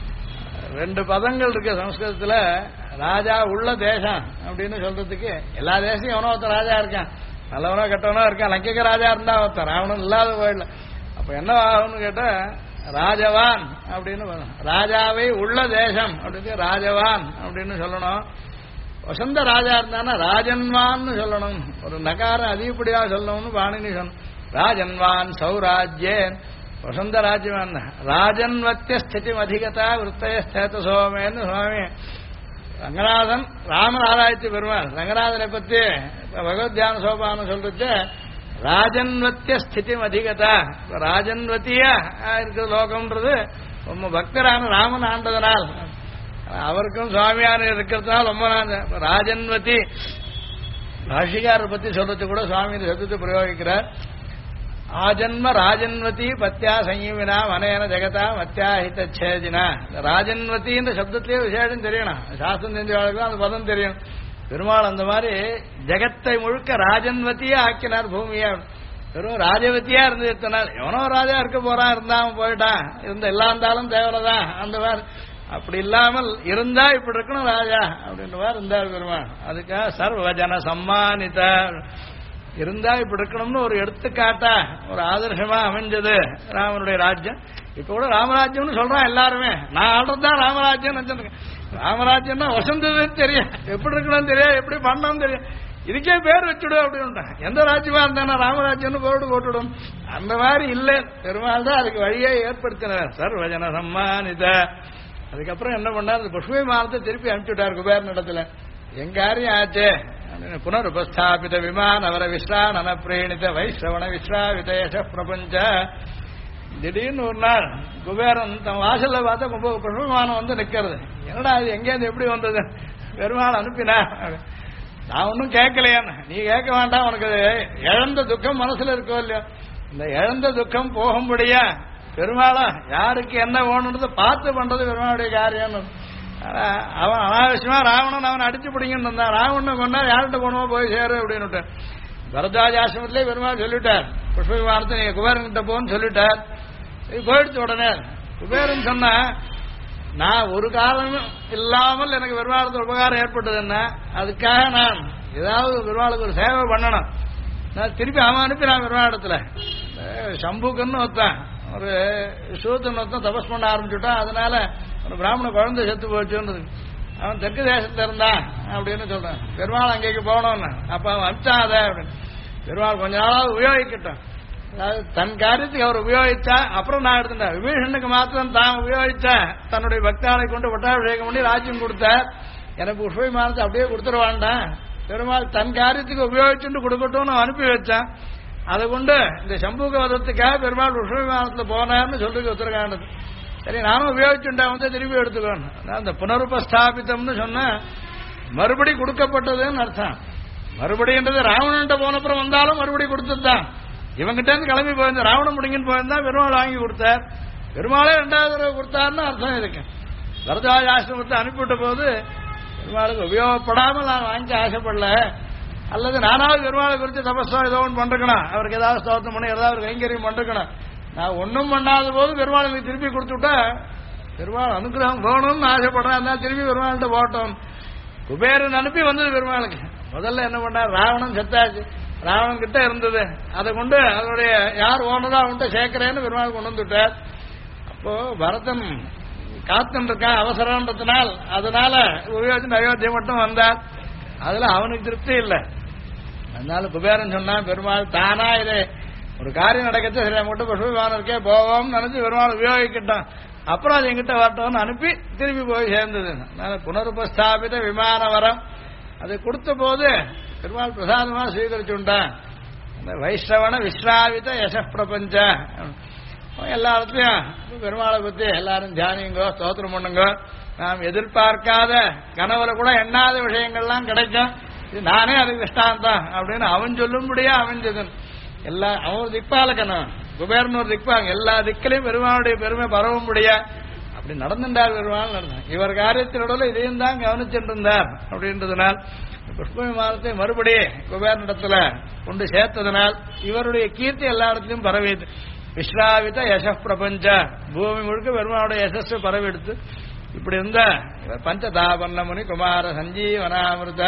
2 பதங்கள் இருக்கு சம்ஸ்கிருதத்துல. ராஜா உள்ள தேசம் அப்படின்னு சொல்றதுக்கு எல்லா தேசம் எவனோ ஒருத்தர் ராஜா இருக்கான், நல்லவனோ கெட்டவனோ இருக்கான். லங்கைக்கு ராஜா இருந்தா ஒருத்தர், ராவணன் இல்லாத போயிடல. அப்ப என்ன ஆகும்னு கேட்டா ராஜவான் அப்படின்னு, ராஜாவை உள்ள தேசம் அப்படின்னு ராஜவான் அப்படின்னு சொல்லணும். வசந்த ராஜா இருந்தானா ராஜன்வான்னு சொல்லணும். ஒரு நகாரம் அதிகப்படியா சொல்லணும்னு பாணினி சொல்லணும். ராஜன்வான் சௌராஜ்யன் வசந்த ராஜ்யவான். ராஜன்வத்திய ஸ்திதி அதிகதா விற்பய ஸ்தேத சோமேன்னு சுவாமி ரங்கநாதன் ராமன் ஆராய்ச்சி பெறுவார். ரங்கநாதனை பத்தி பகவத் தியான சோபான்னு சொல்றது ராஜன்வத்திய ஸ்திதி அதிகதா. ராஜன்வத்தியா இருக்கிற லோகம்ன்றது ரொம்ப பக்தரான ராமன் ஆண்டதனால், அவருக்கும் சுவாமியான இருக்கிறதுனால ரொம்ப ராஜன்வதி. பாஷிகாரரை பத்தி சொல்றது கூட சுவாமி சப்தத்தை பிரயோகிக்கிறார். ஆஜன்ம ராஜன்வதி பத்யா சங்கீவினா மனேன ஜெகதா மத்தியாஹித சேதினா. ராஜன்வதி இந்த சப்தத்திலேயே விசேஷம் தெரியணும். சாஸ்திரம் தெரிஞ்சவர்களுக்கு அந்த பதம் தெரியும். பெருமாள் அந்த மாதிரி ஜெகத்தை முழுக்க ராஜன்வதியா ஆக்கினார் பூமியா. வெறும் ராஜவதியா இருந்து எத்தனால் எவனோ ராஜா இருக்க போறான், இருந்தாம போயிட்டான், எல்லாம் இருந்தாலும் தேவைதான் அந்த மாதிரி. அப்படி இல்லாமல் இருந்தா இப்படி இருக்கணும் ராஜா அப்படின்ற மாதிரி இருந்தார் பெருமாள். அதுக்காக சர்வஜன சம்மானித இருந்தா இப்படி இருக்கணும்னு ஒரு எடுத்துக்காட்டா ஒரு ஆதர்சமா அமைஞ்சது ராமனுடைய ராஜ்யம். இப்ப கூட ராமராஜ்யம்னு சொல்றான் எல்லாருமே. நான் ஆள்றதுதான் ராமராஜ்யம் நினைச்சிருக்கேன். ராமராஜ்யம்னா வசந்ததுன்னு தெரியும், எப்படி இருக்கணும் தெரியும், எப்படி பண்ணணும் தெரியும், இதுக்கே பேர் வச்சுடும் அப்படின்னு. எந்த ராஜ்யமா இருந்தானா ராமராஜ்யம்னு போட்டு போட்டுடும். அந்த மாதிரி இல்லை, பெருமாள் தான் அதுக்கு வழியை ஏற்படுத்தினார். சர்வஜன சம்மானித. அதுக்கப்புறம் என்ன பண்ணார், புஷ்ப விமானத்தை திருப்பி அனுப்பிச்சுட்டார் குபேரன் இடத்துல. எங்க காரியம் ஆச்சு. புனருபஸ்தாபித விமான அவர விஸ்ராணன பிரேணித வைஷ்ரவண விஸ்ராவிதேஷ பிரபஞ்ச. திடீர்னு ஒரு நாள் குபேரன் தன் வாசல்ல பார்த்தா புஷ்ப விமானம் வந்து நிக்கிறது. என்னடா அது எங்கேருந்து எப்படி வந்தது? பெருமாள் அனுப்பினா. நான் ஒன்னும் கேட்கலையான்னு. நீ கேட்க வேண்டாம், உனக்கு இழந்த துக்கம் மனசுல இருக்கோ இல்லையோ, இந்த இழந்த துக்கம் போகும்படியா பெருமாளா யாருக்கு என்ன வேணும்ன்றதை பார்த்து பண்றது பெருமாளுடைய காரியம். அவன் அனாவசியமா ராவணன் அவன் அடிச்சு பிடிங்கன்னு இருந்தான். ராவணன் கொண்டா யார்கிட்ட போனோமோ போய் சேரு அப்படின்னு பரத்வாஜ ஆசிரமத்திலே பெருமாள் சொல்லிட்டார். புஷ்ப விமானத்தை நீங்க குபேரன் கிட்ட போன்னு சொல்லிட்டார். போயிடுச்சு உடனே. குபேரன் சொன்னா நான் ஒரு காரணம் இல்லாமல் எனக்கு பெருமாளுக்கு உபகாரம் ஏற்பட்டது என்ன, அதுக்காக நான் ஏதாவது பெருமாளுக்கு ஒரு சேவை பண்ணணும். நான் திருப்பி அவன் அனுப்பி நான் பெருமாளத்துல சம்புக்கன்னு ஒருத்தான் ஒரு சூத்தன் ஒருத்தன் தபஸ் பண்ண ஆரம்பிச்சுட்டான். அதனால ஒரு பிராமண குழந்தை செத்து போச்சுன்னு அவன் தெற்கு தேசத்துல இருந்தான் அப்படின்னு சொல்றான். பெருமாள் அங்கேக்கு போனோன்னு அப்ப அவன் அனுப்பிச்சாத அப்படின்னு. பெருமாள் கொஞ்ச நாளாவது உபயோகிக்கட்டும், அதாவது தன் காரியத்துக்கு அவர் உபயோகிச்சா அப்புறம் நான் எடுத்துட்டேன். விபீஷனுக்கு மாத்திரம் தான் உபயோகிச்ச தன்னுடைய பக்தானை கொண்டு பட்டாபிஷேகம் பண்ணி ராஜ்யம் கொடுத்தார். எனக்கு புஷ்ப விமானத்தை அப்படியே கொடுத்துருவான்டான். பெருமாள் தன் காரியத்துக்கு உபயோகிச்சுட்டு கொடுக்கட்டும்னு அனுப்பி வச்சான். அதை கொண்டு இந்த சம்பூக வதத்துக்காக பெருமாள் புஷ்ப விமானத்துல போனார்னு சொல்லிட்டு உத்தரகாண்டது. சரி நானும் உபயோகிச்சுட்டா வந்து திரும்பி எடுத்துக்கணும். அந்த புனருபஸ்தாபித்தம்னு சொன்ன மறுபடி கொடுக்கப்பட்டதுன்னு அர்த்தம். மறுபடின்றது ராவணன்ட்ட போனப்புறம் வந்தாலும் மறுபடி கொடுத்ததுதான். இவங்கிட்ட இருந்து கிளம்பி போயிருந்த ராவணன் முடிங்கன்னு போயிருந்தா பெருமாள் வாங்கி கொடுத்தார். பெருமாளே 2வது தடவை கொடுத்தாருன்னு அர்த்தம் இருக்கு. பரத்வாஜ ஆசிரமத்தை அனுப்பிவிட்ட போது பெருமாளுக்கு உபயோகப்படாமல் நான் வாங்கி ஆசைப்படல, அல்லது நானாவது பெருமாளை குறித்து தபஸோ ஏதோ ஒன்று பண்ணிருக்கணும், அவருக்கு ஏதாவது ஸ்தோத்திரம் பண்ணி ஏதாவது ஒரு கைங்கரியம் பண்ணிருக்கணும். நான் ஒன்றும் பண்ணாத போது பெருமாள் எனக்கு திருப்பி கொடுத்துட்டா பெருமாள் அனுகிரகம் போகணும்னு ஆசைப்படுறேன். அதனால திருப்பி பெருமாள்கிட்ட போட்டோம். குபேரன் அனுப்பி வந்தது பெருமாளுக்கு. முதல்ல என்ன பண்ணார், ராவணன் செத்தாச்சு, ராவணன் கிட்ட இருந்தது, அதை கொண்டு அதனுடைய யார் ஓனரோ அவன்கிட்ட சேர்க்கிறேன்னு பெருமாள் கொண்டு வந்துட்டார். அப்போ பரதன் காத்துன்னு இருக்கான் அவசரன்றதுனால், அதனால உபயோகிச்சு அயோத்தியை மட்டும் வந்தார். அதுல அவனுக்கு திருப்தி இல்லை. அதனால குபேரன் சொன்னா பெருமாள் தானா இது ஒரு காரியம் நடக்கச்சு சரி மட்டும் புஷ்ப விமானம் இருக்கே போவோம்னு நினைச்சு பெருமாள் உபயோகிக்கிட்டான். அப்புறம் அது எங்கிட்ட வரட்டோம்னு அனுப்பி திருப்பி போய் சேர்ந்தது. அதனால புனருபஸ்தாபித விமான வரம் அது கொடுத்த போது பெருமாள் பிரசாதமா ஸ்வீகரிச்சுட்டான். அந்த வைஷ்ணவன விஸ்ராவித யச பிரபஞ்ச எல்லா இடத்துலயும் பெருமாளை பத்தி எல்லாரும் தியானிங்கோ ஸ்தோத்திரம் பண்ணுங்கோ. நாம் எதிர்பார்க்காத கனவுல கூட எண்ணாத விஷயங்கள்லாம் கிடைக்கும். இது நானே அதுக்கு திஷ்டாந்தம் அப்படின்னு அவன் சொல்லும்படியா அமைஞ்சது. எல்லா அவன் ஒரு திக்பாலக்கணும், குபேரன் ஒரு திக்பாங்க, எல்லா திக்கிலையும் பெருமாளுடைய பெருமை பரவும்படியா அப்படி நடந்துட்டார் பெருமாள் நடந்தார். இவர் காரியத்தினோட இதையும் தான் கவனிச்சுட்டு இருந்தார். அப்படின்றதுனால் புஷ்ப விமானத்தை மறுபடி குபேரனிடத்துல கொண்டு சேர்த்ததனால் இவருடைய கீர்த்தி எல்லா இடத்திலும் பரவியது. விஸ்ராவித யச பிரபஞ்ச பூமி முழுக்க பெருமாளுடைய யசஸ் பரவெடுத்து இப்படி இருந்த பஞ்சதாபன்ன முனி குமார சஞ்சீவனாமிருத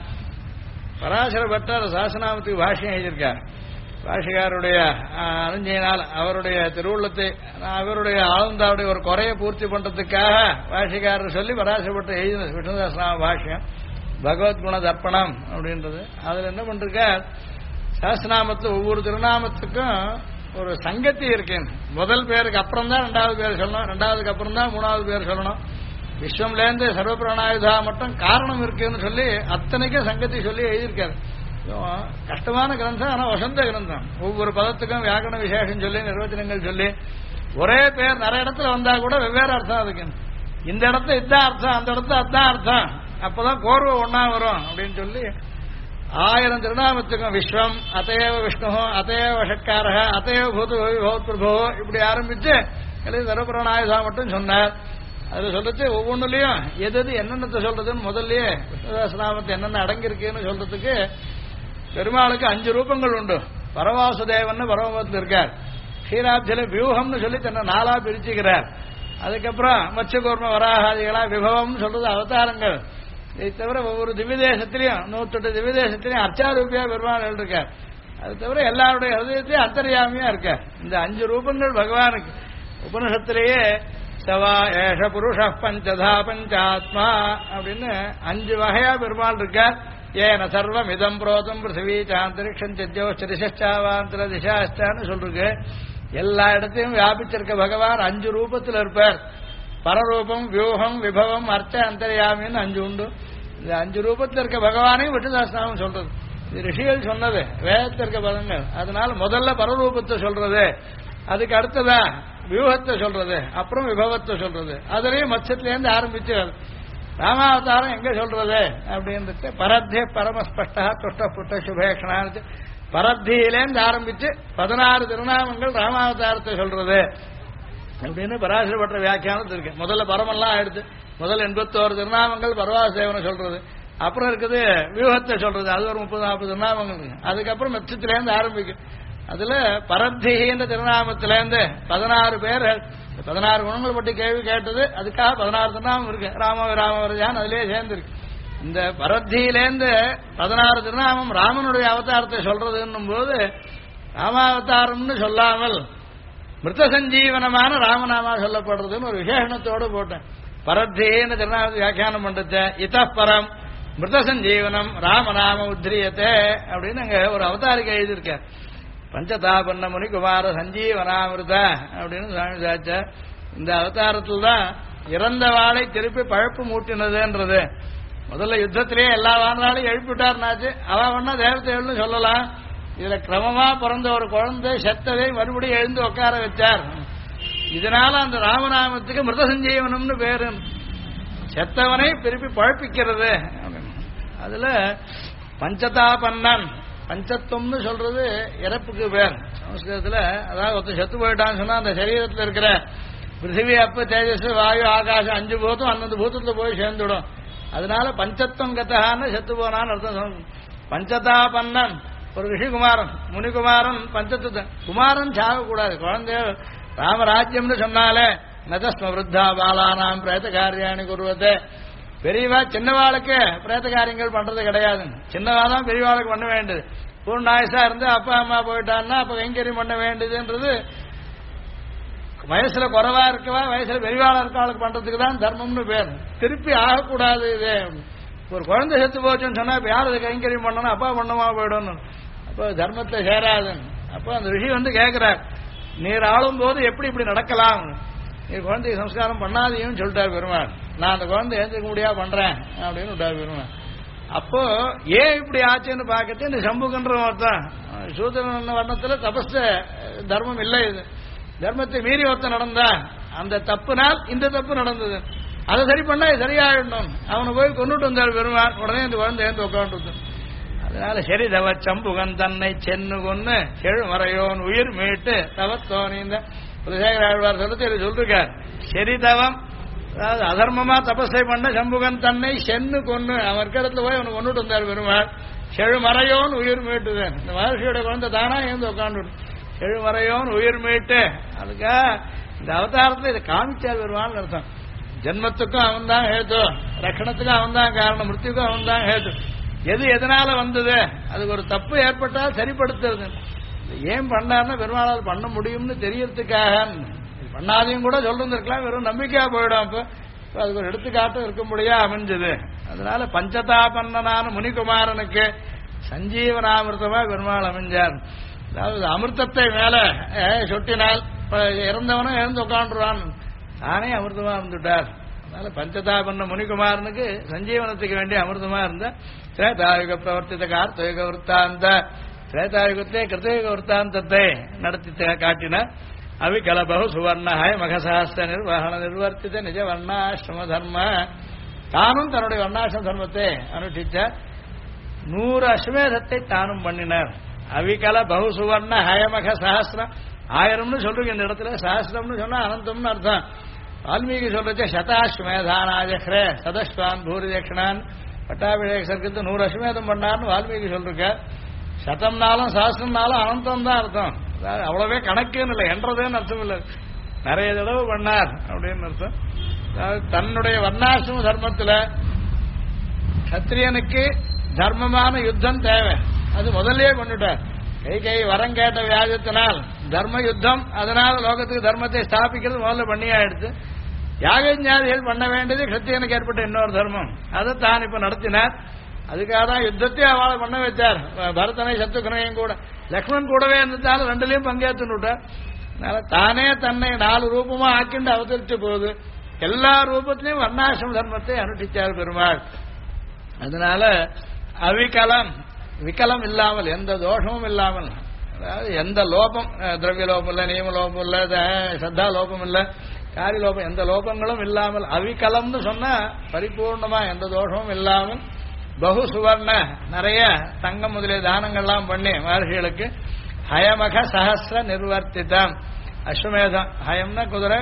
பராசர பட்டர் சாசனாமத்துக்கு பாஷ்யம் எழுதியிருக்கார். பாஷிகாருடைய அனுஞ்சையினால் அவருடைய திருவுள்ளத்தை அவருடைய ஆழ்ந்தாருடைய ஒரு குறையை பூர்த்தி பண்றதுக்காக பாஷிகாரர் சொல்லி பராசரப்பட்ட எழுதினது விஷ்ணுதாசனாம பாஷ்யம் பகவத்குண தர்ப்பணம் அப்படின்றது. அதுல என்ன பண்றார், சாஸ்திரநாமத்துல ஒவ்வொரு திருநாமத்துக்கும் ஒரு சங்கத்தி இருக்கு. முதல் பேருக்கு அப்புறம் தான் ரெண்டாவது பேர் சொல்லணும், ரெண்டாவதுக்கு அப்புறம் தான் மூணாவது பேர் சொல்லணும். விஸ்வம்லேருந்து சர்வபிராணாயுதா மட்டும் காரணம் இருக்குன்னு சொல்லி அத்தனைக்கும் சங்கத்தி சொல்லி எழுதியிருக்காரு. கஷ்டமான கிரந்தம், ஆனா வசந்த கிரந்தம். ஒவ்வொரு பதத்துக்கும் வியாக்கரண விசேஷம் சொல்லி நிர்வச்சனங்கள் சொல்லி ஒரே பேர் நிறைய இடத்துல வந்தா கூட வெவ்வேறு அர்த்தம் அதுக்கு. இந்த இடத்துல இதான் அர்த்தம், அந்த இடத்துல அதான் அர்த்தம், அப்பதான் கோர்வை ஒன்னா வரும் அப்படின்னு சொல்லி 1000 திருநாமத்துக்கும் விஸ்வம் அத்தையவ விஷ்ணு அத்தையவ ஷட்காரக அத்தையவ பூத பௌத் பிரபோ இப்படி ஆரம்பிச்சு சர்வபிராணாயுதா மட்டும் சொன்னார். அதுல சொல்றது ஒவ்வொன்றுலயும் எது என்னென்னத்தை சொல்றதுன்னு முதல்லயே விஷ்ணுதாசநாமத்தை என்னென்ன அடங்கியிருக்குன்னு சொல்றதுக்கு பெருமாளுக்கு 5 ரூபங்கள் உண்டு. பரவாசுதேவன் பரமபத்தில் இருக்கார். க்ஷீராப்தியில வியூகம்னு சொல்லி தன்னை 4ஆ பிரிச்சுக்கிறார். அதுக்கப்புறம் மத்ஸ்யகூர்ம வராகாதிகளா விபவம்னு சொல்றது அவதாரங்கள். இதை தவிர ஒவ்வொரு திவ்யதேசத்திலையும் 108 திவ்யதேசத்திலையும் அர்ச்சாரூபியா பெருமாள் இருக்கார். அது தவிர எல்லாருடைய ஹிருதயத்திலையும் அந்தர்யாமியா இருக்கார். இந்த 5 ரூபங்கள் பகவானுக்கு உபனிஷத்திலேயே சவா ஏஷ புருஷ பஞ்சதா பஞ்சாத்மா அப்படின்னு 5 வகையா பெருமாள் இருக்கார். ஏன சர்வம் இதம் புரோதம் பிருத்திவி சாந்தரிக்ஷம் திரிசாவாந்திர திசாஸ்தான்னு சொல்றது. எல்லா இடத்தையும் வியாபிச்சிருக்க பகவான் 5 ரூபத்தில் இருப்பார். பரரூபம் வியூகம் விபவம் அர்ச்ச அந்தர்யாமின்னு 5 உண்டு. இந்த 5 ரூபத்தில் இருக்க பகவானையும் விஷ்ணுதாசனாமம் சொல்றது. இது ரிஷிகள் சொன்னது, வேதத்தில் இருக்க பதங்கள். அதனால முதல்ல பரரூபத்தை சொல்றது, அதுக்கு அடுத்ததா வியூகத்தை சொல்றது, அப்புறம் விபவத்தை சொல்றது. அதுலயும் மத்ஸ்யத்திலேருந்து ஆரம்பிச்சு ராமாவதாரம் எங்க சொல்றது அப்படின்றது பரத்தே பரமஸ்பஷ்டா துஷ்ட புட்ட சுபேஷனான்னு பரத்தியிலேருந்து ஆரம்பிச்சு 16 திருநாமங்கள் ராமாவதாரத்தை சொல்றது அப்படின்னு பராசரப்பட்ட வியாக்கியானத்து இருக்கு. முதல்ல பரமெல்லாம் ஆயிடுச்சு. முதல்ல 81 திருநாமங்கள் பரவாசேவனை சொல்றது, அப்புறம் இருக்குது வியூகத்தை சொல்றது, அது ஒரு 30-40 திருநாமங்கள் இருக்கு. அதுக்கப்புறம் மத்ஸ்யத்திலேருந்து ஆரம்பிக்கும். அதுல பரத்திகின்ற திருநாமத்திலேருந்து 16 பேர்கள் 16 குணங்கள் பற்றி கேள்வி கேட்டது. அதுக்காக 16 திருநாமம் இருக்கு. ராமவரஜான் அதுலயே சேர்ந்துருக்கு. இந்த பரத்தியிலேருந்து 16 திருநாமம் ராமனுடைய அவதாரத்தை சொல்றதுன்னும் போது ராமாவதாரம்னு சொல்லாமல் மிருத சஞ்சீவனமான ராமநாமா சொல்லப்படுறதுன்னு ஒரு விசேஷணத்தோடு போட்டேன். பரத்தின்னு திருநாமத்தை வியாக்கியானம் பண்றது இத பரம் மிருத சஞ்சீவனம் ராமநாம உத்ரியத்தை அப்படின்னு அங்க ஒரு அவதாரிக்கை எழுதியிருக்கார். பஞ்சதாபன்ன முனி குமார சஞ்சீவனாமிருத அப்படின்னு சுவாமி சாச்சார். இந்த அவதாரத்தில் தான் இறந்த வாளை திருப்பி பழப்பு மூட்டினதுன்றது. முதல்ல யுத்தத்திலேயே எல்லா வாழ்நாளையும் எழுப்பிட்டாருனாச்சு. அவ வேணா தேவதைகள்னு சொல்லலாம். இதுல கிரமமா பிறந்த ஒரு குழந்தை செத்ததை மறுபடியும் எழுந்து உட்கார வச்சார். இதனால அந்த ராமநாமத்துக்கு மிருத சஞ்சீவனம்னு பேரு. செத்தவனை திருப்பி பழப்பிக்கிறது. அதுல பஞ்சதாபன்னன் பஞ்சத்துவம்னு சொல்றது இறப்புக்கு பேர் சமஸ்கிருதத்துல. அதாவது ஒருத்தர் செத்து போயிட்டான்னு சொன்னா அந்த சரீரத்தில் இருக்கிற பிருத்திவி அப்ப தேஜஸ் வாயு ஆகாசம் 5 பூதம் அந்தந்த பூதத்துல போய் சேர்ந்துடும். அதனால பஞ்சத்துவம் கத்தான்னு செத்து போனான்னு அர்த்தம். பஞ்சதாபன்னன் ஒரு ரிஷிகுமாரன் முனிகுமாரன் பஞ்சத்துவ குமாரன் சாகக்கூடாது. குழந்தை ராமராஜ்யம்னு சொன்னாலே நதஸ்ம விருத்தா பாலானாம் பிரேத காரியாணி குருவத்தை. பெரியவா சின்னவாளுக்கு பிரேத காரியங்கள் பண்றது கிடையாது. சின்னவா தான் பெரியவாளுக்கு பண்ண வேண்டியது. பூர்ணாயுசா இருந்து அப்பா அம்மா போயிட்டான்னா அப்ப கைங்கரியம் பண்ண வேண்டியதுன்றது வயசுல குறைவா இருக்கவா வயசுல பெரியவாளா இருக்கவாளுக்கு பண்றதுக்கு தான் தர்மம்னு பேர். திருப்பி ஆகக்கூடாது. இது ஒரு குழந்தை செத்து போச்சுன்னு சொன்னா இப்ப யார் அதை கைங்கரியம் பண்ணணும், அப்பா பண்ணமா போயிடும், அப்போ தர்மத்தை சேராதுன்னு. அப்போ அந்த ரிஷி வந்து கேட்கிறார், நீர் ஆளும் போது எப்படி இப்படி நடக்கலாம், நீ குழந்தைக்கு சம்ஸ்காரம் பண்ணாதையும் சொல்லிட்டார் பெருமாள். நான் அந்த குழந்தை எழுந்திருக்க முடியாது பண்றேன் அப்படின்னு விட்டார் பெருமாள். அப்போ ஏன் இப்படி ஆச்சுன்னு பார்க்கறது இந்த சம்புகன்ற ஒருத்தன் சூத்திரன் வர்ணத்துல தபஸ் தர்மம் இல்லை, இது தர்மத்தை மீறி ஒருத்தன் நடந்தா அந்த தப்புனால் இந்த தப்பு நடந்தது, அதை சரி பண்ணா சரியாயிடணும், அவனை போய் கொண்டுட்டு வந்தார் பெருமாள். உடனே இந்த குழந்தை எழுந்து உட்காந்து. அதனால சரி தவ சம்புகன் தன்னை சென்னு கொன்னு செழுமறையோன் உயிர் மீட்டு தவத்தோன் இந்த குலசேகர ஆழ்வார் சொல்லி சொல்லிருக்கார். சரி தவம், அதாவது அதர்மமா தபஸை பண்ண சம்புகன் தன்னை சென்னு கொன்னு அவன் இடத்துல போய் அவனுக்கு கொண்டுட்டு வந்தார் பெருமாள். செழுமறையோன் உயிர் மீட்டுதான் இந்த மகர்ஷியோட குழந்தை தானா எழுந்து உட்காந்து செழுமறையோன் உயிர் மீட்டு. அதுக்கா இந்த அவதாரத்தில் இதை காமிச்சார் பெருமாள் அர்த்தம். ஜென்மத்துக்கும் அவன் தான் ஹேத்து, ரட்சணத்துக்கும் அவன் தான் காரணம், மிருத்யுக்கும் அவன் தான் ஹேத்து. எது எதனால வந்தது, அதுக்கு ஒரு தப்பு ஏற்பட்டால் சரிப்படுத்துறது. ஏன் பண்ணார்னா பெருமாளால் பண்ண முடியும்னு தெரியறதுக்காக. பண்ணாதையும் கூட சொல்லிருந்திருக்கலாம், வெறும் நம்பிக்கையா போயிடும். அப்ப அதுக்கு ஒரு எடுத்துக்காட்டும் இருக்க முடியா அமைஞ்சது. அதனால பஞ்சதாபன்னனான முனிகுமாரனுக்கு சஞ்சீவனாமிர்தமா பெருமாள் அமைஞ்சார். அதாவது அமிர்தத்தை மேல சொட்டினால் இறந்தவனும் இறந்து உட்காந்துருவான், தானே அமிர்தமா இருந்துட்டார். அதனால பஞ்சதாபன்ன முனிகுமாரனுக்கு சஞ்சீவனத்துக்கு வேண்டிய அமிர்தமா இருந்த திரேதாயுக பிரவர்த்தித்த கார்த்தயுக விற்த்தாந்த திரேதாயுகத்திலே கிருத்தயுக விற்த்தாந்தத்தை நடத்தி காட்டின. அவிகல பகு சுவர்ணஹாய மகசாஸ்திர நிர்வகண நிர்வர்த்தித்த நிஜ வர்ணாசிரம தர்ம. தானும் தன்னுடைய வர்ணாசிரம தர்மத்தை அனுஷ்டித்த 100 அஸ்வமேதத்தை தானும் பண்ணினார். அவிகல பகு சுவர்ண ஹயமக சஹஸ்ரம், 1000ம்னு சொல்றீங்க இந்த இடத்துல, சஹஸ்ரம்னு சொன்னா அனந்தம்னு அர்த்தம். வால்மீகி சொல்றது சதாஸ்வமேதானாஜஹ்ரே சதஸ்வான் பூரி தட்சிணான் பட்டாபிஷேக சர்க்கத்து 100 அஸ்வமேதம் பண்ணார்னு வால்மீகி சொல்லிருக்க. சதம்னாலும் சஹஸ்ரம்னாலும் அனந்தம் தான் அர்த்தம். அவ்வளவே கணக்குன்னு இல்லை, என்றதுன்னு அர்த்தம் இல்லை, நிறைய தடவை பண்ணார் அப்படின்னு அர்த்தம். அதாவது தன்னுடைய வர்ணாசிரம தர்மத்தில் சத்திரியனுக்கு தர்மமான யுத்தம் தேவை, அது முதல்லயே கொண்டுட்டார். கை வரம் கேட்ட வியாஜத்தினால் தர்ம யுத்தம், அதனால லோகத்துக்கு தர்மத்தை ஸ்தாபிக்கிறது முதல்ல பண்ணியா எடுத்து யாகஞாதிகள் பண்ண வேண்டியது சத்திரியனுக்கு ஏற்பட்ட இன்னொரு தர்மம், அதை தான் இப்ப நடத்தினார். அதுக்காக தான் யுத்தத்தை அவளை பண்ண வச்சார். பரதனை சத்துருகனையும் கூட லக்ஷ்மணன் கூடவே இருந்ததால ரெண்டுலையும் பங்கேற்று விட்டார். அதனால தானே தன்னை 4 ரூபமா ஆக்கிண்டு அவதரிச்ச போது எல்லா ரூபத்திலையும் வர்ணாசிரம தர்மத்தை அனுஷ்டிச்சார் பெருமாள். அதனால அவிகலம், விகலம் இல்லாமல், எந்த தோஷமும் இல்லாமல், அதாவது எந்த லோபம், திரவிய லோபம் இல்லை, நியம லோபம் இல்லை, சத்தா லோபம் இல்லை, காரி லோபம், எந்த லோபங்களும் இல்லாமல் அவிகலம்னு சொன்னா பரிபூர்ணமா எந்த தோஷமும் இல்லாமல் பகு சுவர்ண நிறைய தங்கம் முதலிய தானங்கள்லாம் பண்ணி மகர்ஷிகளுக்கு ஹயமக சஹஸ்ர நிர்வர்த்திதம். அஸ்வமேதம் ஹயம்னா குதிரை,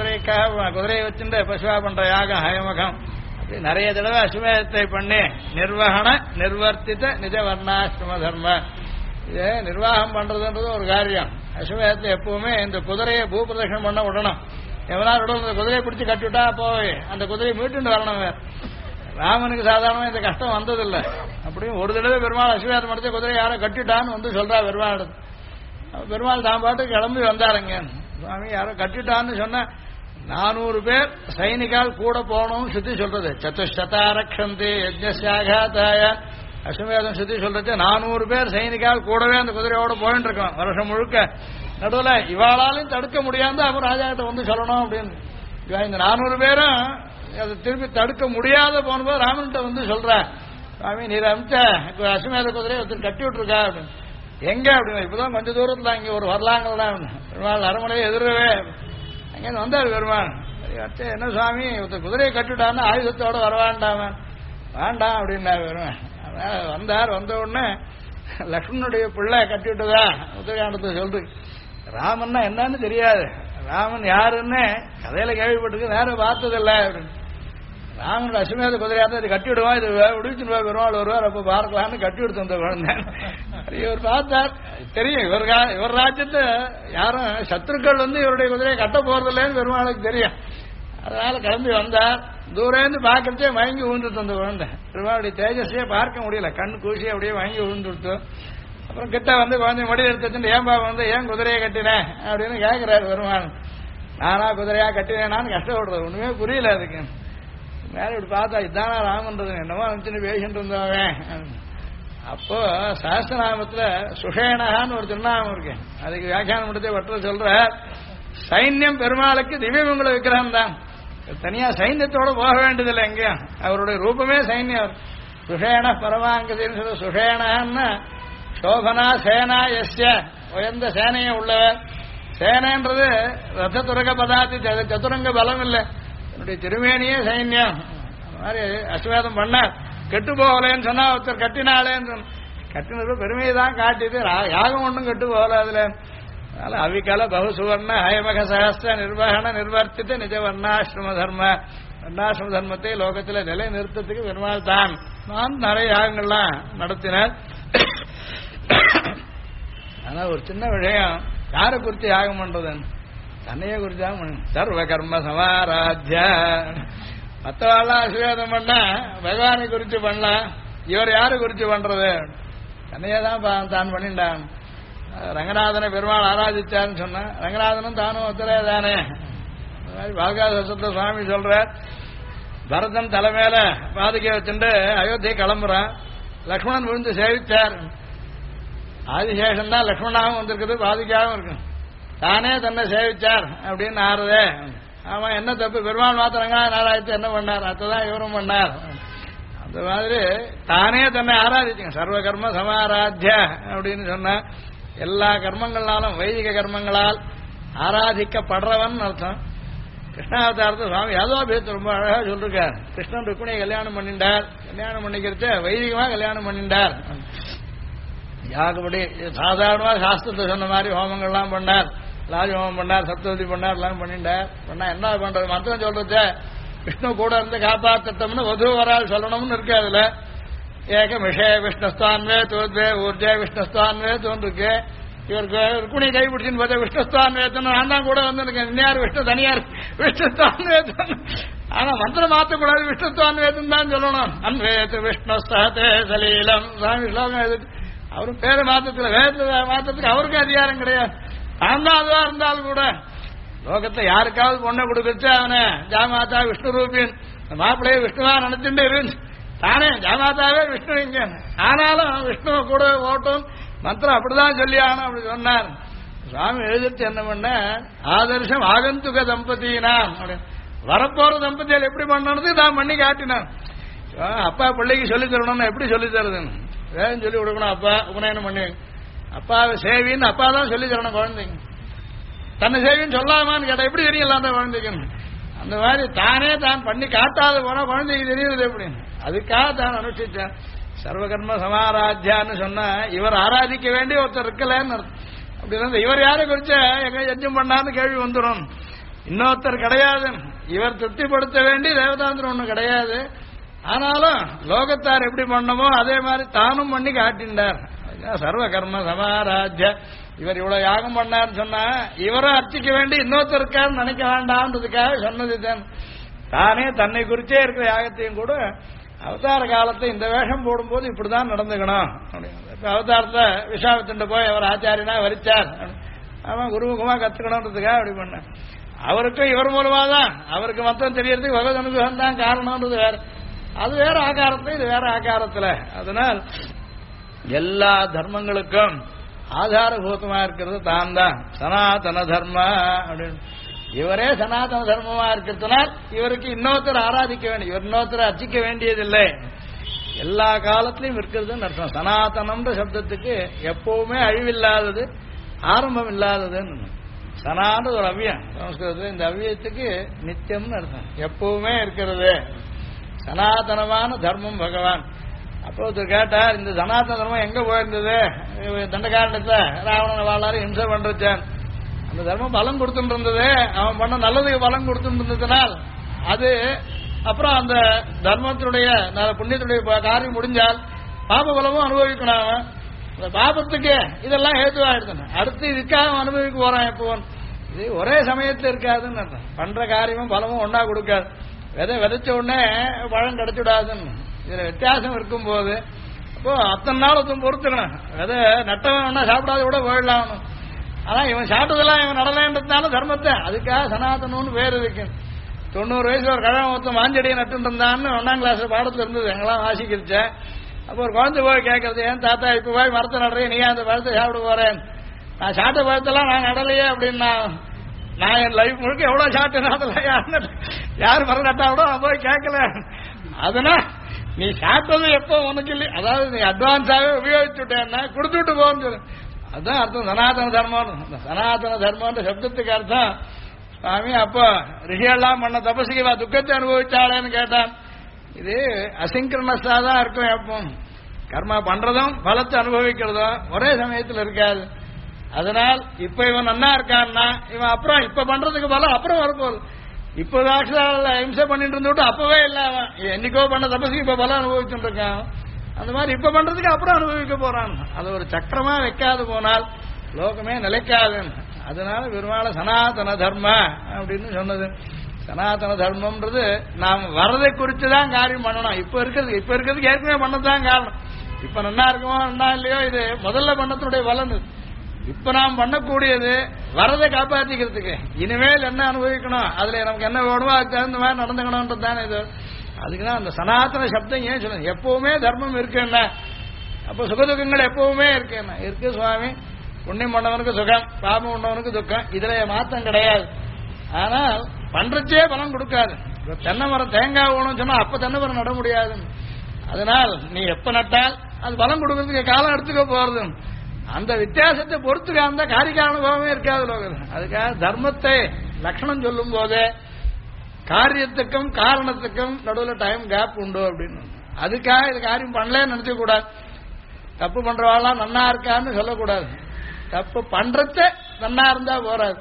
குதிரையை வச்சுட்டு பசுவா பண்ற யாகம் ஹயமகம். அப்படி நிறைய தடவை அஸ்வமேதத்தை பண்ணி நிர்வகண நிர்வர்த்தித்த நிஜ வர்ணாசிரம தர்ம. இது நிர்வாகம் பண்றதுன்றது ஒரு காரியம். அஸ்வமேதத்தை எப்பவுமே இந்த குதிரையை பூபிரதட்சணம் பண்ண விடணும். எவனா விட குதிரையை பிடிச்சி கட்டிவிட்டா போய் அந்த குதிரையை மீட்டு வரணும். ராமனுக்கு சாதாரணமா இந்த கஷ்டம் வந்ததில்லை. அப்படியும் ஒரு தடவை பெருமாள் அஸ்வமேதம் மடத்த குதிரை யாரோ கட்டிட்டான்னு வந்து சொல்றா பெருமாள். பெருமாள் தான் பாட்டுக்கு கிளம்பி வந்தாருங்க. சுவாமி யாரோ கட்டிட்டான்னு சொன்னா 400 பேர் சைனிகால் கூட போகணும் சுத்தி சொல்றது. சதுஷதாரக்ஷந்தி யஜ்ஞாகாதாய அஸ்வமேதம் சுத்தி சொல்றது. 400 பேர் சைனிகால் கூடவே அந்த குதிரையோட போயிட்டு இருக்கோம் வருஷம் முழுக்க. நடுவில் இவாளாலையும் தடுக்க முடியாது, அப்புறம் ராஜா கிட்ட வந்து சொல்லணும் அப்படின்னு. இந்த 400 பேரும் அதை திருப்பி தடுக்க முடியாத போனபோது ராமன்கிட்ட வந்து சொல்ற, சுவாமி நீர் அமிச்ச அஸ்வமேத குதிரையை ஒருத்தர் கட்டி விட்டுருக்கா அப்படின்னு. எங்க அப்படின்னு, இப்பதான் கொஞ்சம் தூரத்துல அங்கே ஒரு வரலாங்கள் தான் பெருமாள் அரண்மனையை எதிரவே அங்கே வந்தார் பெருமாள். என்ன சுவாமி ஒருத்தர் குதிரையை கட்டிவிட்டான்னு ஆயுதத்தோட வர வேண்டாம வேண்டாம் அப்படின்னா பெருமாள். வந்தார். வந்த உடனே லக்ஷ்மணனுடைய பிள்ளை கட்டிவிட்டதா உத்தரகாண்டத்தை சொல்றது. ராமன்னா என்னன்னு தெரியாது, ராமன் யாருன்னு கதையில கேள்விப்பட்டிருக்கு, நேரம் பார்த்ததில்லை அப்படின்னு. ராமனோட அஸ்வமேத குதிரையாக இது கட்டி விடுவான், இது விடுவிச்சுட்டு பெருமாள் வருவார், அப்ப பார்க்கலான்னு கட்டி விடுத்து வந்த குழந்தை. இவர் பார்த்தார், தெரியும் இவர் ராஜ்யத்தை யாரும் சத்துருக்கள் வந்து இவருடைய குதிரையை கட்ட போறதில்லைன்னு பெருமாளுக்கு தெரியும். அதனால கிளம்பி வந்தார். தூரேந்து பார்க்கறதே வாங்கி விழுந்துட்டு வந்த குழந்தை. பெருமாளுடைய தேஜஸையே பார்க்க முடியல, கண் கூசி அப்படியே வாங்கி விழுந்துடுத்து. அப்புறம் கிட்ட வந்து குழந்தை மடி எடுத்து ஏன்பா வந்து ஏன் குதிரையை கட்டினேன் அப்படின்னு கேட்கிறாரு பெருமாள். நானா குதிரையா கட்டினேனான்னு கஷ்டப்படுறது, ஒண்ணுமே புரியல அதுக்கு. மேல இப்படி பார்த்தா இதானா ராமன்றது என்னமோ நினைச்சுன்னு பேசிட்டு இருந்தவன். அப்போ சஹஸ்ரநாமத்துல சுஷேனகான்னு ஒரு திருநாமம் இருக்கு. அதுக்கு வியாக்கியானம் முடித்த வட்டத்தில் சொல்ற சைன்யம் பெருமாளுக்கு திவ்யமங்கள விக்கிரகம் தான். தனியா சைன்யத்தோட போக வேண்டியதில்லை. எங்கேயும் அவருடைய ரூபமே சைன்யம். சுஷேன பரமாங்கதின்னு சொல்ற சுஷேனன்னா சோபனா சேனா எஸ்ய உயர்ந்த சேனையை உள்ளவர். சேனைன்றது ரத்ததுரக பதாத்தி சதுரங்க பலம் இல்லை. என்னுடைய திருமேனியே சைன்யம். அந்த மாதிரி அஸ்வேதம் பண்ண கெட்டு போகலன்னு சொன்னா ஒருத்தர் கட்டினாலேன்னு சொன்ன கட்டினது பெருமையை தான் காட்டிது. யாகம் ஒன்றும் கெட்டு போகல அதுல. அதனால அவிகல பகுசுவர்ண ஹயமக சகஸ்திர நிர்வகண நிர்வர்த்தித்த நிஜ வர்ணாசிரம தர்ம வர்ணாசிரம தர்மத்தை லோகத்தில் நிலை நிறுத்தத்துக்கு பெருமாள் தான் நான் நிறைய யாகங்கள்லாம் நடத்தினார். ஆனா ஒரு சின்ன விஷயம், யாரை குறித்து யாகம் பண்றதுன்னு தன்னையே குறித்து யாகம் சர்வ கர்ம சமாராத்ய. மற்றவாள்லாம் ஆசீர்வாதம் பண்ணா பகவானை குறித்து பண்ணலாம். இவர் யாரு குறித்து பண்றது? தன்னையே தான் தான் பண்ணிட்டான். ரங்கநாதனை பெருமாள் ஆராதிச்சான்னு சொன்னா ரங்கநாதனும் தானும் ஒருத்தரே தானே. பாகாசத்துல சுவாமி சொல்ற பரதன் தலைமையில பாதுகை வச்சுட்டு அயோத்தியை கிளம்புறான். லக்ஷ்மணன் விழுந்து சேவிச்சார். ஆதிசேஷன் தான் லக்ஷ்மணாவும் வந்திருக்குது, பாதுகாவும் இருக்கு. தானே தன்னை சேவிச்சார் அப்படின்னு ஆறுதே. ஆமா, என்ன தப்பு? பெருமாள் மாத்திரம் ரங்கநாதன் ஆராய்ச்சி என்ன பண்ணார்? அதான் இவரும் பண்ணார். அந்த மாதிரி தானே தன்னை ஆராதிச்சுங்க. சர்வ கர்ம சமாராத்திய அப்படின்னு சொன்ன எல்லா கர்மங்களாலும் வைதிக கர்மங்களால் ஆராதிக்கப்படுறவன் அர்த்தம். கிருஷ்ணாவதாரத்தை சுவாமி யாதவாபேத்து ரொம்ப அழகா சொல்லிருக்கார். கிருஷ்ணன் ருக்மிணியை கல்யாணம் பண்ணிட்டார். கல்யாணம் பண்ணிக்கிறத வைதிகமா கல்யாணம் பண்ணிட்டார். யாகப்படி சாதாரணமா சாஸ்திரத்தை சொன்ன மாதிரி ஹோமங்கள்லாம் பண்ணார். ராஜஹோமம் பண்ணார், சப்தவதி பண்ணார், எல்லாம் பண்ணிட்டார். பண்ணா என்ன பண்றது? மந்திரம் சொல்றது விஷ்ணு கூட இருந்து காப்பாற்றம்னு வது வரால் சொல்லணும்னு இருக்கு. அதுல ஏக விஷய விஷ்ணுஸ்தான்வே தோத்வே ஊர்ஜே விஷ்ணுஸ்தான்வே தோன்றிருக்கு. இவருக்கு ருக்குணி கைப்பிடிச்சின்னு பார்த்தா விஷ்ணுஸ்தான்வே நான் தான் கூட வந்துருக்கேன். இன்னார் விஷ்ணு தனியார் விஷ்ணுஸ்தான்வே. ஆனா மந்திரம் மாற்றக்கூடாது, விஷ்ணுஸ்தான்வேதம் தான் சொல்லணும். அன்வேத்து விஷ்ணுஸ்தே சலீலம் சாமி ஸ்லோகம் எதுக்கு? அவரும் பேரை மாற்றத்துல வேதத்தை மாற்றத்துக்கு அவருக்கு அதிகாரம் கிடையாது. தான் தான் அதுவா இருந்தாலும் கூட லோகத்தை யாருக்காவது பொண்ணை கொடுக்கச்சு அவனை ஜாமாதா விஷ்ணு ரூபின் மாப்பிள்ளையே விஷ்ணுவா நினைச்சுட்டு இருந்து தானே ஜாமாதாவே விஷ்ணு இங்க. ஆனாலும் விஷ்ணுவை கூட ஓட்டும் மந்திரம் அப்படிதான் சொல்லி ஆகணும் அப்படி சொன்னார். சுவாமி எழுதிட்டு என்ன பண்ண ஆதர்சம் ஆகந்துக தம்பதியினான் அப்படின்னு வரப்போற தம்பதியால் எப்படி பண்ணணும்னு தான் பண்ணி காட்டினான். அப்பா பிள்ளைக்கு சொல்லி தரணும்னு எப்படி சொல்லி தருதுன்னு வேகம் சொல்லி கொடுக்கணும். அப்பா உபநயனம் பண்ணி அப்பாவை சேவின்னு அப்பா தான் சொல்லி தரணும் குழந்தைங்க. தன்னை சேவின்னு சொல்லாமான்னு கேட்டா எப்படி தெரியலாம் அந்த குழந்தைக்கு? அந்த மாதிரி தானே தான் பண்ணி காட்டாத போனா குழந்தைக்கு தெரியுது எப்படின்னு. அதுக்காக தான் அனுஷ்டிச்சான். சர்வகர்ம சமாராத்தியான்னு சொன்னா இவர் ஆராதிக்க வேண்டிய ஒருத்தர் இருக்கலன்னு அர்த்தம். அப்படி இருந்தா இவர் யாரை குறிச்ச எங்க யஜ்ஜம் பண்ணான்னு கேள்வி வந்துடும். இன்னொருத்தர் கிடையாது. இவர் திருப்திப்படுத்த வேண்டிய தேவதாந்திரம் ஒண்ணு கிடையாது. ஆனாலும் லோகத்தார் எப்படி பண்ணமோ அதே மாதிரி தானும் பண்ணி காட்டின்றார். சர்வ கர்ம சமாராத்திய. இவர் இவ்வளவு யாகம் பண்ணார்னு சொன்னா இவரும் அர்ச்சிக்க வேண்டி இன்னொருத்தருக்கான்னு நினைக்க வேண்டாம்ன்றதுக்காக சொன்னது தான். தானே தன்னை குறிச்சே இருக்கிற யாகத்தையும் கூட அவதார காலத்தை இந்த வேஷம் போடும்போது இப்படிதான் நடந்துக்கணும். அவதாரத்தை விஷாவத்துண்டு போய் அவர் ஆச்சாரியனா வரிச்சார். அவன் குருமுகமா கத்துக்கணும்ன்றதுக்காக அப்படி பண்ண. அவருக்கும் இவர் மூலமா தான் அவருக்கு மொத்தம் தெரியறதுக்கு பகவத் அனுகிரகம் தான் காரணம்ன்றது வேற. அது வேற ஆகாரத்துல, இது வேற ஆகாரத்துல. அதனால் எல்லா தர்மங்களுக்கும் ஆதாரபூதமா இருக்கிறது தான் தான் சனாதன தர்ம அப்படின்னு. இவரே சனாதன தர்மமா இருக்கிறதுனால் இவருக்கு இன்னொருத்தர் ஆராதிக்க வேண்டிய, இவர் இன்னொருத்தர் அர்ச்சிக்க வேண்டியதில்லை. எல்லா காலத்திலையும் இருக்கிறதுன்னு அர்த்தம். சனாதனம்ன்ற சப்தத்துக்கு எப்பவுமே அழிவில்லாதது, ஆரம்பம் இல்லாததுன்னு. சனான்ற ஒரு அவ்வியம் சமஸ்கிருதத்தில். இந்த அவ்வியத்துக்கு நித்தியம்னு அர்த்தம், எப்பவுமே இருக்கிறது. சனாதனமான தர்மம் பகவான். அப்போ ஒருத்தர் கேட்டார், இந்த சனாதன தர்மம் எங்க போயிருந்தது? தண்டகாரணத்துல ராவணனை வாழாரு ஹிம்சை பண்றச்சான். அந்த தர்மம் பலம் கொடுத்துட்டு இருந்தது, அவன் பண்ண நல்லதுக்கு பலம் கொடுத்துட்டு இருந்ததுனால் அது அப்புறம் அந்த தர்மத்தினுடைய புண்ணியத்தினுடைய காரியம் முடிஞ்சால் பாப பலமும் அனுபவிக்கணும். அவன் அந்த பாபத்துக்கு இதெல்லாம் ஹேதுவாயிடுது. அடுத்து இதுக்காக அனுபவிக்க போறான். எப்போ இது ஒரே சமயத்தில் இருக்காதுன்னு அர்த்தம். பண்ற காரியமும் பலமும் ஒன்னா கொடுக்காது. விதைச்ச உடனே பழம் கிடைச்சுடாதுன்னு இதுல வித்தியாசம் இருக்கும்போது அப்போ அத்தனை நாள் ஒருத்தன் பொறுத்துக்கணும். விதை நட்டவன் ஒன்னா சாப்பிடாத கூட போயிடலாம். ஆனா இவன் சாப்பிட்டதெல்லாம் இவன் நடலேன்றதுனால தர்மத்தை அதுக்காக சனாதனம்னு பேர் இருக்கு. 90 வயசுல ஒரு கழகம் மொத்தம் மாஞ்செடியை நட்டு இருந்தான்னு 1ஆம் கிளாஸ் பாடத்துல இருந்தது, எங்கெல்லாம் வாசிக்கிருச்சேன். அப்போ ஒரு குழந்தை போய் கேட்கறது, ஏன் தாத்தா இப்ப போய் மரத்தை நடுறேன், நீ அந்த பழத்தை சாப்பிட போறேன், நான் சாப்பிட்ட பழத்தெல்லாம் நான் நடலையே அப்படின்னா, நான் என் லைஃப் முழுக்க எவ்வளவு சாப்பிட்டேன் அதெல்லாம் யார் மரம் நட்டாவிடோ நான் போய் கேட்கல. அதனால் நீ சாப்பிட்டது எப்போ உனக்கு இல்லை, அதாவது நீ அட்வான்ஸாவே உபயோகிச்சுட்டேன்னா கொடுத்துட்டு போன்னு சொல்லு. அதுதான் அர்த்தம் சனாதன தர்மம். சனாதன தர்மன்ற சப்தத்துக்கு அர்த்தம் சுவாமி அப்போ ரிஷியெல்லாம் பண்ண தபசுக்கு துக்கத்தை அனுபவிச்சாளேன்னு கேட்டான். இது அசிங்கிரனஸா தான் இருக்கும். எப்போ கர்மா பண்றதும் பலத்தை அனுபவிக்கிறதும் ஒரே சமயத்தில் இருக்காது. அதனால் இப்ப இவன் நன்னா இருக்கான்னா இவன் அப்புறம் இப்ப பண்றதுக்கு பலம் அப்புறம் வரப்போகுது. இப்ப ஹிம்சை பண்ணிட்டு இருந்துட்டு அப்பவே இல்ல, அவன் என்னைக்கோ பண்ண தபசுக்கு இப்ப பலம் அனுபவிச்சுட்டு இருக்கான். அந்த மாதிரி இப்ப பண்றதுக்கு அப்புறம் அனுபவிக்க போறான். அது ஒரு சக்கரமா வைக்காது போனால் லோகமே நிலைக்காது. அதனால பெருமாள சனாதன தர்ம அப்படின்னு சொன்னது. சனாதன தர்மம்ன்றது நாம் வரதை குறித்து தான் காரியம் பண்ணணும். இப்ப இருக்கிறதுக்கு ஏற்கனவே பண்ணதான் காரணம். இப்ப நல்லா இருக்குமோ நல்லா இல்லையோ இது முதல்ல பண்ணத்தினுடைய பலன். இப்ப நாம் பண்ணக்கூடியது வரதை காப்பாற்றிக்கிறதுக்கு இனிமேல் என்ன அனுபவிக்கணும், அதுல நமக்கு என்ன வேணுமோ அதுக்கு தகுந்த மாதிரி நடந்துக்கணும்ன்றது தானே இது. அதுக்குதான் அந்த சனாதன சப்தம் ஏன் சொல்லுங்க. எப்பவுமே தர்மம் இருக்குன்னா அப்ப சுகதுக்கங்கள் எப்பவுமே இருக்குன்னா இருக்கு சுவாமி. புண்ணியம் பண்ணவனுக்கு சுகம், பாபம் பண்ணவனுக்கு துக்கம், இதுல மாற்றம் கிடையாது. ஆனால் பண்றச்சே பலம் கொடுக்காது. தென்னை மரம் தேங்காய் வேணும்னு சொன்னா அப்ப தென்னை மரம் நட முடியாது. அதனால் நீ எப்ப நட்டால் அது பலம் கொடுக்கறதுக்கு காலம் எடுத்துக்க போறது. அந்த வித்தியாசத்தை பொறுத்துக்க அந்த காரிக அனுபவமே இருக்காது லோகம். அதுக்காக தர்மத்தை லட்சணம் சொல்லும் போதே காரியத்துக்கும் காரணத்துக்கும் நடுவில் டைம் கேப் உண்டு அப்படின்னு. அதுக்காக இது காரியம் பண்ணலன்னு நினைச்ச கூடாது. தப்பு பண்றவாள்லாம் நன்னா இருக்கான்னு சொல்லக்கூடாது. தப்பு பண்றத நன்னா இருந்தா போறாது.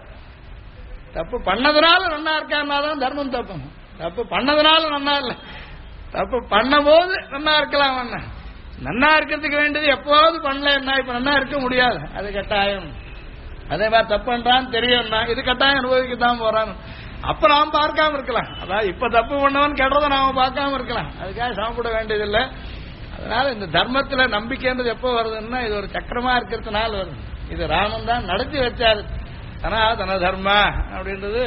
தப்பு பண்ணதுனால நன்னா இருக்கான்னாதான் தர்மம் தப்பு. தப்பு பண்ணதுனால நன்னா இல்லை, தப்பு பண்ண போது நன்னா இருக்கலாம். நன்னா இருக்கிறதுக்கு வேண்டியது எப்போது பண்ணலன்னா இப்ப நன்னா இருக்க முடியாது. அது கட்டாயம். அதே மாதிரி தப்பு பண்றான்னு தெரியும்னா இது கட்டாயம் அனுபவிக்கத்தான் போறான். அப்ப நாம் பார்க்காம இருக்கலாம். அதாவது இப்ப தப்பு பண்ணவன் கெடுறத நாம பார்க்காம இருக்கலாம். அதுக்காக சாப்பிட வேண்டியதில்லை. அதனால இந்த தர்மத்துல நம்பிக்கைன்றது எப்போ வருதுன்னா இது ஒரு சக்கரமா இருக்கிறதுனால வருது. இது ராமன் தான் நடத்தி வச்சாரு. சனாதன தர்ம அப்படின்றது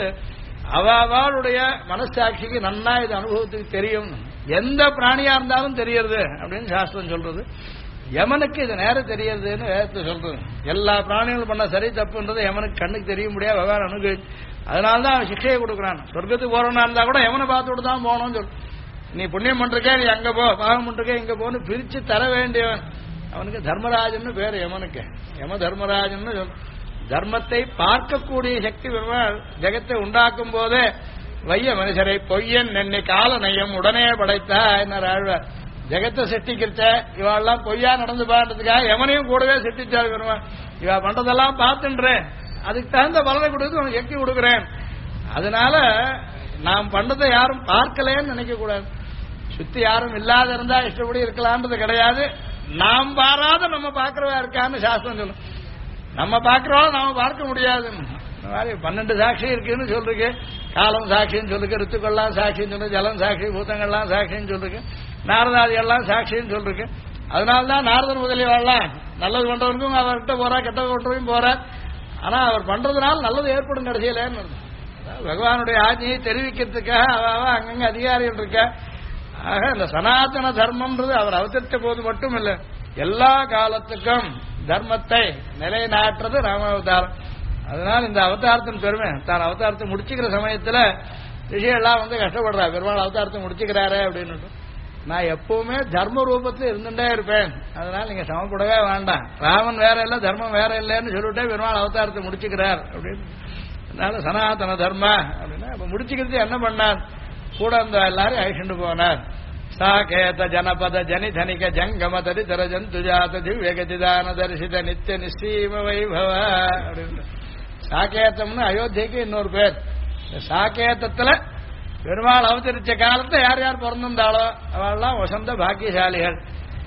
அவளுடைய மனசாட்சிக்கு நன்னா இது அனுபவத்துக்கு தெரியும். எந்த பிராணியா இருந்தாலும் தெரியறது அப்படின்னு சாஸ்திரம் சொல்றது. யமனுக்கு இது நேரம் தெரியறதுன்னு வேதத்தை சொல்றது. எல்லா பிராணிகளும் பண்ண சரி தப்புன்றது யமனுக்கு கண்ணுக்கு தெரிய முடியாது. வெவ்வேறு அணுகு. அதனால்தான் அவன் சிக்ஷையை கொடுக்குறான். சொர்க்கத்துக்கு போறவனா இருந்தா கூட யமனை பார்த்துட்டு தான் போகணும்னு சொல்லு. நீ புண்ணியம் பண்றக்கே நீ அங்க போ, பாவம் பண்றக்கே இங்க போன்னு பிரிச்சு தர வேண்டியவன். அவனுக்கு தர்மராஜன்னு பேரு யமனுக்கு. யம தர்மராஜன்னு தர்மத்தை பார்க்கக்கூடிய சக்தி பெருமாள் ஜெகத்தை உண்டாக்கும் போதே வைய மனுஷரை பொய்யன் என்னை கால நயம் உடனே படைத்தா என்ன ஆழ்வார். ஜெகத்தை சிருஷ்டிக்கிறச்ச இவாள்லாம் பொய்யா நடந்து பாடுறதுக்காக யமனையும் கூடவே சிருஷ்டிச்சாரு பெருமாள். இவ பண்றதெல்லாம் பார்த்துன்றேன், அதுக்கு தகுந்த பலனை கொடுத்து உனக்கு சக்தி கொடுக்குறேன். அதனால நாம் பண்றதை யாரும் பார்க்கலன்னு நினைக்க கூடாது. சுத்தி யாரும் இல்லாத இருந்தா இஷ்டப்படி இருக்கலாம்ன்றது கிடையாது. நாம் பாராத நம்ம பார்க்கிறவா இருக்கான்னு சாஸ்திரம் சொல்லும். நம்ம பார்க்கிறோம் நாம பார்க்க முடியாது. இந்த மாதிரி 12 சாட்சி இருக்குன்னு சொல்றீங்க. காலம் சாட்சின்னு சொல்லுங்க, ரித்துக்கள்லாம் சாட்சின்னு சொல்லுங்க, ஜலம் சாட்சி, பூத்தங்கள்லாம் சாட்சின்னு சொல்லுங்க, நாரதாதி எல்லாம் சாட்சின்னு சொல்றீங்க. அதனால்தான் நாரதன் முதலியவாள்லாம் நல்லது பண்றவனுக்கும் அவர்கிட்ட போறா, கெட்ட பண்றவனும் போறா. ஆனா அவர் பண்றதுனால நல்லது ஏற்படும் கடைசியிலேன்னு. பகவானுடைய ஆஜையை தெரிவிக்கிறதுக்காக அவ அங்கங்க அதிகாரிகள் இருக்க. ஆக இந்த சனாதன தர்மம்ன்றது அவர் அவதரித்த போது மட்டும் இல்லை, எல்லா காலத்துக்கும் தர்மத்தை நிலைநாட்டுறது ராமாவதாரம். அதனால இந்த அவதாரத்தின் பெருமை தான் அவதாரத்தை முடிச்சுக்கிற சமயத்துல ரிஷியெல்லாம் கஷ்டப்படுறா. பெருமாள் அவதாரத்தை முடிச்சுக்கிறாரு அப்படின்னு. நான் எப்பவுமே தர்ம ரூபத்தில் இருந்துட்டே இருப்பேன், அதனால நீங்க சமப்படவே வேண்டாம், ராமன் வேற இல்லை தர்மம் வேற இல்லைன்னு சொல்லிட்டே பெருமாள் அவதாரத்தை முடிச்சுக்கிறார் அப்படின்னு. அதனால சனாதன தர்ம அப்படின்னா அப்ப முடிச்சுக்கிறது என்ன பண்ணார், கூட அந்த எல்லாரும் அழிச்சுட்டு போனார். சாகேத ஜனபத ஜனிதனிக ஜங்கம தரிதர ஜந்துஜாத திவ்யகதிதான தரிசித நித்திய நிச்சீம வைபவ அப்படின்னு. சாகேதம்னு அயோத்தியக்கு இன்னொரு பேர். சாகேதத்துல பெருமாள் அவதரிச்ச காலத்தை யார் யார் பிறந்திருந்தாளோ அவெல்லாம் வசந்த பாக்கியசாலிகள்.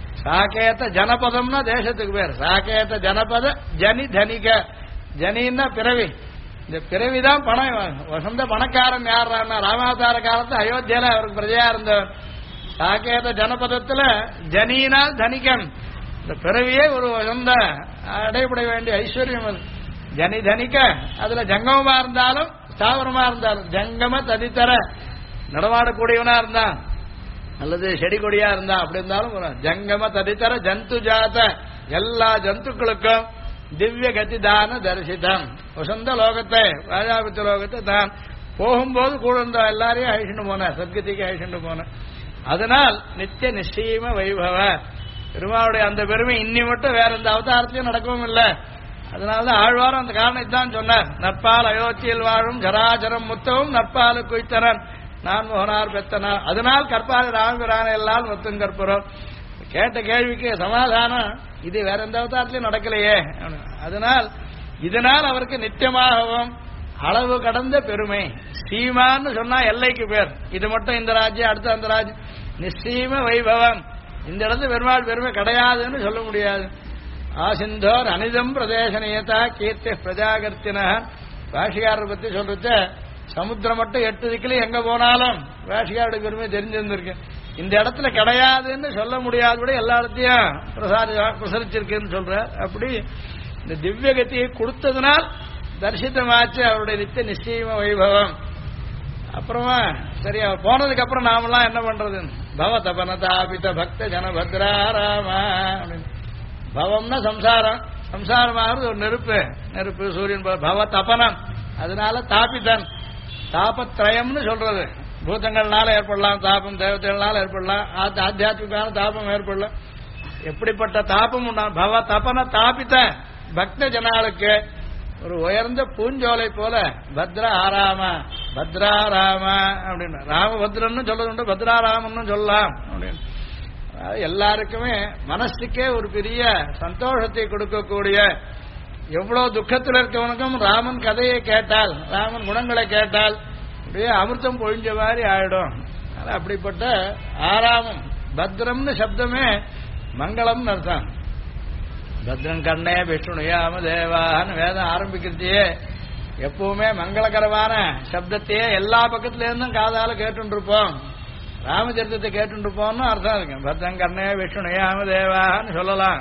சாகேத ஜனபதம்னா தேசத்துக்கு பேர். சாகேத ஜனபத ஜனி தனிக. ஜனின்னா பிறவி. இந்த பிறவிதான் பணம். வசந்த பணக்காரன் யாருன்னா ராமாவதார காலத்து அயோத்தியில அவருக்கு பிரஜையா இருந்தவன். சாகேத ஜனபதத்துல ஜனீனால் தனிகன். இந்த பிறவியே ஒரு வசந்த அடைபட வேண்டிய ஐஸ்வர்யம் அது. ஜனி தனிக்க அதுல ஜங்கமமா இருந்தாலும் ஸ்தாவரமா இருந்தாலும் ஜங்கம ததித்தர நடமாடக்கூடியவனா இருந்தான் அல்லது செடி கொடியா இருந்தா அப்படி இருந்தாலும் ஜங்கம ததித்தர ஜந்து ஜாத எல்லா ஜந்துக்களுக்கும் திவ்ய கதிதான தரிசிதம் வசந்த லோகத்தை ராஜாபித்த லோகத்தை தான் போகும்போது கூட இருந்த எல்லாரையும் அழிச்சுட்டு போன சத்கதிக்கு அழிச்சுட்டு போன. அதனால் நித்திய நிச்சயம வைபவ பெருமாளுடைய அந்த பெருமை இன்னி மட்டும் வேற எந்த அவதாரத்தையும் நடக்கவும் இல்லை. அதனாலதான் ஆழ்வாரும் அந்த காரணத்தான் சொன்னார். நற்பால் அயோத்தியில் வாழும் ஜராஜரம் முத்தவும் நற்பாலு குய்த்தனன் நான் மோகனார் பெத்தனார் அதனால் கற்பால் ராமபிரான எல்லாம் மொத்தம் கற்புறோம். கேட்ட கேள்விக்கு சமாதானம் இது வேற எந்த அவதாரத்திலையும் நடக்கலையே. இதனால் அவருக்கு நித்தியமாகவும் அளவு கடந்த பெருமை. சீமான்னு சொன்னா எல்லைக்கு பேர். இது மட்டும் இந்த ராஜ்யம் அடுத்த அந்த ராஜ்யம் நிச்சயம வைபவம். இந்த இடத்துல பெருமாள் பெருமை கிடையாதுன்னு சொல்ல முடியாது. ஆசிந்தோர் அனிதம் பிரதேசனியதா கீர்த்தி பிரஜாகர்த்தின பாஷிகாரரை பத்தி சொல்றத சமுத்திரம் மட்டும் 8 திக்கிலும் எங்க போனாலும் பாஷிகாருடைய பெருமை தெரிஞ்சிருந்திருக்கு. இந்த இடத்துல கிடையாதுன்னு சொல்ல முடியாதபடி எல்லா இடத்தையும் பிரசரிச்சிருக்குன்னு சொல்ற. அப்படி இந்த திவ்ய கத்தியை கொடுத்ததுனால் தரிசித்தமாச்சு அவருடைய நித்திய நிச்சயம வைபவம். அப்புறமா சரி அவர் போனதுக்கு அப்புறம் நாமெல்லாம் என்ன பண்றது? பவ தபன தாபித பக்த ஜனபத்ரா ராம அப்படின்னு. பவம்னா சம்சாரம், சம்சாரமாகிறது ஒரு நெருப்பு சூரியன் பவ தபனம். அதனால தாபிதன் தாபத்ரயம்னு சொல்றது. பூதங்கள்னால ஏற்படலாம் தாபம், தேவதைகள்னால ஏற்படலாம், ஆத்தியாத்மிகான தாபம் ஏற்படலாம். எப்படிப்பட்ட தாபம் உண்டா? பவ தபன தாபித பக்த ஜனாளுக்கு ஒரு உயர்ந்த பூஞ்சோலை போல பத்ரா ஆராம பத்ராராம அப்படின்னு ராமபத்ரன்னு சொல்றது உண்டு, பத்ராராமன்னு சொல்லலாம் அப்படின்னு. எல்லாருக்குமே மனசுக்கே ஒரு பெரிய சந்தோஷத்தை கொடுக்கக்கூடிய, எவ்வளவு துக்கத்தில் இருக்கவனுக்கும் ராமன் கதையை கேட்டால், ராமன் குணங்களை கேட்டால் அப்படியே அமிர்தம் பொழிஞ்ச மாதிரி ஆயிடும். அப்படிப்பட்ட ஆராமம் பத்ரம்னு சப்தமே மங்களம்னு அர்த்தம். பத்ரம் கண்ணே விஷ்ணுயாம தேவான்னு வேதம் ஆரம்பிக்கிறதையே எப்பவுமே மங்களகரமான சப்தத்தையே எல்லா பக்கத்துல இருந்தும் காதால கேட்டுருப்போம். ராமச்சரித்தத்தை கேட்டுருப்போம்னு அர்த்தம் இருக்கு. பத்ரம் கண்ணே விஷ்ணுயாம தேவான்னு சொல்லலாம்.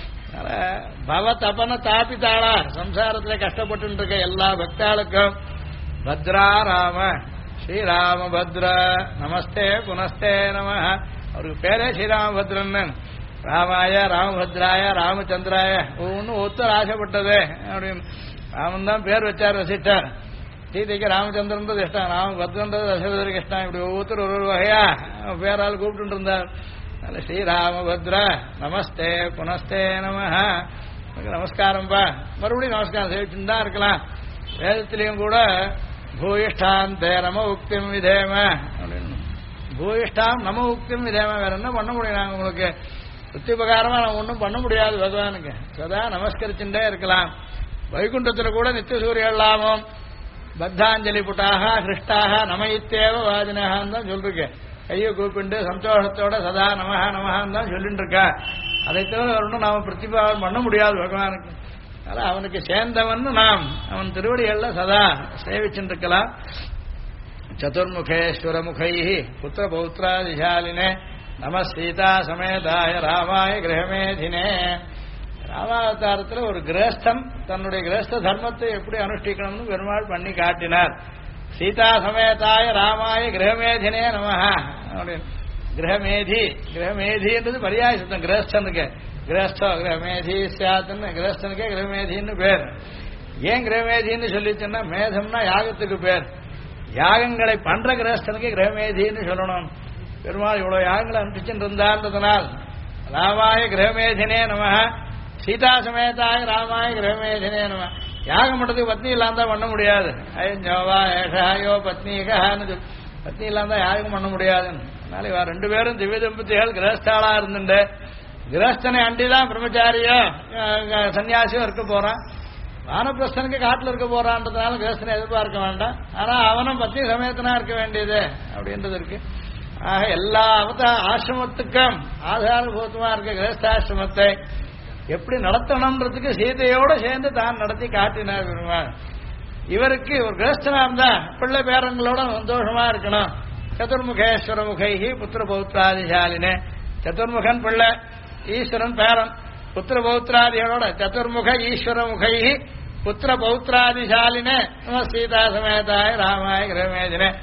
பவ தபன தாபித்தாளா சம்சாரத்துல கஷ்டப்பட்டு இருக்க எல்லா பக்தாளுக்கும் பத்ரா ராம ஸ்ரீராம பத்ர நமஸ்தே புனஸ்தே நம. அவருக்கு பேரே ஸ்ரீராமபத்ரன். ராமாய ராமபத்ராய ராமச்சந்திராய ஒவ்வொன்றும் ஒருத்தர் ஆசைப்பட்டது அப்படின்னு ராமன் தான் பேர் வச்சார், ரசித்தார். சீதைக்கு ராமச்சந்திரன்றது இஷ்டம், ராமபத்ரன்றது தசரதருக்கு இஷ்டம். இப்படி ஒவ்வொருத்தர் ஒரு வகையா பேரால் கூப்பிட்டு இருந்தார். ஸ்ரீராமபத்ர நமஸ்தே புனஸ்தே நம. நமஸ்காரம்பா, மறுபடியும் நமஸ்காரம் சேவிச்சுன்னு தான் இருக்கலாம். வேதத்திலையும் கூட பூயிஷ்டாந்தே நம உக்திம் விதேம அப்படின்னு. பூயிஷ்டாம் நம உக்திம் விதேம. வேற என்ன பண்ண முடியும்? நாங்கள் உங்களுக்கு பிரத்யுபகாரமா நம்ம ஒன்றும் பண்ண முடியாது. பகவானுக்கு சதா நமஸ்கரிச்சுட்டே இருக்கலாம். வைகுண்டத்தில் கூட நித்திய சூரியல்லாமும் பத்தாஞ்சலி புட்டாக ஹிருஷ்டாக நமயித்தேவ வாதினகான்னு தான் சொல்லிருக்கேன். கையை கூப்பிண்டு சந்தோஷத்தோட சதா நமஹா நமஹான்னு தான் சொல்லிட்டு இருக்கா. அதை தவிர வரணும் நாம பிரதிபாவம் பண்ண முடியாது பகவானுக்கு. அதனால அவனுக்கு சேர்ந்தவன் நாம் அவன் திருவடிகள்ல சதா சேவிச்சுட்டு இருக்கலாம். சதுர்முகேஸ்வர முகை புத்திர பௌத்ராதிசாலினே நம சீதா சமேதாய ராமாய கிரகமேதினே. ராமாவதாரத்தில் ஒரு கிரகஸ்தன் தன்னுடைய கிரகஸ்த தர்மத்தை எப்படி அனுஷ்டிக்கணும்னு பெருமாள் பண்ணி காட்டினார். சீதா சமேதாய ராமாய கிரகமேதினே நமஹா அப்படின்னு. கிரகமேதி, கிரகமேதின்றது பரியாய சத்தம் கிரகஸ்தனுக்கு. கிரகஸ்தோ கிரகமேதி சாத்துன்னு கிரகஸ்தனுக்கே கிரகமேதின்னு பேர். ஏன் கிரகமேதின்னு சொல்லிச்சுன்னா மேதம்னா யாகத்துக்கு பேர். யாகங்களை பண்ற கிரகஸ்தனுக்கு கிரகமேதின்னு சொல்லணும். பெருமாள் இவ்வளவு யாகங்களை அனுப்பிச்சுட்டு இருந்தான்றதுனால் ராமாய கிரகமேதினே நம சீதா சமேதாய ராமாய கிரகமேதினே நம. யாகம் பண்றதுக்கு பத்னி இல்லாம தான் பண்ண முடியாது. அயஞ்சோவா ஏஷாயோ பத்னிகான்னு பத்னி இல்லாம தான் யாகம் பண்ண முடியாது. அதனால இவ ரெண்டு பேரும் திவ்ய தம்பதிகள் கிரகஸ்தாளா இருந்துட்டு கிரகஸ்தனை அண்டிதான் பிரம்மச்சாரியோ சன்னியாசியோ இருக்க போறான். வானப்பிரஸ்தனுக்கு காட்டில் இருக்க போறான்றதுனால கிரகஸ்தனை எதிர்பார்க்க வேண்டாம். ஆனா அவனும் பத்னி சமேதனா இருக்க வேண்டியது அப்படின்றது இருக்கு. ஆக எல்லா ஆசிரமத்துக்கும் ஆதாரபூதமா இருக்க கிரகஸ்தாசிரமத்தை எப்படி நடத்தணும்ன்றதுக்கு சீதையோட சேர்ந்து தான் நடத்தி காட்டினார் பெருமாள். இவருக்கு ஒரு கிரகஸ்தனா இருந்தா பிள்ளை பேரங்களோட சந்தோஷமா இருக்கணும். சதுர்முகேஸ்வர முகைஹி புத்திர பௌத்ராதிசாலினே. சதுர்முகன் பிள்ளை, ஈஸ்வரன் பேரன், புத்திர பௌத்ராதிகளோட சதுர்முக ஈஸ்வர முகைஹி புத்திர பௌத்ராதிசாலினே நம சீதா சமேதாய ராமாய கிரகமேதினே.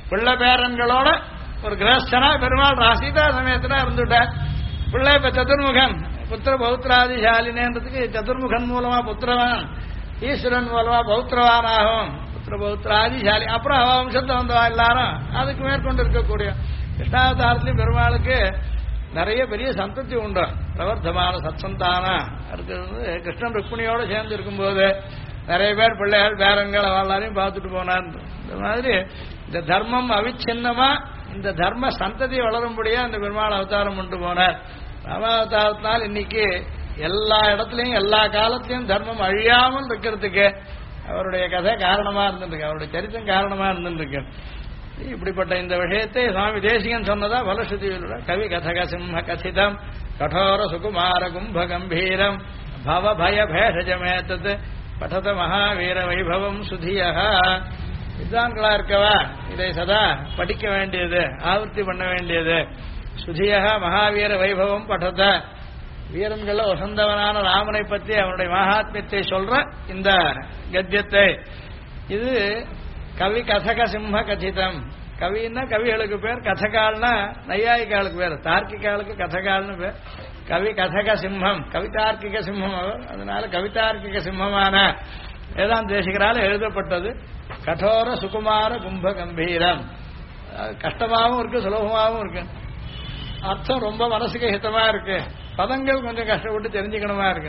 பிள்ளை பேரன்களோட ஒரு கிரகஸ்தனா பெருமாள் ராசிதா சமயத்துல இருந்துட்டார். பிள்ளை இப்ப சதுர்முகன் புத்திர பௌத்திராதிசாலினேன்றதுக்கு சதுர்முகன் மூலமா புத்திரவான், ஈஸ்வரன் மூலமா பௌத்திரவான் ஆகும், புத்திர பௌத்திராதிசாலி. அப்புறம் அவ வம்சத்தை வந்தவா எல்லாரும் அதுக்கு மேற்கொண்டு இருக்கக்கூடிய கிருஷ்ணாவதாரத்திலையும் பெருமாளுக்கு நிறைய பெரிய சந்ததி உண்டு. பிரவர்த்தமான சத்சந்தான இருக்கிறது. கிருஷ்ணன் ருக்மிணியோட சேர்ந்து இருக்கும்போது நிறைய பேர் பிள்ளைகள் பேரன்கள் எல்லாரையும் பார்த்துட்டு போனார். இந்த மாதிரி இந்த தர்மம் அவிச்சின்னமா இந்த தர்ம சந்ததி வளரும்படியா இந்த பெருமாள் அவதாரம் கொண்டு போனார். ராமாவதாரத்தினால் இன்னைக்கு எல்லா இடத்துலையும் எல்லா காலத்திலையும் தர்மம் அழியாமல் இருக்கிறதுக்கு அவருடைய கதை காரணமா இருந்துருக்கு, அவருடைய சரித்திரம் காரணமா இருந்துருக்கு. இப்படிப்பட்ட இந்த விஷயத்தை சுவாமி தேசிகன் சொன்னதா பலஸ்ருதியிலுள்ள கவி கதக சிம்ம கசிதம் கடோர சுகுமார கும்ப கம்பீரம் பவ பய பேஷஜமேத்தது படத மகாவீர வைபவம் சுதியா. வித்வான்களா இருக்கவா இதை சதா படிக்க வேண்டியது, ஆவர்த்தி பண்ண வேண்டியது. சுதியா மகாவீர வைபவம் படத, வீரன்கள வசந்தவனான ராமனை பற்றி அவனுடைய மகாத்மியத்தை சொல்ற இந்த கத்தியத்தை. இது கவி கதக சிம்ம கச்சிதம். கவின்னா கவிகளுக்கு பேர், கதகால்னா நையாயிக்காளுக்கு பேர், தார்க்கிகாளுக்கு கதகால்னு பேர். கவி கதக சிம்மம், கவிதார்க்கிக சிம்மம் அவர். அதனால கவிதார்க்கிக சிம்மமான வேதாந்த தேசிகரால் எழுதப்பட்டது. கடோர சுகுமார கும்ப கம்பீரம். கஷ்டமாகவும் இருக்கு, சுலபமாகவும் இருக்கு. அர்த்தம் ரொம்ப மனசுக்கு ஹிதமா இருக்கு. பதங்கள் கொஞ்சம் கஷ்டப்பட்டு தெரிஞ்சுக்கணுமா இருக்கு.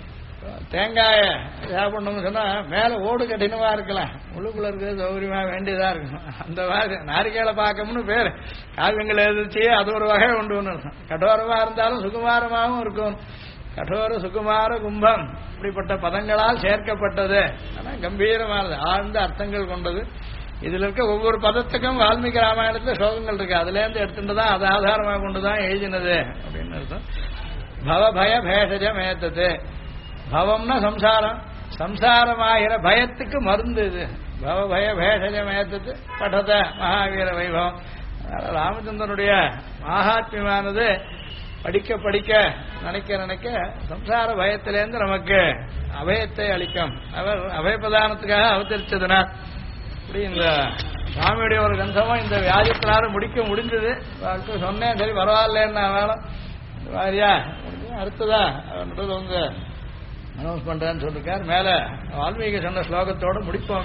தேங்காய சாப்பிடணும்னு சொன்னா மேல ஓடு கடினமா இருக்கலாம், உள்ளுக்குள்ள இருக்கிறது சௌகரியமா வேண்டியதா இருக்கும். அந்த மாதிரி நாரிகேள பாக்கம்னு பேர். காவியங்கள் எழுதிச்சு அது ஒரு வகை கொண்டு வந்து கடோரமா இருந்தாலும் சுகுமாரமாகவும் இருக்கும். கடோர சுகுமார கும்பம் இப்படிப்பட்ட பதங்களால் சேர்க்கப்பட்டது. ஆனா கம்பீரமானது, ஆழ்ந்த அர்த்தங்கள் கொண்டது. இதுல இருக்க ஒவ்வொரு பதத்துக்கும் வால்மீகி ராமாயணத்துல ஸ்லோகங்கள் இருக்கு. அதுல இருந்து எடுத்துட்டுதான் அதை ஆதாரமாக கொண்டுதான் எழுதினது அப்படின்னு அர்த்தம். பவ பய பேஷஜம் ஏத்தது. பவம்னா சம்சாரம், சம்சாரமாகிற பயத்துக்கு மருந்து இது. பவ பய பேஷஜம் ஏத்தது படத மகாவீர வைபவம். அதனால ராமச்சந்திரனுடைய மகாத்மியமானது படிக்க படிக்க நினைக்க நினைக்க சம்சார பயத்திலேருந்து நமக்கு அபயத்தை அளிக்கும். அவர் அபயப்பிரதானத்துக்காக அவதரிச்சதுனார். இப்படி இந்த சுவாமியுடைய ஒரு கந்தமும் இந்த வியாதித்தினால முடிக்க முடிஞ்சது. சொன்னேன் சரி பரவாயில்லன்னு வேணும் இந்த மாதிரியா அடுத்ததா அவர்கிட்ட வந்து அனௌன்ஸ் பண்றேன்னு சொல்லிருக்கார். மேல வால்மீகி சொன்ன ஸ்லோகத்தோட முடிப்போம்.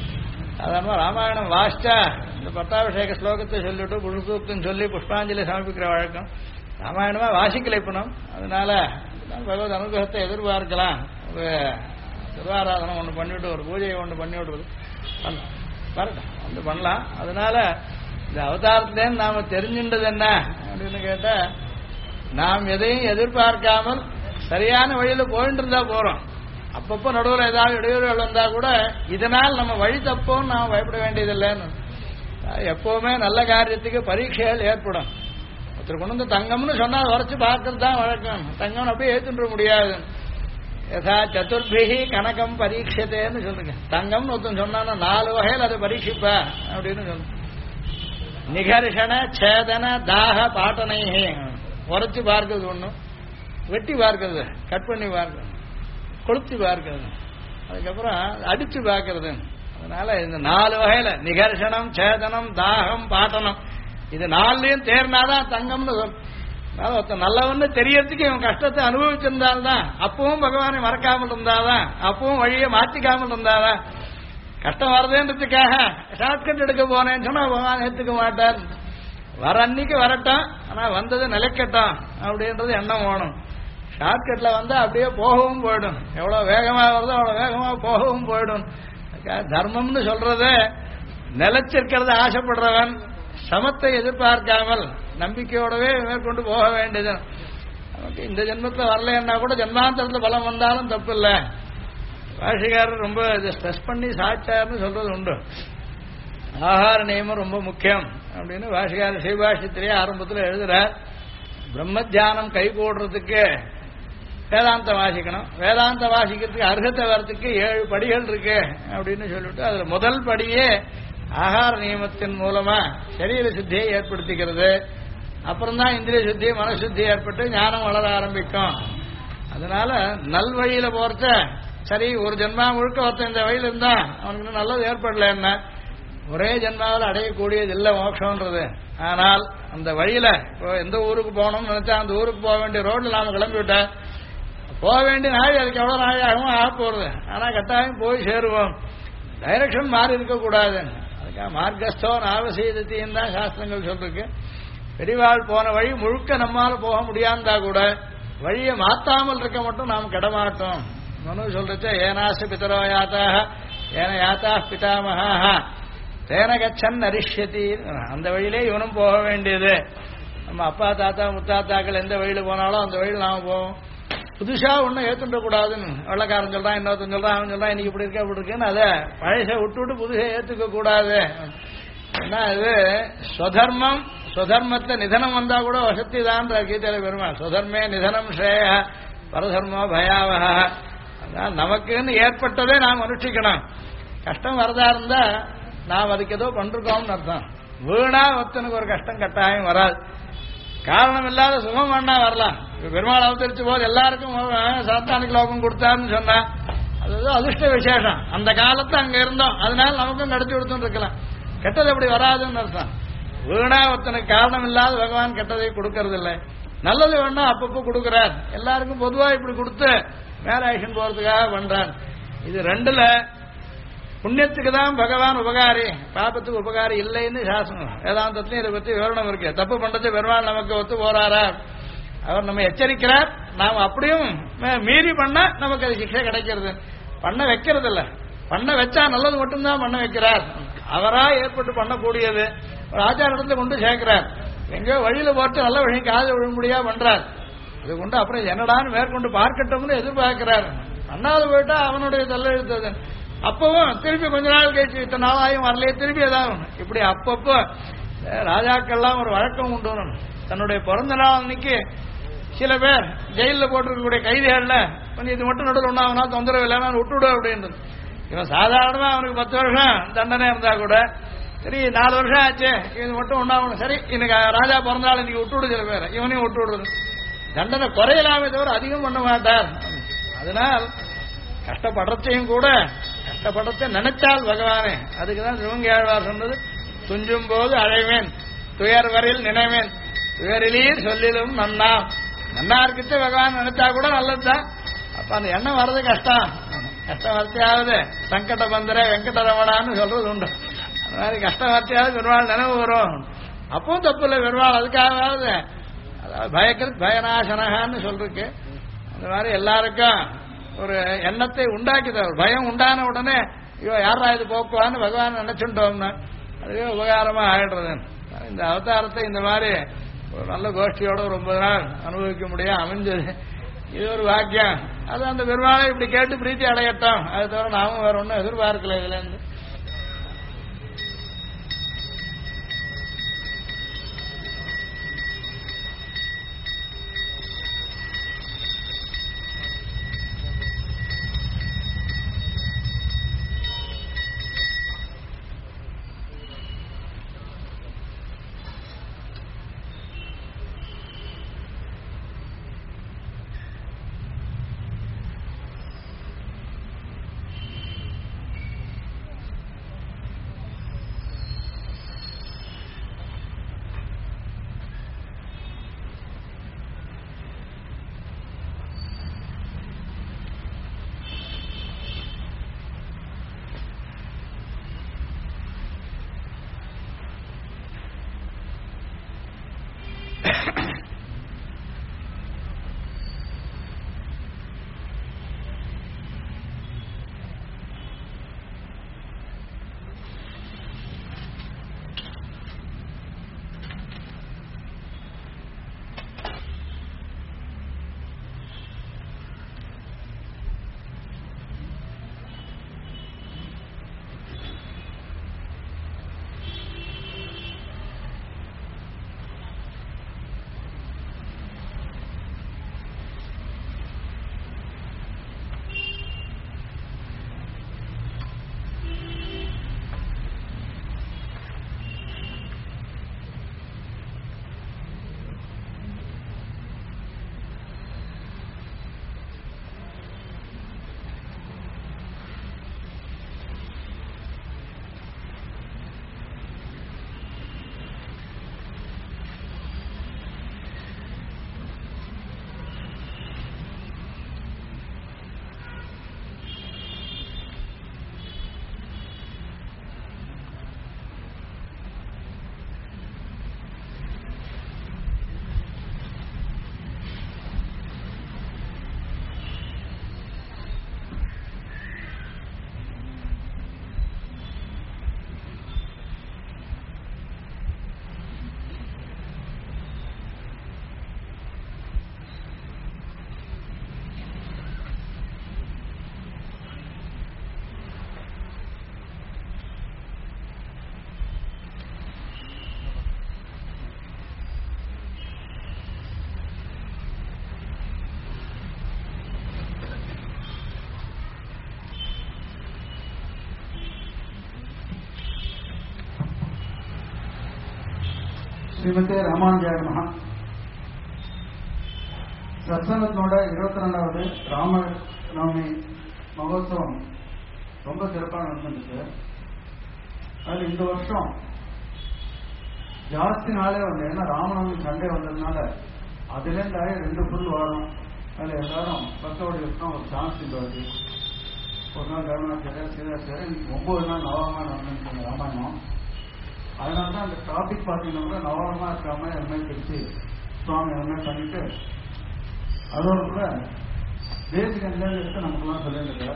அதனால ராமாயணம் வாசிச்சா இந்த பட்டாபிஷேக ஸ்லோகத்தை சொல்லிட்டு புஷ்பூக்தம் சொல்லி புஷ்பாஞ்சலி சமர்ப்பிக்கிற வழக்கம். ராமாயணமா வாசிக்கலை இப்பணும். அதனால பகவத் அனுகிரகத்தை எதிர்பார்க்கலாம். ஒரு திருவாராதனம் ஒன்று பண்ணிவிட்டு ஒரு பூஜையை ஒன்று பண்ணி விடுவது வரட்டும் வந்து பண்ணலாம். அதனால இந்த அவதாரத்திலேருந்து நாம தெரிஞ்சின்றது என்ன அப்படின்னு கேட்டா, நாம் எதையும் எதிர்பார்க்காமல் சரியான வழியில போயிட்டு இருந்தா போறோம். அப்பப்போ நடுவில் ஏதாவது இடையூறுகள் வந்தா கூட இதனால் நம்ம வழி தப்போம் நாம பயப்பட வேண்டியதில்லைன்னு. எப்பவுமே நல்ல காரியத்துக்கு பரீட்சைகள் ஏற்படும். ஒருத்தர் கொண்டு வந்து தங்கம்னு சொன்னா உரைச்சு பார்க்கறது தான் வழக்கம். தங்கம் அப்படியே ஏற்றுன்ற முடியாது. யதா சதுர்பிகி கனகம் பரீட்சத்தேன்னு சொல்லுங்க. தங்கம்னு ஒருத்தன் சொன்னா 4 வகையில் அதை பரீட்சிப்ப அப்படின்னு சொல்லு. நிகர்ஷண சேதன தாக பாட்டனை. உரைச்சு பார்க்கறது ஒண்ணு, வெட்டி பார்க்கறது, கட் பண்ணி பார்க்கறது, கொளுத்தி பார்க்கறது, அதுக்கப்புறம் அடிச்சு பார்க்கறது. அதனால இந்த 4 வகையில நிகர்ஷணம் சேதனம் தாகம் பாட்டனம் இது 4லையும் தேர்னாதான் தங்கம்னு சொல். ஒருத்தன் நல்லவன்னு தெரியறதுக்கு இவன் கஷ்டத்தை அனுபவிச்சிருந்தால்தான், அப்பவும் பகவானை மறக்காமல் இருந்தாதான், அப்பவும் வழியை மாற்றிக்காமல் இருந்தாதான். கஷ்டம் வருதுன்றதுக்காக ஷார்ட்கட் எடுக்க போனேன்னு சொன்னா பகவான் ஏற்றுக்க மாட்டார். வர அன்னைக்கு வரட்டும், ஆனா வந்தது நிலைக்கட்டும் அப்படின்றது எண்ணம் வேணும். ஷார்ட்கட்ல வந்தா அப்படியே போகவும் போயிடும். எவ்வளவு வேகமா வருதோ அவ்வளவு வேகமா போகவும் போயிடும். தர்மம்னு சொல்றது நிலைச்சிருக்கிறத ஆசைப்படுறவன் சமத்தை எதிர்பார்க்காமல் நம்பிக்கையோடவே மேற்கொண்டு போக வேண்டியது. நமக்கு இந்த ஜென்மத்தில் வரலன்னா கூட ஜென்மாந்தரத்துல பலம் வந்தாலும் தப்பு இல்லை. பாஷிகாரர் ரொம்ப ஸ்ட்ரெஸ் பண்ணி சாச்சார்னு சொல்றது உண்டு. ஆகார நியமம் ரொம்ப முக்கியம் அப்படின்னு பாஷிகாரர் ஸ்ரீபாஷ்யத்திலேயே ஆரம்பத்தில் எழுதுறார். பிரம்ம தியானம் கை போடுறதுக்கு வேதாந்தம் வாசிக்கணும். வேதாந்தம் வாசிக்கிறதுக்கு அர்ஹத்தை வர்றதுக்கு 7 படிகள் இருக்கு அப்படின்னு சொல்லிட்டு அதுல முதல் படியே ஆகார நியமத்தின் மூலமா சரீர சுத்தியை ஏற்படுத்திக்கிறது. அப்புறம்தான் இந்திரிய சுத்தி மனசுத்தி ஏற்பட்டு ஞானம் வளர ஆரம்பிக்கும். அதனால நல்வழியில போறச்ச சரி ஒரு ஜென்மா முழுக்க ஒருத்தன் இந்த வழியில இருந்தா அவனுக்கு நல்லது ஏற்படல என்ன ஒரே ஜென்மாவில் அடையக்கூடியது இல்லை மோட்சம்ன்றது. ஆனால் அந்த வழியில இப்போ எந்த ஊருக்கு போகணும்னு நினைச்சா அந்த ஊருக்கு போக வேண்டிய ரோட்ல நாம கிளம்பிவிட்டா போக வேண்டிய நாள் அதுக்கு எவ்வளவு நாள் ஆகும் ஆக போறது. ஆனா கட்டாயம் போய் சேருவோம். டைரக்ஷன் மாறி இருக்கக்கூடாது. அதுக்காக மார்க்கஸ்தோ நாவசீதத்தின்னு தான் சாஸ்திரங்கள் சொல்லிருக்கு. பெரிவாள் போன வழி முழுக்க நம்மால போக முடியாந்தா கூட வழியை மாத்தாமல் இருக்க மட்டும் நாம் கெடமாட்டோம். மனு சொல்றச்ச ஏனாசு பிதரோ யாத்தாக ஏன யாத்தா பிதாமகா தேன கச்சன் அரிஷ்யதி. அந்த வழியிலே இவனும் போக வேண்டியது. நம்ம அப்பா தாத்தா முத்தாத்தாக்கள் எந்த வழியில போனாலும் அந்த வழியில் நாம போவோம். புதுசா ஒன்னும் ஏத்துட்ட கூடாதுன்னு வெள்ளக்காரன் சொல்றான், இன்னொருத்தன் சொல்றான், அவன் சொல்றான் இன்னைக்கு இப்படி இருக்க அப்படி இருக்குன்னு அதை பழச விட்டு புதுசை ஏத்துக்க கூடாது. ஏன்னா இது ஸ்வதர்மம், ஸ்வதர்மத்தை நிதனம் வந்தா கூட வசதி தான் கீதையில பெருமாள். ஸ்வதர்மே நிதனம் ஸ்ரேய பரதர்மோ பயாவக. அதான் நமக்குன்னு ஏற்பட்டதே நாம் அனுஷ்டிக்கணும். கஷ்டம் வரதா இருந்தா நாம் அதுக்கு ஏதோ பண்றோம்னு அர்த்தம். வீணா ஒருத்தனுக்கு ஒரு கஷ்டம் கட்டாயம் வராது. காரணம் இல்லாத சுகம் வேணா வரலாம். பெருமாள் அவதரிச்ச போது எல்லாருக்கும் சாத்தானுக்கு லோகம் கொடுத்தாருன்னு சொன்னா அது அதிர்ஷ்ட விசேஷம். அந்த காலத்து அங்க இருந்தோம், அதனால நமக்கும் கிடைச்சி கொடுத்துன்னு இருக்கலாம். கெட்டது அப்படி வராதுன்னு அர்த்தம். வீணா ஒருத்தனுக்கு காரணம் இல்லாத பகவான் கெட்டதை கொடுக்கறது இல்லை. நல்லது வேணா அப்பப்போ கொடுக்கிறார். எல்லாருக்கும் பொதுவா இப்படி கொடுத்து மேல ஆக்ஷன் போறதுக்காக பண்றார். இது ரெண்டுல புண்ணியத்துக்கு தான் பகவான் உபகாரி, பாபத்துக்கு உபகாரி இல்லைன்னு சாசனம் வேதாந்தத்திலும் இதை பத்தி விவரணம் இருக்கு. தப்பு பண்றது பெருமாள் நமக்கு ஒத்து போறாரா, அவர் நம்ம எச்சரிக்கிறார். நாம் அப்படியும் மீறி பண்ணா நமக்கு அது சிக்ஷை கிடைக்கிறது. பண்ண வைக்கிறது இல்ல, பண்ண வச்சா நல்லது மட்டும்தான் பண்ண வைக்கிறார். அவரா ஏற்பட்டு பண்ணக்கூடியது ஒரு ஆச்சாரத்தை கொண்டு சேர்க்கிறார். எங்கேயோ வழியில போட்டு நல்ல வழி காது விழும்படியா பண்றார். இது கொண்டு அப்புறம் என்னடான்னு மேற்கொண்டு பார்க்கட்டும்னு எதிர்பார்க்கிறார். பண்ணாது போயிட்டா அவனுடைய தள்ளெழுத்தது. அப்பவும் திருப்பி கொஞ்ச நாள் கழிச்சு இத்தனை நாளாயும் வரலையே திருப்பி ஏதாவது இப்படி அப்பப்போ ராஜாக்கள்லாம் ஒரு வழக்கம் உண்டு. தன்னுடைய பிறந்த நாள் அன்னைக்கு சில பேர் ஜெயிலில் போட்டிருக்கக்கூடிய கைதிகள்ல கொஞ்சம் இது மட்டும் நடுவில் ஒன்றாவனா தொந்தரவு இல்லைன்னா விட்டுவிடு அப்படின்றது. இவன் சாதாரணமா அவனுக்கு 10 வருஷம் தண்டனை இருந்தா கூட சரி 4 வருஷம் ஆச்சு இது மட்டும் ஒன்றாகணும், சரி இன்னைக்கு ராஜா பிறந்தாள் இன்னைக்கு விட்டுவிடு. சில பேர் இவனையும் விட்டு விடுறது. தண்டனை குறையலாமே தவிர அதிகம் பண்ண மாட்டார். அதனால் கஷ்டப்படுறதையும் கூட கஷ்டப்படுறத நினைச்சால் பகவானே. அதுக்குதான் சிவங்கியாழ்வார் சொன்னது, துஞ்சும் போது அழைவேன் துயர் வரில் நினைவேன் துயரிலீர் சொல்லிலும் நன்னா. நன்னா இருக்குச்சு பகவான் நினைச்சா கூட நல்லதுதான். அப்ப அந்த எண்ணம் வர்றது கஷ்டம். கஷ்டம் வர்த்தியாவது சங்கட பந்தர வெங்கடரமணான்னு சொல்றது உண்டு. அந்த மாதிரி கஷ்டம் வர்த்தியாவது பெருமாள் நினைவு வரும். அப்பவும் தப்பு இல்லை பெருமாள் அதுக்காகவாவது. அதாவது பயக்கிறது பயநாசனகான்னு சொல்றதுக்கு அந்த மாதிரி எல்லாருக்கும் ஒரு எண்ணத்தை உண்டாக்கிட்டார். பயம் உண்டான உடனே ஐயோ யாரா இது போக்குவான்னு பகவான் நினைச்சுட்டோம்னா அதுவே உபகாரமா ஆயிடுறது. இந்த அவதாரத்தை இந்த மாதிரி ஒரு நல்ல கோஷ்டியோட ஒரு 9 நாள் அனுபவிக்க முடியும் அமைஞ்சது. இது ஒரு வாக்கியம். அது அந்த பெருமாளை இப்படி கேட்டு பிரீத்தி அடையட்டும். அது தவிர நாமும் வேற ஒன்றும் எதிர்பார்க்கல இதுல இருந்து. ஸ்ரீமதே ராமானுஜாய நமஹ. சத்சங்கத்தினோட 22வது ராமநவமி மகோத்சவம் ரொம்ப சிறப்பாக நடந்துருக்கு. அதில் இந்த வருஷம் ஜாஸ்தி நாளே வந்து, ஏன்னா ராமநவமி சண்டே வந்ததுனால அதுலேருந்தாலே 2 ஃபுல் வாரம் அதில் எல்லாரும் பக்தோடு இருக்கணும். ஒரு சான்ஸ் இந்த வருது. ஒரு நாள் கருணாச்சாரியர், சீதாச்சாரியர், 9 நாள் நவமா நடந்துருக்காங்க ராமாயணம். அதனால தான் அந்த டாபிக் பார்த்தீங்கன்னா கூட நவமா இருக்காம எல்லாம் பிரிச்சு சுவாமி எல்லாம் பண்ணிட்டு அதோட கூட தேசிக எடுத்து நமக்குலாம் சொல்லியிருக்க.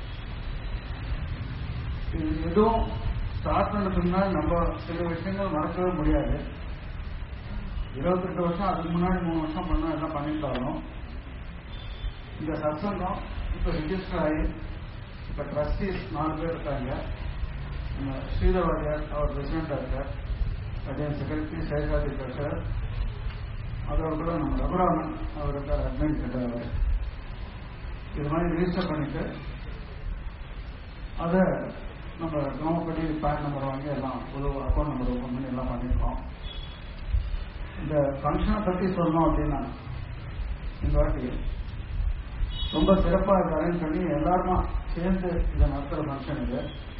இது எதுவும் ஸ்டார்ட் பண்ணதுன்னா நம்ம சில விஷயங்கள் மறக்கவே முடியாது. 28 வருஷம் அதுக்கு முன்னாடி 3 வருஷம் பண்ணா எல்லாம் பண்ணிட்டாலும் இந்த சத்சங்கம் இப்ப ரிஜிஸ்டர் ஆகி இப்ப ட்ரஸ்டீஸ் 4 பேர் இருக்காங்க. நம்ம ஸ்ரீதவாரியார் அவர் பிரசிடண்டா இருக்கார், அதே செக்ரட்டரி சைகாதி இருக்கார், அதோட கூட நம்ம ரகுராமன் அவர் இருக்கார், அட்மின் இருக்கார். இது மாதிரி ரிஜிஸ்டர் பண்ணிட்டு அதை நம்ம கிராமப்படி பேன் நம்பர் வாங்கி எல்லாம் ஒரு அக்கௌண்ட் நம்பர் ஓப்பன் பண்ணி எல்லாம் பண்ணியிருக்கோம். இந்த ஃபங்க்ஷனை பற்றி சொல்லணும் அப்படின்னா இந்த வாட்டி ரொம்ப சிறப்பாக இதை அரேஞ்ச் பண்ணி எல்லாருமா சேர்ந்து இதை நடத்துகிற ஃபங்க்ஷன் இது.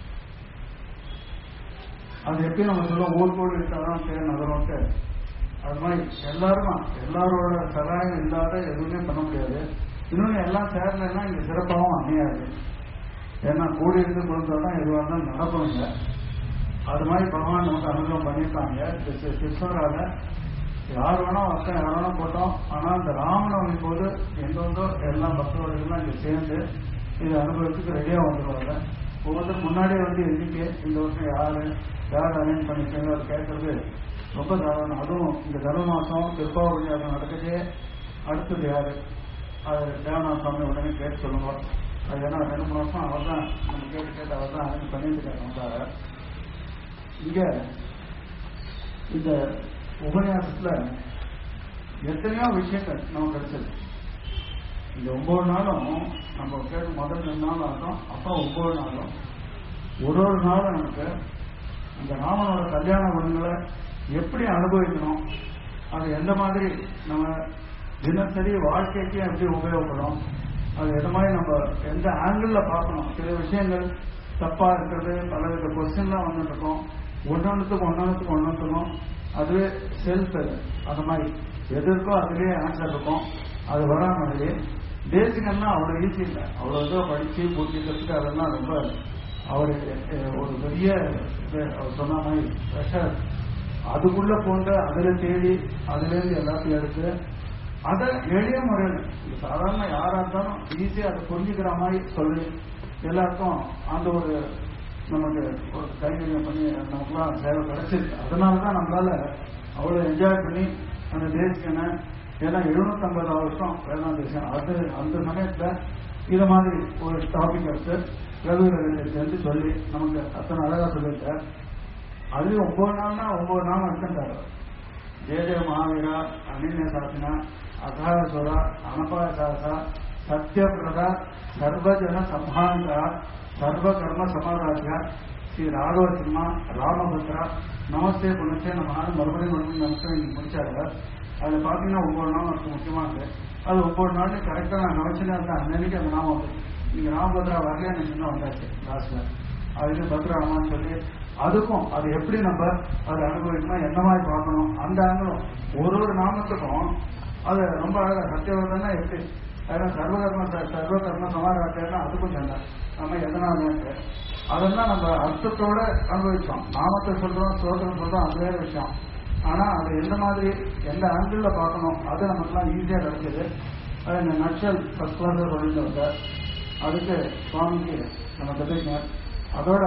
அது எப்படி நம்ம சொல்லுவோம், ஊர் இருக்காதான் பேர் நகரம்ட்டு, அது மாதிரி எல்லாரோட சகாயம் இல்லாத எதுவுமே பண்ண முடியாது. இன்னொன்று எல்லாம் சேரலைன்னா இங்க சிறப்பாகவும் அமையாது. ஏன்னா கூடி இருந்து கொடுத்தாதான் எதுவாக இருந்தாலும் நடக்கும். இல்லை அது மாதிரி பகவான் நமக்கு அனுபவம் பண்ணியிருக்காங்க. கிருஷ்ணரால யார் வேணா ஒருத்தன் யார் வேணா போட்டோம். ஆனால் இந்த ராமநவமி போது எங்கெந்தோ எல்லா பக்தர்கள்லாம் இங்கே சேர்ந்து இதை அனுபவத்துக்கு ரெடியாக வந்துடுவாங்க. ஒவ்வொருத்தர் முன்னாடியே வந்து எண்ணிக்கை இந்த வருஷம் யார் அரேஞ்ச் பண்ணிருக்காங்க அது கேட்கறது ரொம்ப சாதாரணம். அதுவும் இந்த தர்ம மாசம் திருப்பாவளியாசம் நடக்குது. அடுத்தது யாரு, அது தேவநாத சுவாமி உடனே கேட்டு சொல்லுங்க. அது ஏன்னா 2-3 வருஷம் அவர் தான் நம்ம கேட்டு அவர் தான் அரேஞ்ச் பண்ணிட்டு இருக்காங்க. இங்க இந்த உபன்யாசத்துல எத்தனையோ விஷயங்கள் நமக்கு கிடைச்சது. இந்த 9 நாளும் நம்ம கேட்டு முதல் 2 நாள் ஆகும், அப்புறம் 9 நாளும் ஒரு நாளும் நமக்கு அந்த ராமனோட கல்யாண குணங்களை எப்படி அனுபவிக்கணும், அது எந்த மாதிரி நம்ம தினசரி வாழ்க்கைக்கு எப்படி உபயோகப்படும், அது எந்த மாதிரி நம்ம எந்த ஆங்கிள் பார்க்கணும். சில விஷயங்கள் தப்பா இருக்கிறது, பலவித கொஸ்டின்லாம் வந்துட்டு இருக்கோம். ஒன்னொன்னுக்கும் அதுவே செல்ஃப் அந்த மாதிரி எது இருக்கோ அதுலேயே ஆன்சர் இருக்கும். அது வரா மாதிரி பேசிக்கன்னா அவ்வளோ ஈஸி இல்லை. அவ்வளோ இதோ படிச்சு பூர்த்திக்கிறதுக்கு அதெல்லாம் ரொம்ப அவருக்கு ஒரு பெரிய அவர் சொன்ன மாதிரி ப்ரெஷர். அதுக்குள்ள போன்ற அதில் தேடி அதுலேருந்து எல்லாத்தையும் எடுத்து அதை எளிய முறையில் சாதாரண யாராக இருந்தாலும் ஈஸியாக அதை புரிஞ்சுக்கிற மாதிரி சொல்லி எல்லாருக்கும் அந்த ஒரு நமக்கு ஒரு கைங்கரியம் பண்ணி நமக்குலாம் சேவை கிடைச்சிருக்கு. அதனால தான் நம்மளால அவ்வளோ என்ஜாய் பண்ணி அந்த தேசிக்கனை, ஏன்னா 750 வருஷம் வேளாண் தேசம் அது அந்த சமயத்தில் இது மாதிரி ஒரு டாபிக் எடுத்து ரகுவீரத்தை சொல்லி நமக்கு அத்தனை அழகாக சொல்லியிருக்கார். அதுலேயும் 9 நாள்னா 9 நாள் எடுத்துட்டார். ஜெய மகாவீரா, அனின்ய சாசனா, அகாரசுரா, அனபாய சாசா, சத்யபிரதா, சர்வஜன சம்ஹாங்கா, சர்வ கர்ம சமராஜா, ஸ்ரீ ராகவ சிம்மா, ராமபத்ரா, நமஸ்தே புனச்சே நம்ம மறுபடியும் நமஸ்தே இன்னைக்கு முடிச்சாரு. அதில் பார்த்தீங்கன்னா 9 நாள் நமக்கு முக்கியமானது. அது 9 நாள் கரெக்டாக நான் நினைச்சுன்னா இருந்தேன். அன்னைக்கு அந்த நாமம் வந்து நீங்க ராமபத்ரா வரலையா நினைச்சுன்னா வந்தாச்சு லாஸ்ட்ல. அதுக்கு பத்ராமான்னு சொல்லி அதுக்கும் அது எப்படி நம்ம அதை அனுபவிக்கணும், எந்த மாதிரி பார்க்கணும், அந்த ஆங்கிலும் ஒரு நாமத்துக்கும் அது ரொம்ப அழகா. சத்தியவர்தனா எப்படி அதெல்லாம் சர்வகர்ம சமாராட்டா அதுக்கும் சொன்ன நம்ம எதனால அதெல்லாம் நம்ம அர்த்தத்தோட அனுபவிச்சோம். நாமத்தை சொல்றோம், ஸ்லோகம் சொல்றோம், அது வேற விஷயம். ஆனா அது எந்த மாதிரி எந்த ஆங்கிள் பார்க்கணும் அது நமக்குலாம் ஈஸியா கிடைச்சது. அது இந்த நட்சல் ஃபர்ஸ்ட் கிளாஸ் சொல்லிட்டு வந்தார். அதுக்கு சுவாமிக்கு நம்ம கற்றுக்கங்க. அதோட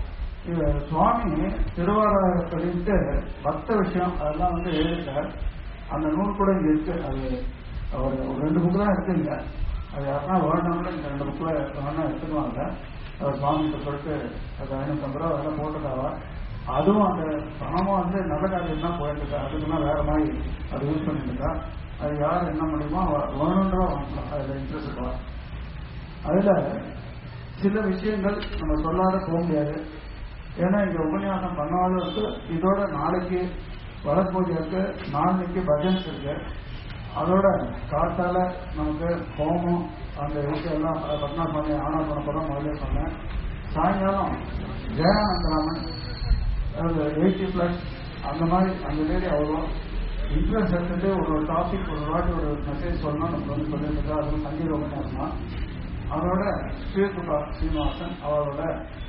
சுவாமி திருவாரூரிட்டு பக்த விஷயம் அதெல்லாம் வந்து எழுதிட்டார். அந்த நூல் கூட இங்க இருக்கு. அது அவர் ஒரு 2 புக்கு தான் இருக்குங்க. அது யாருன்னா வேணும்னா இந்த 2 புக்கில் வேணா எடுத்துக்குவாங்க. அவர் சுவாமிகிட்ட சொல்லிட்டு அது 550 ரூபா அதெல்லாம் போட்டுட்டாவா. அதுவும் அந்த பணமும் வந்து நல்ல காரியம் தான் போயிட்டு இருக்கா. அதுக்குன்னா வேற மாதிரி அது யூஸ் பண்ணிட்டு இருக்கா. அது யார் என்ன முடியுமோ வேணுன்றா வாங்கலாம். அதில் இன்ட்ரெஸ்ட் இருக்கலாம். அதுல சில விஷயங்கள் நம்ம சொல்லாத போக முடியாது. ஏன்னா இங்க உபன்யாசம் பண்ணாலும் இதோட நாளைக்கு வளர் பூஜை இருக்கு, நாளைக்கு பஜன்ஸ் இருக்கு. அதோட காத்தால நமக்கு ஹோமம் அந்த விஷயம் எல்லாம் பத்மநாபி ஆனா பண்ண போறோம் முதல்ல சொன்னேன். சாயங்காலம் ஜெயானந்தராமன் 80+ அந்த மாதிரி அந்த லேடி அவ்வளோ இன்ட்ரெஸ்ட் எடுத்துட்டு ஒரு டாபிக் ஒரு வாட்டி ஒரு மெசேஜ் சொல்லணும் நம்ம வந்து சொல்லிட்டு அது சங்கீத உபன்யாசம். அதோட ஸ்ரீகுபா சீனிவாசன் அவரோட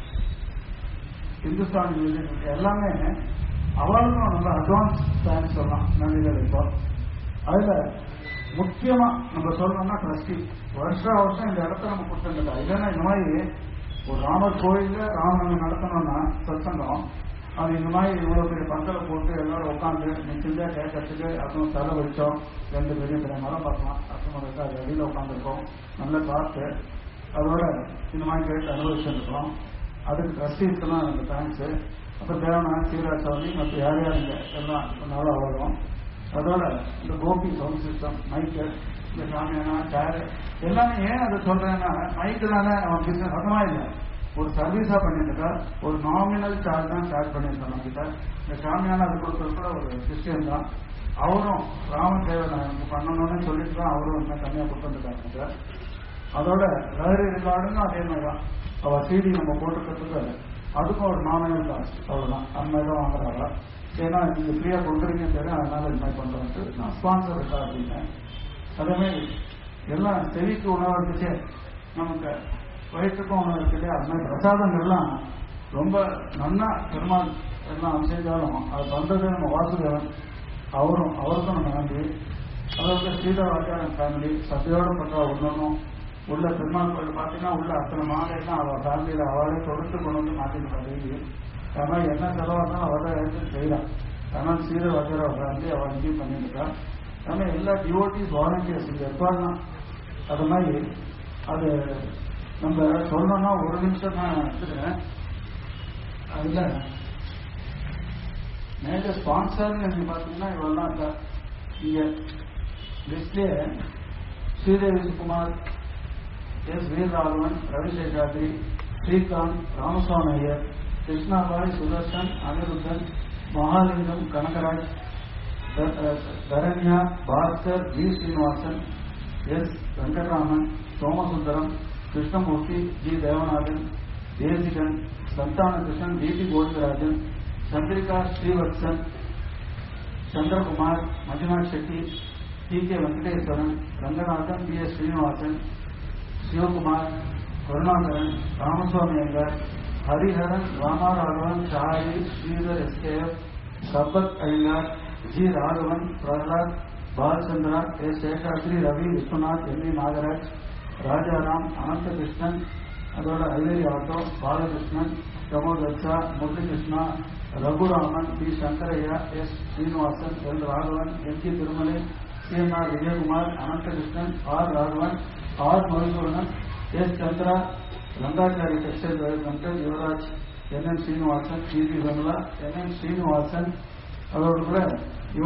இந்துஸ்தான் மியூசிக் எல்லாமே அவளுக்கும் நல்ல அட்வான்ஸ் டான்ஸ் சொல்லலாம் நன்றிகள். இப்போ அதுல முக்கியமா நம்ம சொல்லணும்னா ட்ரஸ்டி வருஷம் இந்த இடத்த நம்ம கொடுத்துருக்கா. இல்லைன்னா இந்த மாதிரி ஒரு ராமர் கோயில்ல ராமன் நடத்தணும்னா சத்சங்கம் அது இந்த மாதிரி இவ்வளவு பெரிய பந்தலை போட்டு எல்லாரும் உட்காந்து நிச்சயமா கேட்கறதுக்கு அதுவும் தலை வச்சோம். 2 பெரிய பெரிய மரம் பார்க்கலாம், அசமரத்தை அது அடியில் உட்காந்துருக்கோம், நல்ல காற்று. அதோட இந்த மாதிரி கேட்டு அனுபவிச்சுருக்கோம். அதுக்கு ட்ரஸ்டீஸ்க்கெல்லாம் எனக்கு தேங்க்ஸு. அப்புறம் தேவனா சீராசாமி மற்ற யார் யார் இங்கே எல்லாம் நல்லா வரும். அதோட இந்த கோபி சவுண்ட் சிஸ்டம் மைக்கு இந்த சாமியானா சேரு எல்லாமே ஏன் அதை சொல்றேன்னா மைக்கு தானே அவன் பிசினஸ் அதமா இல்லை, ஒரு சர்வீஸா பண்ணிட்டு ஒரு நாமினல் சார்ஜ் தான் சார்ஜ் பண்ணியிருக்கோம் நம்ம கிட்ட. இந்த சாமியான அது கொடுக்கறதுல ஒரு கிறிஸ்டியன் தான், அவரும் ராமன் தேவன் பண்ணணும்னு சொல்லிட்டு தான் அவரும் தனியாக கொடுத்துருக்காங்க. அதோட லஹரி ரெக்கார்டுன்னு அதே மாதிரி தான் அவள் சிடி நம்ம போட்டுக்கிறதுக்கு அதுக்கும் ஒரு நாமினல் காசு அவ்வளோதான். அந்த மாதிரி தான் வாங்குறாங்க. ஏன்னா நீங்க ஃப்ரீயா கொடுக்குறீங்கன்னு தெரியும், அதனால இது மாதிரி பண்றேன்ட்டு நான் ஸ்பான்சர் இருக்கா அப்படின்னேன். அதே மாதிரி எல்லாம் செவிக்கு உணவு இருந்துச்சு, நமக்கு வயிற்றுக்கும் உணவு இருக்கு இல்லையா. அது மாதிரி பிரசாதங்கள்லாம் ரொம்ப நன்னா பெருமாள் எல்லாம் செஞ்சாலும் அது வந்தது நம்ம வாசுதேவன் அவருக்கும் நம்ம நன்றி. அதாவது ஸ்ரீதர் ஆச்சாரன் ஃபேமிலி சத்தையோட பண்றா ஒன்றும் உள்ள பெருமாள் கோயில் பார்த்தீங்கன்னா உள்ள அத்தனை மாலைன்னா அவள் ஃபேமிலியில அவளே தொடுத்து கொண்டு வந்து மாற்றிருக்காங்க. அதனால என்ன செலவாக இருந்தாலும் அவரை எடுத்து செய்யறான். அதனால ஸ்ரீதர் ஆச்சார ஃபேமிலி அவள் இங்கேயும் பண்ணிட்டு அதனால எல்லா டிவோட்டிஸ் வாலண்டியர்ஸ் இங்கே இருப்பாருன்னா அது மாதிரி அது நம்ம சொல்லணும்னா ஒரு நிமிஷம் நான் எடுத்துக்கிறேன். அதுல மேஜர் ஸ்பான்சர்னு நீங்க பாத்தீங்கன்னா இவெல்லாம் இருக்கா. இங்க லிஸ்ட்லயே Sridevi Sukumar, S Veeraraghavan, Ravi Seshadri, Srikanth, Ramaswamy Iyer, Krishnabai, Sudarshan, Aniruddhan, Mahalingam, Kanagaraj, Dharanya, Bhaskar, V Srinivasan, S Venkatraman, Somasundaram, Krishnamurthy, G Devanathan, Desikan, Santhana Krishnan, TD Govindarajan, Chandrika Srivatsan, Chandrakumar, Manjunath Shetty, T K Venkateswaran, Ranganathan, P S Srinivasan, Sivakumar, Karunakaran, Ramaswamy Iyer, Hariharan, Ramaraghavan, Chari, Sridhar SKF, Sampath Iyer, G Raghavan, Prahlad, Balachandra, S Seshadri, Ravi Viswanath, M V Nagaraj, Rajaram, Anantakrishnan, அதோட ivory Auto, Balakrishnan, Pramod Vatsa, Muralikrishna, Raghuraman, P Sankaraiah, S Srinivasan, L Raghavan, M G Thirumalai, CNR Vijayakumar, Anantakrishnan, R Raghavan, R Madhusudhanan, S Chandra, Rangachari Textile Limited, Yuvaraj, NN Srinivasan, GP Vimala, NN Srinivasan, அதோடு கூட இவ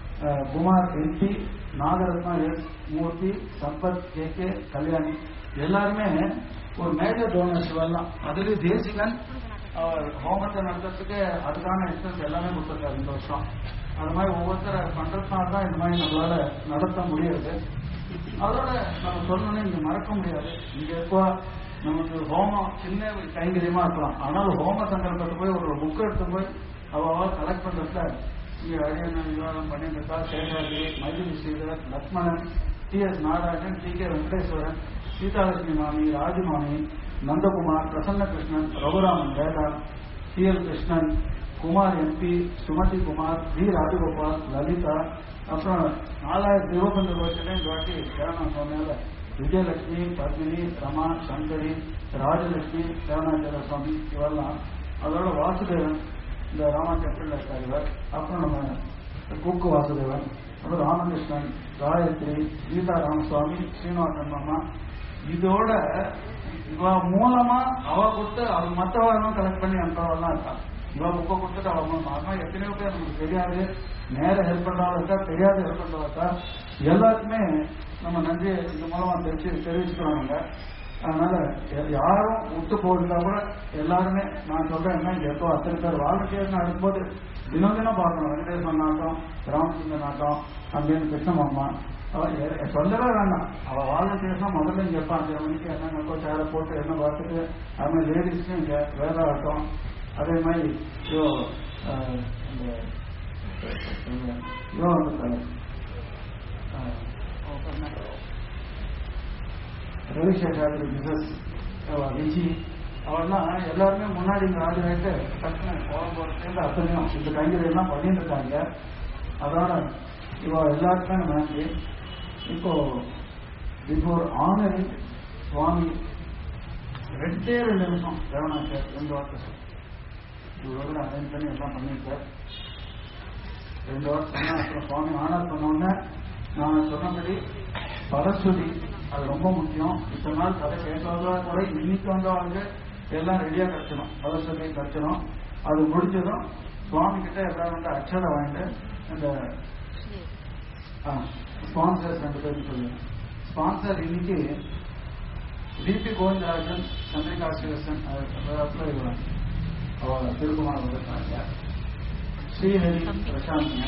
Kumar MP, Nagarathna, S Murthy, Sampath, K K Kalyani எல்லாருமே ஒரு major donors வரலாம். அதுலேயும் தேசிகன் அவர் ஹோமத்தை நடத்துறதுக்கு அதுக்கான எக்ஸ்பென்ஸ் எல்லாமே கொடுத்துருக்காரு இந்த வருஷம். அது மாதிரி ஒவ்வொருத்தரை பண்றதுனால தான் இந்த மாதிரி நம்மளால நடத்த முடியாது. அதோட நம்ம சொல்லணும்னு இங்க மறக்க முடியாது. இங்க எப்போ நமக்கு ஹோமம் சின்ன கைங்கரியமா இருக்கலாம், ஆனாலும் ஹோம சங்கல்பத்தை போய் ஒரு புக் எடுத்து போய் அவ கலெக்ட் பண்றதுல இங்க அரியணன் விவாதம் பண்ணிட்டு இருக்கா. Seshadri, Mythili Sridhar, Lakshmanan, T S Narayanan, T K Venkateswaran, Seethalakshmi மாமி, ராஜமாமி, Nandakumar, Prasanna Krishnan, Raghuraman Veda, T L Krishnan, Kumar MP, Sumathi Kumar, V Rajagopal, Lalitha, அப்புறம் 4000 வருஷத்துல இந்த வாட்டி சேரணம் சொன்னால விஜயலட்சுமி, பத்மினி, ரமா, சங்கரி, ராஜலட்சுமி, சேவனாச்சார சுவாமி இவெல்லாம். அதோட வாசுதேவன் இந்த ராமா டெம்பிள் இருக்கார் இவர். அப்புறம் நம்ம கூக்கு வாசுதேவன், அப்புறம் ராமகிருஷ்ணன், காயத்ரி, கீதா ராமசுவாமி, ஸ்ரீனிவாசன் மாமா. இதோட இவ மூலமா அவ கொடுத்து அவ மற்றவர்களும் கலெக்ட் பண்ணி அனுப்புறவெல்லாம் இருக்கா. இவ புக்கை கொடுத்துட்டு அவ மூலமா எத்தனையோ பேர் நமக்கு தெரியாது, நேர ஹெல்ப் பண்றவங்க இருக்கா, தெரியாது ஹெல்ப் பண்றவங்க இருக்கா. எல்லாருக்குமே நம்ம நன்றியை இந்த மூலமா தெரிவிச்சுக்கிறாங்க. அதனால யாரும் விட்டு போயிருந்தா கூட எல்லாருமே நான் சொல்றேன் என்ன எப்போ அத்தனை பேர் வாலண்டியர்னு இருக்கும்போது தினம் தினம் பார்க்கணும். வெங்கடேஸ்வரன் நாட்டம், ராமச்சந்திர நாட்டம், அப்படின்னு கிருஷ்ணமாமா சொல்லவே வேண்டாம். அவள் வாலண்டியர்ஸ் தான் முதல்ல இங்கே எப்போ 5 மணிக்கு என்னென்னக்கோ சேரை போட்டு என்ன பார்த்துட்டு அது மாதிரி லேடிஸ்க்கும் இங்கே வேதாட்டம், அதே மாதிரி ரவிசேகர் மிசஸ் விஜி அவெல்லாம் எல்லாருமே முன்னாடி இங்கே ஆஜராயிட்டு டக்குன்னு கோலம் போகிறதுலேருந்து அத்தனையும் இந்த கைங்கரியெல்லாம் பண்ணிட்டு இருக்காங்க. அதோட எல்லாருக்குமே நன்றி. இப்போ பிஃபோர் ஆனரிங் சுவாமி 2 நிமிஷம் தேவனாச்சார் 2 வார்த்தை சார் இவ்வளோ அரேஞ்ச் பண்ணி எல்லாம் பண்ணியிருக்கார். 2 வார்த்தை சொன்னா அப்புறம் சுவாமி ஆனர் பண்ணோன்னே நான் சொன்னபடி பரஸ்வதி அது ரொம்ப முக்கியம். இத்தனை நாள் கதை கேட்காத கூட இன்னைக்கு வந்தவங்க எல்லாம் ரெடியாக கட்டணும், பரஸ்வதி கட்டணும். அது முடிஞ்சதும் சுவாமி கிட்ட எல்லாரும் வந்து அக்ஷரை வாங்கிட்டு இந்த ஸ்பான்சர்ஸ் 2 பேருக்கு சொல்லுங்க. ஸ்பான்சர் இன்னைக்கு டிபி கோவிந்தராஜன், சந்திரிகா சிவசன் அவர் திருக்குமார் வந்திருக்காங்க, ஸ்ரீஹரி பிரசாந்த்,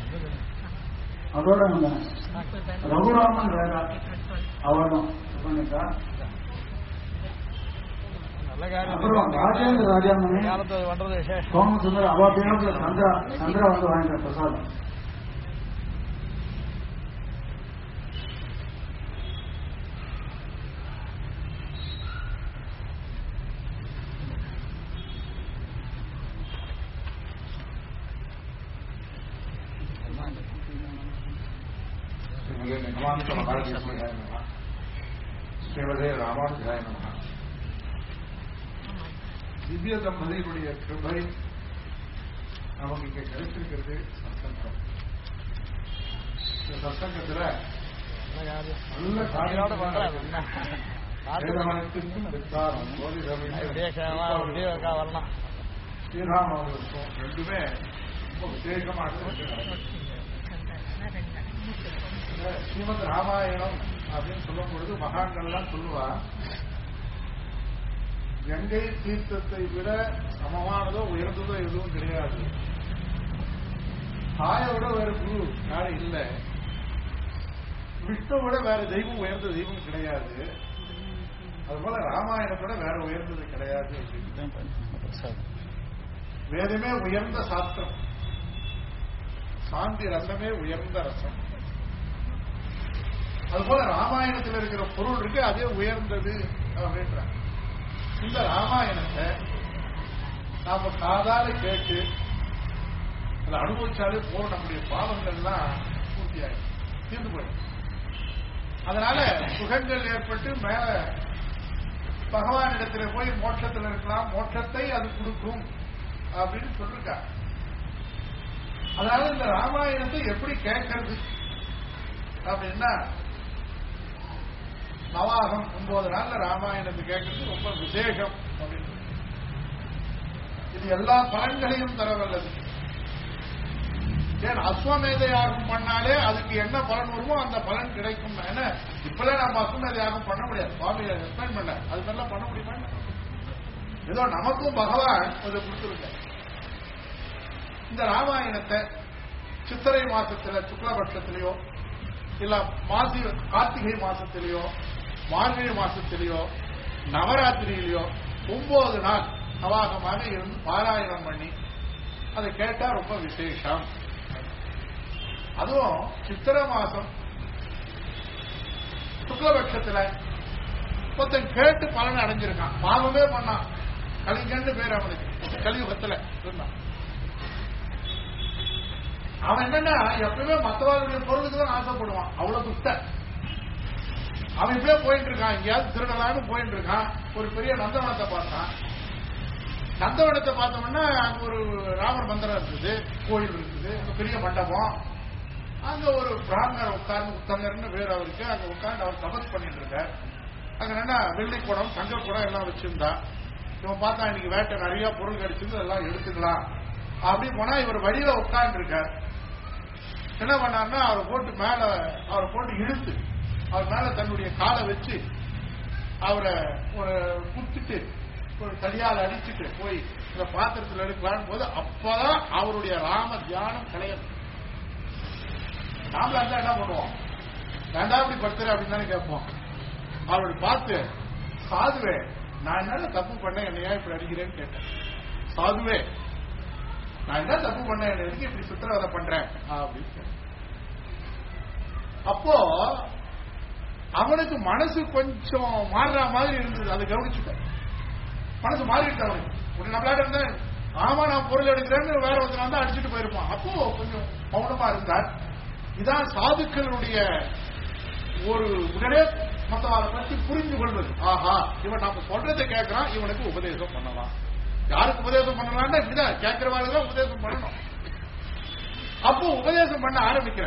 அதோட ரகுராமன் வேதா அவரும் பண்ணிருக்கா. அப்புறம் ராஜேந்திர ராஜாமணி, சோமசுந்தர் அவ பேருல சந்திரா வந்து வாங்கிட்ட பிரசாதம். ஸ்ரீமதே ராமானுஜாய நமஹ. திவ்ய தம்பதிகளுடைய கிருபை நமக்கு இங்க கிடைச்சிருக்கிறது சத்சங்கம். இந்த சத்சங்கத்துல நல்ல ஸ்ரீராம் அவர்களுக்கும் 2மே ரொம்ப விசேஷமாக ஸ்ரீமத் ராமாயணம் அப்படின்னு சொல்லும் பொழுது மகான்கள்லாம் சொல்லுவா, கங்கை தீர்த்தத்தை விட சமமானதோ உயர்ந்ததோ எதுவும் கிடையாது. தாயை விட வேற குரு யாரும் இல்லை. விஷ்ணு விட வேற தெய்வம் உயர்ந்த தெய்வம் கிடையாது. அதுபோல ராமாயணத்தோட வேற உயர்ந்தது கிடையாது. வேதமே உயர்ந்த சாஸ்திரம், சாந்தி ரசமே உயர்ந்த ரசம். அதுபோல ராமாயணத்தில் இருக்கிற பொருள் இருக்கு, அதே உயர்ந்தது அப்படின்ற இந்த ராமாயணத்தை நாம காதால கேட்டு அதை அனுபவிச்சாலே போற நம்முடைய பாவங்கள்லாம் பூர்த்தியாகும், தீர்ந்து போயிடும். அதனால சுகங்கள் ஏற்பட்டு மேல பகவானிடத்துல போய் மோட்சத்தில் இருக்கலாம், மோட்சத்தை அது கொடுக்கும் அப்படின்னு சொல்லிருக்கா. அதனால இந்த ராமாயணத்தை எப்படி கேட்கறது அப்படின்னா, நவாகம் 9 நாள்ல ராமாயணத்தை கேட்கறது ரொம்ப விசேஷம் அப்படின்னு. இது எல்லா பலன்களையும் தரவல்லது. ஏன் அஸ்வமேத யாகம் பண்ணாலே அதுக்கு என்ன பலன் வருமோ அந்த பலன் கிடைக்கும். ஏன்னா இப்பெல்லாம் நம்ம அஸ்வமேத யாகம் பண்ண முடியாது, சுவாமி எக்ஸ்பிளைன் பண்ண அது மாதிரிலாம் பண்ண முடியுமா? ஏதோ நமக்கும் பகவான் அதை கொடுத்துருக்க. இந்த ராமாயணத்தை சித்திரை மாசத்துல சுக்லபட்சத்திலேயோ இல்ல கார்த்திகை மாசத்திலேயோ மார்கழி மாசத்திலேயோ நவராத்திரியிலேயோ 9 நாள் நவாகமாக இருந்து பாராயணம் பண்ணி அதை கேட்டா ரொம்ப விசேஷம். அதுவும் சித்திரை மாசம் சுக்லபட்சத்துல ஒருத்தன் கேட்டு பலன் அடைஞ்சிருக்கான், பாவமே பண்ணான், கலிங்கன்னு பேர் அவனுக்கு, கலியுகத்துல இருந்தான். அவன் என்னன்னா எப்பவுமே மற்றவர்களுடைய பொருளுக்கு தான் ஆசைப்படுவான், அவ்வளவு துஷ்ட. அவன் இப்பவே போயிட்டு இருக்கான், எங்கேயாவது திருடலான்னு போயிட்டு இருக்கான். ஒரு பெரிய நந்தவனத்தை பார்த்தான். நந்தவனத்தை பார்த்தோம்னா அங்க ஒரு ராமர் மந்திரம் இருக்குது, கோயில் இருக்குது, பெரிய மண்டபம். அங்க ஒரு பிராமணர் உட்கார்ந்து, உத்தங்கர்னு பேர் அவருக்கு, அங்க உட்கார்ந்து அவர் தபஸ் பண்ணிட்டு இருக்கார். அங்க என்ன வெள்ளி குடம் தங்க குடம் எல்லாம் வச்சிருந்தா. இவன் பார்த்தா இன்னைக்கு வேட்டை நிறைய பொருள் கிடைச்சது, எல்லாம் எடுத்துக்கலாம் அப்படி போனா இவர் வழியில உட்கார்ந்து இருக்கார். என்ன பண்ணார்னா அவரை போட்டு இழுத்து அவர் மேல தன்னுடைய காலை வச்சு அவரை ஒரு குத்திட்டு ஒரு தடியால் அடிச்சுட்டு போய் இந்த பாத்திரத்தில் எடுக்கலான்னு போது அப்பதான் அவருடைய ராம தியானம் கலையணும். நாமளா இருந்தா என்ன பண்ணுவோம்? வேண்டாம் இப்படி படுத்துற அப்படின்னு தானே கேட்போம். அவருடைய பார்த்து, சாதுவே நான் என்ன தப்பு பண்ணேன், என்னையா இப்படி அடிக்கிறேன்னு கேட்டேன். சாதுவே நான் என்ன தப்பு பண்ணேன், என்ன எதுக்கு இப்படி சித்திரவதை பண்றேன் அப்படின்னு. அப்போ அவனுக்கு மனசு கொஞ்சம் மாறுற மாதிரி இருந்தது. அதை கவனிச்சுட்டேன். மனசு மாறிட்டு அவனுக்கு ஒரு நம்மளாட்ட இருந்தா ஆமா நான் பொருள் எடுக்கிறேன்னு வேற ஒருத்தர் வந்து அடிச்சுட்டு போயிருப்பான். அப்போ கொஞ்சம் மௌனமா இருந்தார். இதான் சாதுக்களுடைய ஒரு உடனே மற்றவரை பற்றி புரிந்து கொள்வது. ஆஹா இவன் நாம சொல்றதை கேட்கிறான், இவனுக்கு உபதேசம் பண்ணலாம். யாருக்கு உபதேசம் பண்ணலாம்னா இப்படிதான் கேட்கிறவாறு தான் உபதேசம் பண்ணணும். அப்போ உபதேசம் பண்ண ஆரம்பிக்கிற.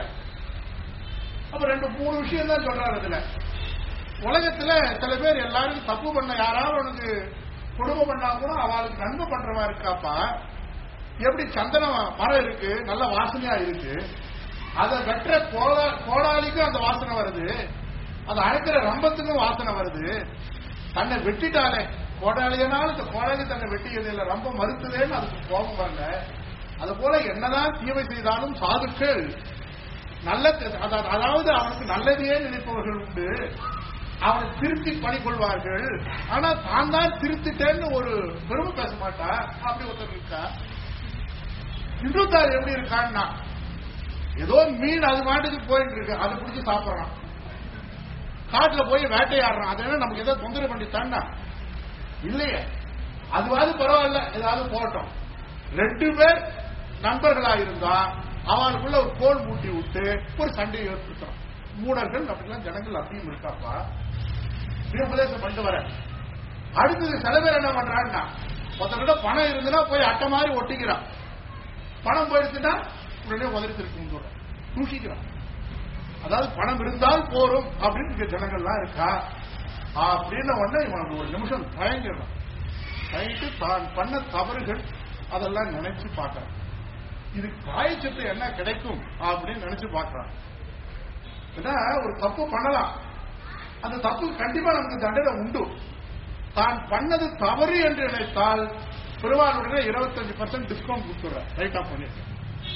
அப்ப 2-3 விஷயம் தான் சொல்றாரு. இதுல உலகத்துல சில பேர் எல்லாரும் தப்பு பண்ண யாராவது உனக்கு குடும்பம் பண்ணா கூட அவளுக்கு நன்மை பண்றவா இருக்காப்பா. எப்படி சந்தன மரம் இருக்கு, நல்ல வாசனையா இருக்கு, அதை வெற்ற கோடாலிக்கும் அந்த வாசனை வருது, அதை அழைக்கிற ரம்பத்துக்கும் வாசனை வருது. தன்னை வெட்டிட்டாலே கோடாலியனாலும் இந்த கோடாலி தன்னை வெட்டியது இல்லை, ரொம்ப மறுத்ததேன்னு அதுக்கு கோபம் வரல. அது போல என்னதான் தீமை செய்தாலும் சாதுக்கள் நல்ல, அதாவது அவனுக்கு நல்லதையே நினைப்பவர்கள் உண்டு. அவனை திருத்தி பண்ணிக்கொள்வார்கள். ஆனா தான் தான் திருத்திட்டேன்னு ஒரு பெருமை பேச மாட்டா. அப்படி ஒருத்தர் இருக்கா. இன்னொருத்தார் எப்படி இருக்கான்னா, ஏதோ மீன் அது மாட்டுக்கு போயிட்டு இருக்கு, அதை பிடிச்சி சாப்பிடறான். காட்டுல போய் வேட்டையாடுறான். அதனால நமக்கு ஏதாவது தொந்தரவு பண்ணித்தான்னா இல்லையே, அதுவாது பரவாயில்ல, ஏதாவது போட்டோம். 2 பேர் நண்பர்களா இருந்தா அவனுக்குள்ள ஒரு கோல் மூட்டி விட்டு ஒரு சண்டையை ஏற்படுத்துறான். மூடர்கள் அப்படிலாம் ஜனங்கள் அப்படியும் இருக்காப்பா. உபதேசம் பண்ணிட்டு வர. அடுத்தது சில பேர் என்ன பண்றான்னா, ஒருத்தர்கிட்ட பணம் இருந்துன்னா போய் அட்டை மாதிரி ஒட்டிக்கிறான். பணம் போயிடுச்சுன்னா உடனே உதறித்திருக்கு தூஷிக்கிறான். அதாவது பணம் இருந்தால் போரும் அப்படின்னு ஜனங்கள்லாம் இருக்கா. அப்படின்னு உடனே இவனுக்கு ஒரு நிமிஷம் தயங்கிடணும். தயங்கிட்டு தான் பண்ண தவறுகள் அதெல்லாம் நினைச்சு பார்க்கறான். இது காயச்சத்து என்ன கிடைக்கும் அப்படின்னு நினைச்சு பார்க்கறான். ஏன்னா ஒரு தப்பு பண்ணலாம், அந்த தப்பு கண்டிப்பா நமக்கு தண்டனை உண்டு. தான் பண்ணது தவறு என்று நினைத்தால் பெருவாளுடைய 25% டிஸ்கவுண்ட் கொடுத்துற ரைட் ஆஃப் பண்ணிருக்க.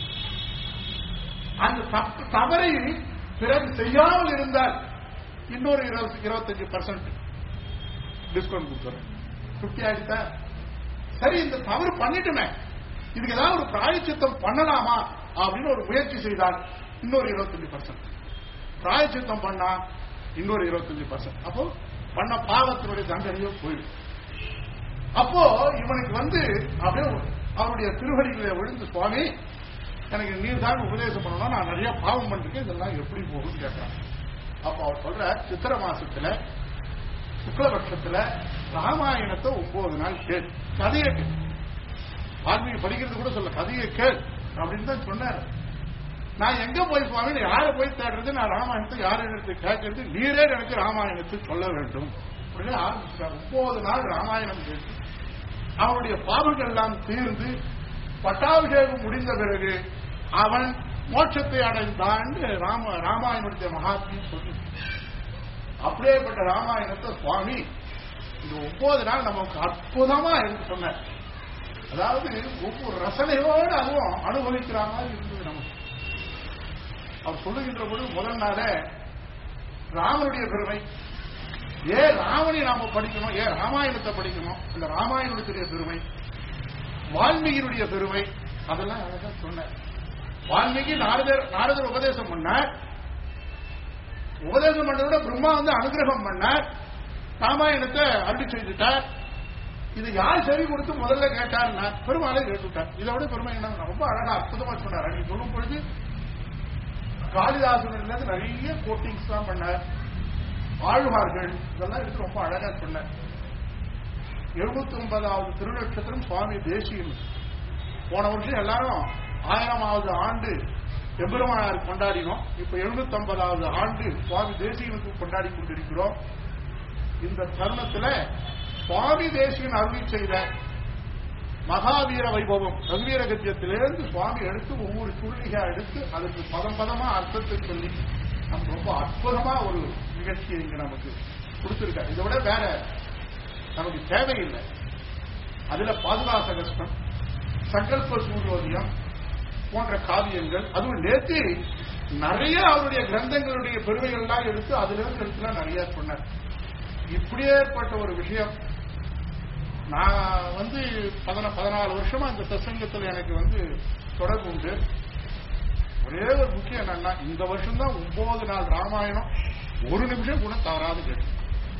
அந்த தவறை பிறகு செய்யாமல் இருந்தால் இன்னொரு 25% டிஸ்கவுண்ட் கொடுத்துற. 50 ஆயிடுச்சா? சரி, இந்த தவறு பண்ணிட்டுமே இதுக்கு ஏதாவது ஒரு பிராயச்சித்தம் பண்ணலாமா அப்படின்னு ஒரு முயற்சி செய்தால் இன்னொரு 25%. பிராயச்சித்தம் பண்ணா இன்னொரு 25%. அப்போ பண்ண பாவத்தினுடைய தண்டனையோ போயிடும். அப்போ இவனுக்கு அப்படியே அவருடைய திருவடிகளை விழுந்து, சுவாமி எனக்கு நீர் தான் உபதேசம் பண்ணணும், நான் நிறைய பாவம் பண்ணிருக்கேன், இதெல்லாம் எப்படி போகும்னு கேட்கிறான். அப்போ அவர் சொல்ற, சித்திர மாசத்துல சுக்லபட்சத்துல ராமாயணத்தை 9 நாள் கேள், கதையை கேள். வால்மீகி படிக்கிறது கூட சொல்ல, கதையை கேள் அப்படின்னு தான் சொன்னார். நான் எங்க போய் சுவாமி யாரை போய் தேடுறது, நான் ராமாயணத்தை யார் எடுத்து கேட்கறது, நீரே எனக்கு ராமாயணத்தை சொல்ல வேண்டும் அப்படின்னு ஆரம்பிச்சார். 9 நாள் ராமாயணம் கேட்டு அவனுடைய பாவங்கள் எல்லாம் தீர்ந்து பட்டாபிஷேகம் முடிந்த பிறகு அவன் மோட்சத்தை அடைந்தான். ராமாயணத்துடைய மகாத்மியம் சொல்லி அப்படியேப்பட்ட ராமாயணத்தை சுவாமி இந்த 9 நாள் நமக்கு அற்புதமா என்று சொன்னார். அதாவது ஒவ்வொரு ரசனையோடு அதுவும் அனுபவிக்கிற மாதிரி இருந்தது நமக்கு. அவர் சொல்லுகின்ற போது முதல் நாளே ராமனுடைய பெருமை, ஏன் ராமனை நாம படிக்கணும், ஏன் ராமாயணத்தை படிக்கணும், அந்த ராமாயணத்துடைய பெருமை, வால்மீகியுடைய பெருமை, அதெல்லாம் அழகா சொன்னார். வால்மீகி நாரதர் உபதேசம் பண்ணார். உபதேசம் பண்ணதோட பிரம்மா அனுகிரகம் பண்ணார். ராமாயணத்தை அருளி செய்துட்டார். இது யார் சரி கொடுத்து முதல்ல கேட்டார், பெருமாளை கேட்டுட்டார். இதை விட பெருமை என்ன, ரொம்ப அழகா அற்புதமா சொன்னார். அன்னைக்கு சொல்லும் பொழுது காளிதாசனிலிருந்து நிறைய கோட்டிங்ஸ் தான் பண்ணார். ஆழ்வார்கள் இதெல்லாம் எடுத்து ரொம்ப அழகா சொன்னார். 79வது திருநட்சத்திரம் சுவாமி தேசிகன். போன வருஷம் எல்லாரும் 1000வது ஆண்டு எம்பெருமானார் கொண்டாடினோம். இப்ப 750வது ஆண்டு சுவாமி தேசிகனுக்கு கொண்டாடி கொண்டிருக்கிறோம். இந்த தருணத்துல சுவாமி தேசிகன் அருளி செய்த மகாவீர வைபவம் ரகுவீர கத்தியத்திலிருந்து சுவாமி எடுத்து ஒவ்வொரு சுருளிகா எடுத்து அதுக்கு பதமா அர்த்தத்தை சொல்லி நமக்கு ரொம்ப அற்புதமா ஒரு நிகழ்ச்சியை இங்க நமக்கு கொடுத்திருக்காரு. இதை விட வேற நமக்கு தேவையில்லை. அதுல பாதுகாசகஸ்டம், சங்கல்ப சூரியோதயம் போன்ற காவியங்கள், அதுவும் நேற்று நிறைய அவருடைய கிரந்தங்களுடைய பெருமைகள்லாம் எடுத்து அதுல இருந்து எடுத்துலாம் நிறைய சொன்னார். இப்படியேப்பட்ட ஒரு விஷயம் நான் 14 வருஷமா இந்த சத்சங்கத்தில் எனக்கு தொடர்பு உண்டு. ஒரே ஒரு முக்கியம் என்னன்னா, இந்த வருஷம் தான் 9 நாள் ராமாயணம் ஒரு நிமிஷம் கூட தவறாது கேட்டு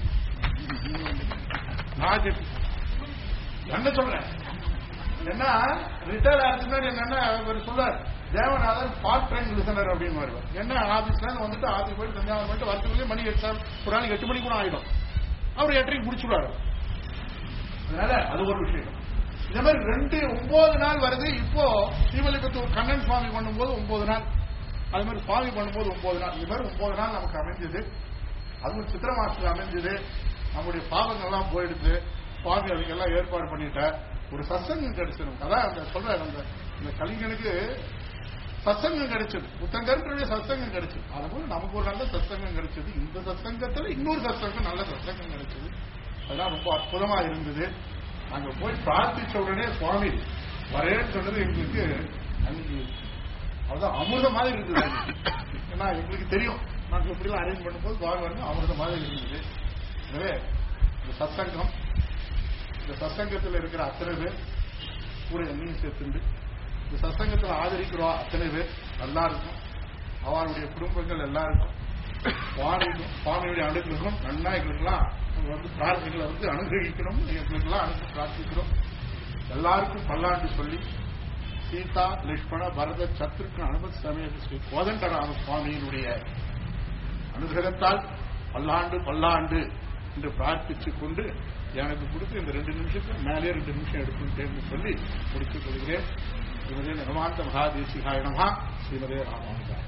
நான் கேட்டு என்ன சொல்றேன். ஏன்னா ரிட்டையர் ஆகிறதுக்கு முன்னாடி என்னன்னா இவர் சொல்றார், தேவநாதன் பார்ட் டைம் லிசனர் அப்படின்னு வருவார். என்ன ஆபீஸ்ல வந்துட்டு ஆபீஸ் போயிட்டு தஞ்சாவூர் போயிட்டு வரத்துக்குள்ளே மணி 8 ஒரு நாளைக்கு 8 மணி கூட ஆயிடும். அவர் 8:30 முடிச்சுடுவாரு. அதனால அது ஒரு விஷயம். இந்த மாதிரி 9 நாள் வருது. இப்போ ஸ்ரீவல்லிபுத்தூர் கண்ணன் சுவாமி பண்ணும்போது 9 நாள், அது மாதிரி சுவாமி பண்ணும்போது 9 நாள், இது மாதிரி 9 நாள் நமக்கு அமைஞ்சது. அதுவும் சித்திர மாசத்துல அமைஞ்சது. நம்முடைய பாவங்கள்லாம் போயிடுது. சுவாமி அதுக்கெல்லாம் ஏற்பாடு பண்ணிட்ட ஒரு சத்சங்கம் கிடைச்சிடும். அதான் சொல்ற இந்த கலிங்கனுக்கு சத்சங்கம் கிடைச்சது, புத்தங்கருடைய சத்சங்கம் கிடைச்சது. அதுபோல நமக்கு ஒரு நல்ல சத்சங்கம் கிடைச்சது. இந்த சத்சங்கத்துல இன்னொரு சத்சங்கம் நல்ல சத்சங்கம் கிடைச்சது. அதெல்லாம் ரொம்ப அற்புதமா இருந்தது. நாங்க போய் பிரார்த்திச்ச உடனே சுவாமி வரேன்னு சொன்னது எங்களுக்கு அன்னைக்கு அதுதான் அமிர்த மாதிரி இருந்தது. ஏன்னா எங்களுக்கு தெரியும் நாங்க எப்படிலாம் அரேஞ்ச் பண்ணும்போது சுவாமி வந்து அமிர்த மாதிரி இருந்தது. எனவே இந்த சத்சங்கத்தில் இருக்கிற அத்தனை பேர் கூட என்னையும் சேர்த்துண்டு இந்த சத்சங்கத்தில் ஆதரிக்கிறோம் அத்தனை பேர் எல்லாருக்கும், அவருடைய குடும்பங்கள் எல்லாருக்கும் சுவாமியுடைய அனுகிரகம் நன்னா எங்களுக்கெல்லாம் பிரார்த்தனைகளை அனுகிரகிக்கணும். எங்களுக்கெல்லாம் அனுப்பி பிரார்த்திக்கிறோம். எல்லாருக்கும் பல்லாண்டு சொல்லி சீதா லட்சுமண பரத சத்ருக்கு அனுமதி சமேத ஸ்ரீ கோதண்டராம சுவாமியினுடைய அனுகிரகத்தால் பல்லாண்டு என்று பிரார்த்திச்சுக் கொண்டு எனக்கு கொடுத்து இந்த 2 நிமிஷத்துக்கு மேலே 2 நிமிஷம் எடுத்துட்டேன்னு சொல்லி முடித்துக் கொள்கிறேன். ஸ்ரீமதே நிகமாந்த மகாதேசிகாய நமஹ. ஸ்ரீமதே ராமானுஜாய.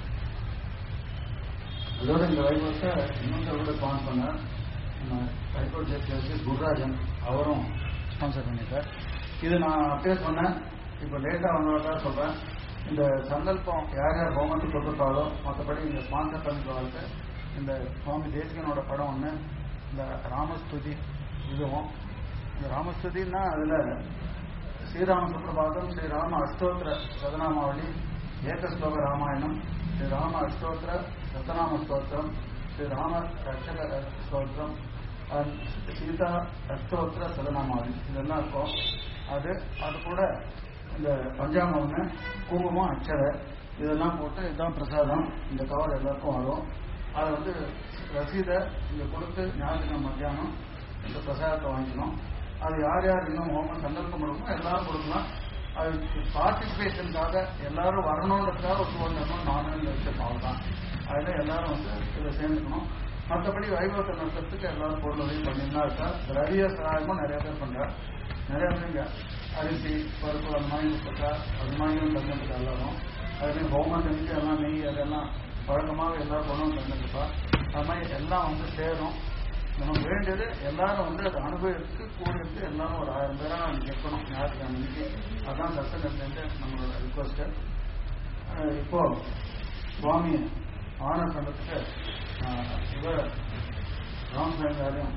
அதோட இந்த வைபவத்தை இன்னொரு ஸ்பான்ஸ் பண்ணார் ஹைகோர்ட் ஜஸ்டிஸ் குருராஜன், அவரும் ஸ்பான்சர் பண்ணிட்டார். இது நான் அப்பயே சொன்னேன், இப்போ லேட்டா வந்தவர்களா சொல்றேன். இந்த சங்கல்பம் யார் யார் ஹோமத்துக்கு கொடுத்துருக்காளோ மற்றபடி இந்த ஸ்பான்சர் பண்ணிக்கிறவங்களுக்கு இந்த சுவாமி தேசிகனோட படம் ஒன்று, இந்த ராமஸ்துதி. இதுவும் இந்த ராமஸ்துதினா அதுல ஸ்ரீராம சுப்ரபாதம், ஸ்ரீராம அஷ்டோத்திர சதநாமாவளி, ஏகஸ்லோக ராமாயணம், ஸ்ரீராம அஷ்டோத்திர சத்தநாம ஸ்தோத்திரம், ஸ்ரீராம ரட்சக ஸ்தோத்திரம், சீதா அஷ்டோத்திர சதநாமாவளி இதெல்லாம் இருக்கும். அது கூட இந்த பஞ்சாங்கம் ஒன்று, குங்குமம், அச்சரை இதெல்லாம் போட்டு இதுதான் பிரசாதம். இந்த கவர் எல்லாருக்கும் வரும். அதை ரசீதை இங்க கொடுத்து ஞாயிற்றுக்கிழமை மத்தியானம் இந்த பிரசாதத்தை வாங்கிக்கணும். அது யார் யார் இன்னும் ஹோமம் சங்கல்பம் கொடுக்கணும் எல்லாரும் கொடுக்கலாம். அது பார்ட்டிசிபேஷனுக்காக எல்லாரும் வரணுன்றதுக்காக ஒரு 200 நாமினல் வச்சிருக்கோம். அவ்வளோதான். அதில் எல்லாரும் இதில் சேர்ந்துக்கணும். மற்றபடி வைபவத்தை நடத்துறதுக்கு எல்லாரும் பொருள் உதவி பண்ணிருந்தா இருக்கா. ரவிய சகாயமும் நிறைய பேர் பண்றார். நிறைய பேருங்க அரிசி பருப்பு அது மாதிரி கொடுத்தா அது மாதிரியும் தந்துருக்கா எல்லாரும். அதுலேயும் ஹோமம் செஞ்சு எல்லாம் நெய் அதெல்லாம் வழக்கமாக எல்லாரும் கொண்டு தந்துருப்பா. அது மாதிரி எல்லாம் சேரும். நமக்கு வேண்டியது எல்லாரும் அதை அனுபவித்து கூடியிருக்கு. எல்லாரும் ஒரு 1000 பேரா கேட்கணும் ஞாயிற்றுக்கிழமைக்கு. அதான் சத்சங்கத்திலேருந்து நம்மளோட ரிக்வஸ்ட். இப்போ சுவாமி ஆனர் பண்றதுக்கு இவர் ராமசாமியாரையும்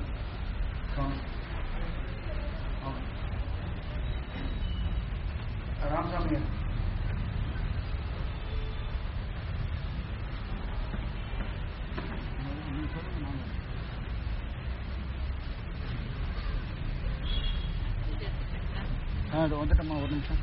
ராமசாமி அது வந்துட்டம்மா ஒரு நிமிஷம்.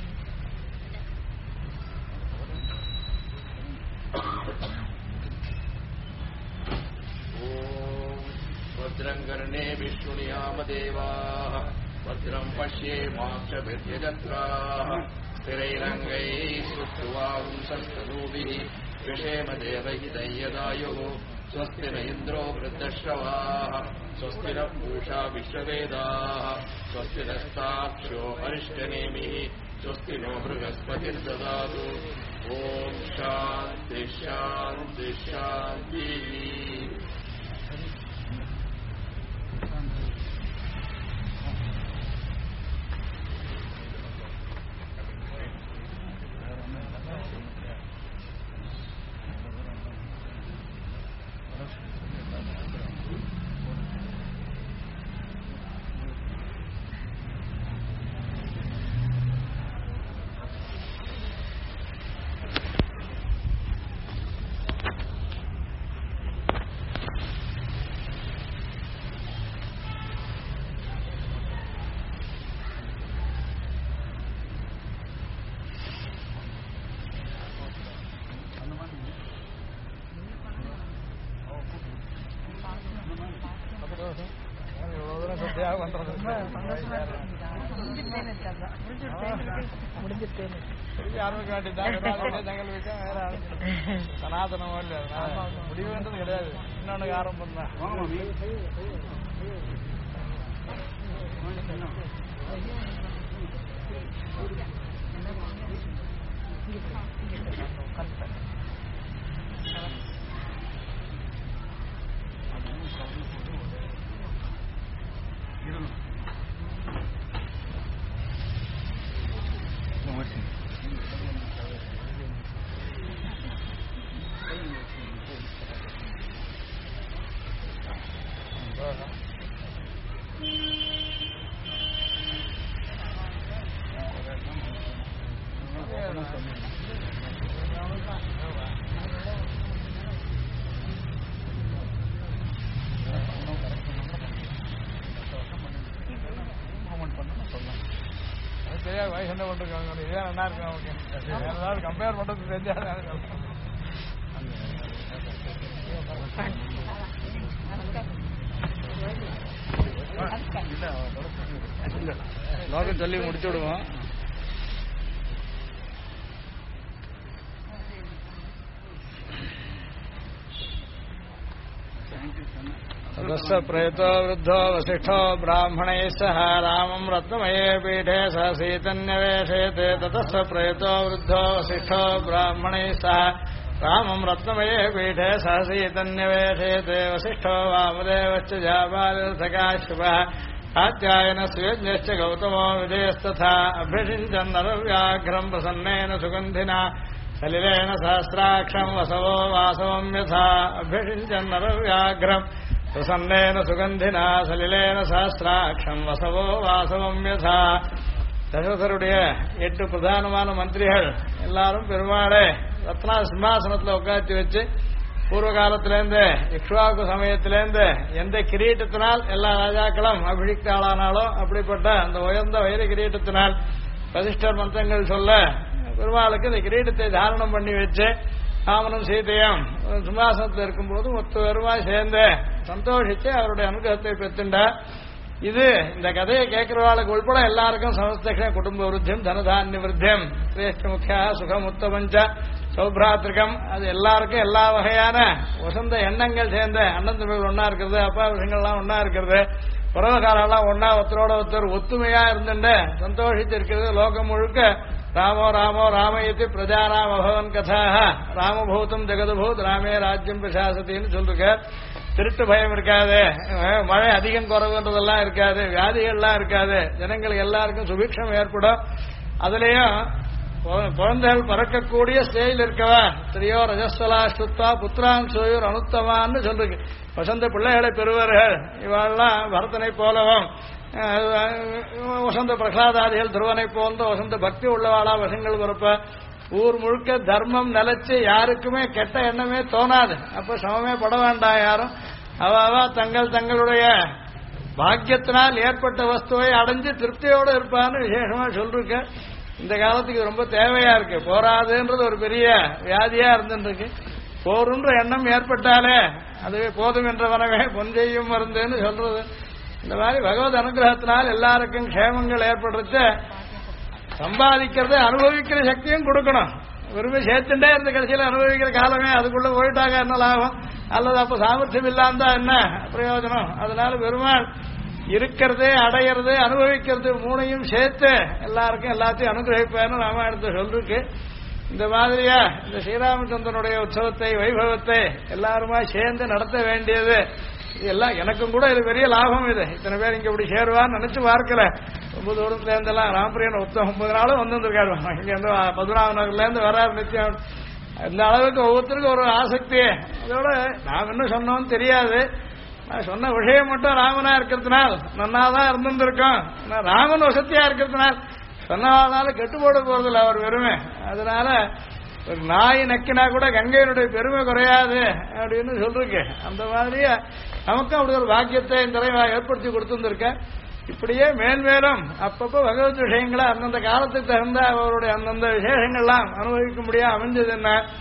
भद्रङ्कर्णे विष्णुनियामदेवाः भद्रं पश्येमाक्षभिर्यजत्राः स्थिरैरङ्गैः सुष्ठुवांसस्तनूभिः विषेमदेवहितयदायुः स्वस्ति न इन्द्रो वृद्धश्रवाः स्वस्ति न पूषा विश्ववेदाः स्वस्ति नस्ताक्षो अरिष्टनेमिः स्वस्ति नो बृहस्पतिर्ददातु ॐ शान्ति शान्ति शान्तिः. இவ்வளவு தூரம் சத்தியாக பண்றது ஆரம்பிக்க வேண்டியதான் தங்கள் விஷயம் வேற சனாதனமோ இல்லை, முடிவுன்றது கிடையாது. இன்னொன்னு ஆரம்பம் தான். சரியா வயசு என்ன பண்ணிருக்காங்க, இதே நல்லா இருக்கும். அவங்க ஏதாவது கம்பேர் பண்றது தெரிஞ்சா லோகம் சொல்லி முடிச்சு விடுவோம். ततः प्रेतो वृद्धो वसिष्ठो ब्राह्मणैः सह रामम् रत्नमये पीठे स सीतन्यवेशयते। ततः प्रेतो वृद्धो वसिष्ठो ब्राह्मणैः सह रामम् रत्नमये पीठे स सीतन्यवेशयते। वसिष्ठो वामदेवश्च जाबालिरथकाश्यपः कात्यायनस्वेज्ञश्च गौतमो विजयस्तथा अभ्यषिञ्चन्नरव्याघ्रम् प्रसन्नेन सुगन्धिना सलिलेन सहस्राक्षम् वसवो वासवम् यथा अभ्यषिञ्चन्नरव्याघ्रम् प्रसन्नेन सुगन्धिना सलिलेन सहस्राक्षम् वसवो वासवम् यथा. தசரதருடைய 8 பிரதானமான மந்திரிகள் எல்லாரும் பெருமாளை ரத்னா சிம்மாசனத்தில் உட்காந்து வச்சு பூர்வ காலத்திலேருந்து இக்ஷ்வாகு சமயத்திலேருந்து எந்த கிரீட்டத்தினால் எல்லா ராஜாக்களும் அபிஷிக்தாளானாலோ அப்படிப்பட்ட அந்த உயர்ந்த வைர கிரீட்டத்தினால் வசிஷ்டர் மந்திரங்கள் சொல்ல பெருமாளுக்கு இந்த கிரீடத்தை தாரணம் பண்ணி வச்சு ராமனும் சீதையும் சிம்மாசனத்தில் இருக்கும்போது மொத்த பெருமாள் சேர்ந்து சந்தோஷிச்சு அவருடைய அனுகிரகத்தை பெற்றுண்டார். இது இந்த கதையை கேட்கிறவாளுக்கு உள்பட எல்லாருக்கும் சமஸ்தக்ஷ குடும்ப விருத்தியம் தனதான்ய விருத்தியம் சிரேஷ்ட முக்கியா சுகம் உத்தமஞ்ச சௌபிராத்திரிகம் அது எல்லாருக்கும் எல்லா வகையான வசந்த எண்ணங்கள் சேர்ந்த அண்ணன் தம்பிகள் ஒன்னா இருக்கிறது, அப்பா விஷயங்கள்லாம் ஒன்னா இருக்கிறது, உறவுகாரெல்லாம் ஒன்னா ஒருத்தரோட ஒருத்தர் ஒத்துமையா இருந்துட்டு சந்தோஷித்து இருக்கிறது. லோகம் முழுக்க ராமோ ராமோ ராமயத்தி பிரஜாராம் அபவன் கதாக ராமபூதம் ஜெகதபூத் ராமே ராஜ்யம் பிரசாசத்தின்னு சொல்லிருக்க. திருட்டு பயம் இருக்காது, மழை அதிகம் குறைவுன்றதெல்லாம் இருக்காது, வியாதிகள்லாம் இருக்காது, ஜனங்களுக்கு எல்லாருக்கும் சுபிக்ஷம் ஏற்படும். அதுலயும் குழந்தைகள் பறக்கக்கூடிய ஸ்டேஜில் இருக்கவா ஸ்திரியோ ரஜஸ்வலா சுத்தா புத்திரான் சோயூர் அனுத்தவான்னு சொல்லிருக்கு. வசந்த பிள்ளைகளை பெறுவார்கள். இவெல்லாம் பரதனை போலவும் வசந்த பிரகலாதாதிகள் துருவனை போன்ற வசந்த பக்தி உள்ளவாளா வசங்கள் பிறப்ப ஊர் முழுக்க தர்மம் நிலைச்சு யாருக்குமே கெட்ட எண்ணமே தோணாது. அப்ப சமமே பட வேண்டாம் யாரும். அவ தங்களுடைய பாக்கியத்தினால் ஏற்பட்ட வஸ்துவை அடைஞ்சு திருப்தியோடு இருப்பான்னு விசேஷமா சொல்லிருக்க. இந்த காலத்துக்கு ரொம்ப தேவையா இருக்கு. போராதுன்றது ஒரு பெரிய வியாதியா இருந்துருக்கு. போருன்ற எண்ணம் ஏற்பட்டாலே அதுவே போதும் என்றவனவே பொஞ்செய்யும் மருந்துன்னு சொல்றது. இந்த மாதிரி பகவத் அனுகிரகத்தினால் எல்லாருக்கும் க்ஷேமங்கள் ஏற்படுறது. சம்பாதிக்கிறத அனுபவிக்கிற சக்தியும் கொடுக்கணும். விரும்பி சேர்த்துட்டே இருந்த கடைசியில் அனுபவிக்கிற காலமே அதுக்குள்ள போயிட்டாங்க என்ன லாபம், அல்லது அப்ப சாமர்த்தியம் இல்லாம என்ன பிரயோஜனம். அதனால பெருமாள் இருக்கிறது அடையிறது அனுபவிக்கிறது மூணையும் சேர்த்து எல்லாருக்கும் எல்லாத்தையும் அனுகிரகிப்பேன்னு ராமாயணத்தை சொல்லிருக்கு. இந்த மாதிரியா இந்த ஸ்ரீராமச்சந்திரனுடைய உற்சவத்தை வைபவத்தை எல்லாருமா சேர்ந்து நடத்த வேண்டியது எல்லாம் எனக்கும் கூட இது பெரிய லாபம். இது இத்தனை பேர் இங்க இப்படி சேருவான்னு நினைச்சு பார்க்கல. ரொம்ப தூரத்துல இருந்தெல்லாம் ராம்பிரியன் 9 நாளும் வந்துருக்காரு. இங்க இருந்து 11 நகர்ல இருந்து வராரு நிச்சயம். இந்த அளவுக்கு ஒவ்வொருத்தருக்கும் ஒரு ஆசக்தி. அதோட நாம் என்ன சொன்னோம்னு தெரியாது. நான் சொன்ன விஷயம் மட்டும் ராமனா இருக்கிறதுனால் நன்னாதான் இருந்திருக்கோம். ராமன் வசதியா இருக்கிறதுனால் சொன்னால கெட்டு போட போறதில்ல அவர் பெருமை. அதனால ஒரு நாய் நக்கினா கூட கங்கையினுடைய பெருமை குறையாது அப்படின்னு சொல்லிருக்கு. அந்த மாதிரியே நமக்கும் அப்படி ஒரு பாக்கியத்தை இந்த ஏற்படுத்தி கொடுத்துருக்க. இப்படியே மேன்மேலும் அப்பப்போ பகவத் விஷயங்களை அந்தந்த காலத்துக்கு தகுந்த அவருடைய அந்தந்த விசேஷங்கள்லாம் அனுபவிக்க முடியாது அமைஞ்சது என்ன.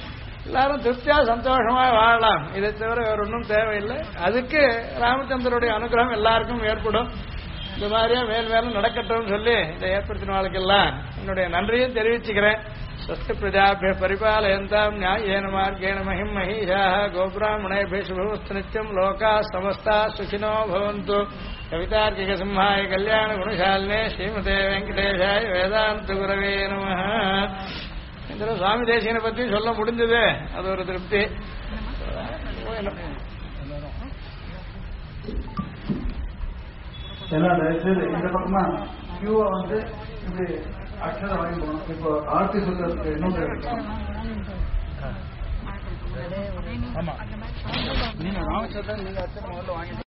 எல்லாரும் திருப்தியா சந்தோஷமா வாழலாம். இதை தவிர வேற ஒன்றும் தேவையில்லை. அதுக்கு ராமச்சந்திரனுடைய அனுகிரகம் எல்லாருக்கும் ஏற்படும். இந்த மாதிரியா மேல் மேலும் நடக்கட்டும் சொல்லி இதை ஏற்படுத்தின வாழ்க்கெல்லாம் என்னுடைய நன்றியும் தெரிவிச்சுக்கிறேன். ஸ்வஸ்தி பிரஜாபிய பரிபாலயந்தாம் நியாயேன மார்கேண மஹிம் மஹீஷாः கோபிராமணேபிः சுபமஸ்து நித்யம் லோகாः சமஸ்தாः சுகினோ பவந்து. கவிதார்க்கிக சிம்ஹாய கல்யாண குணசாலினே ஸ்ரீமதே வெங்கடேஷாய வேதாந்த குரவே நமः. இந்த சுவாமி தேசிகனை பத்தி சொல்ல முடிஞ்சது, அது ஒரு திருப்தி. எல்லாம் தயவுசெய்து இந்த பக்கமா கியூவை வந்து இப்படி அக்ஷரம் வாங்கி போகணும். இப்போ ஆர்த்தி சொல்றதுக்கு இன்னும் நீங்க ராமச்சந்திரன் நீங்க அச்சனை முதல்ல வாங்கி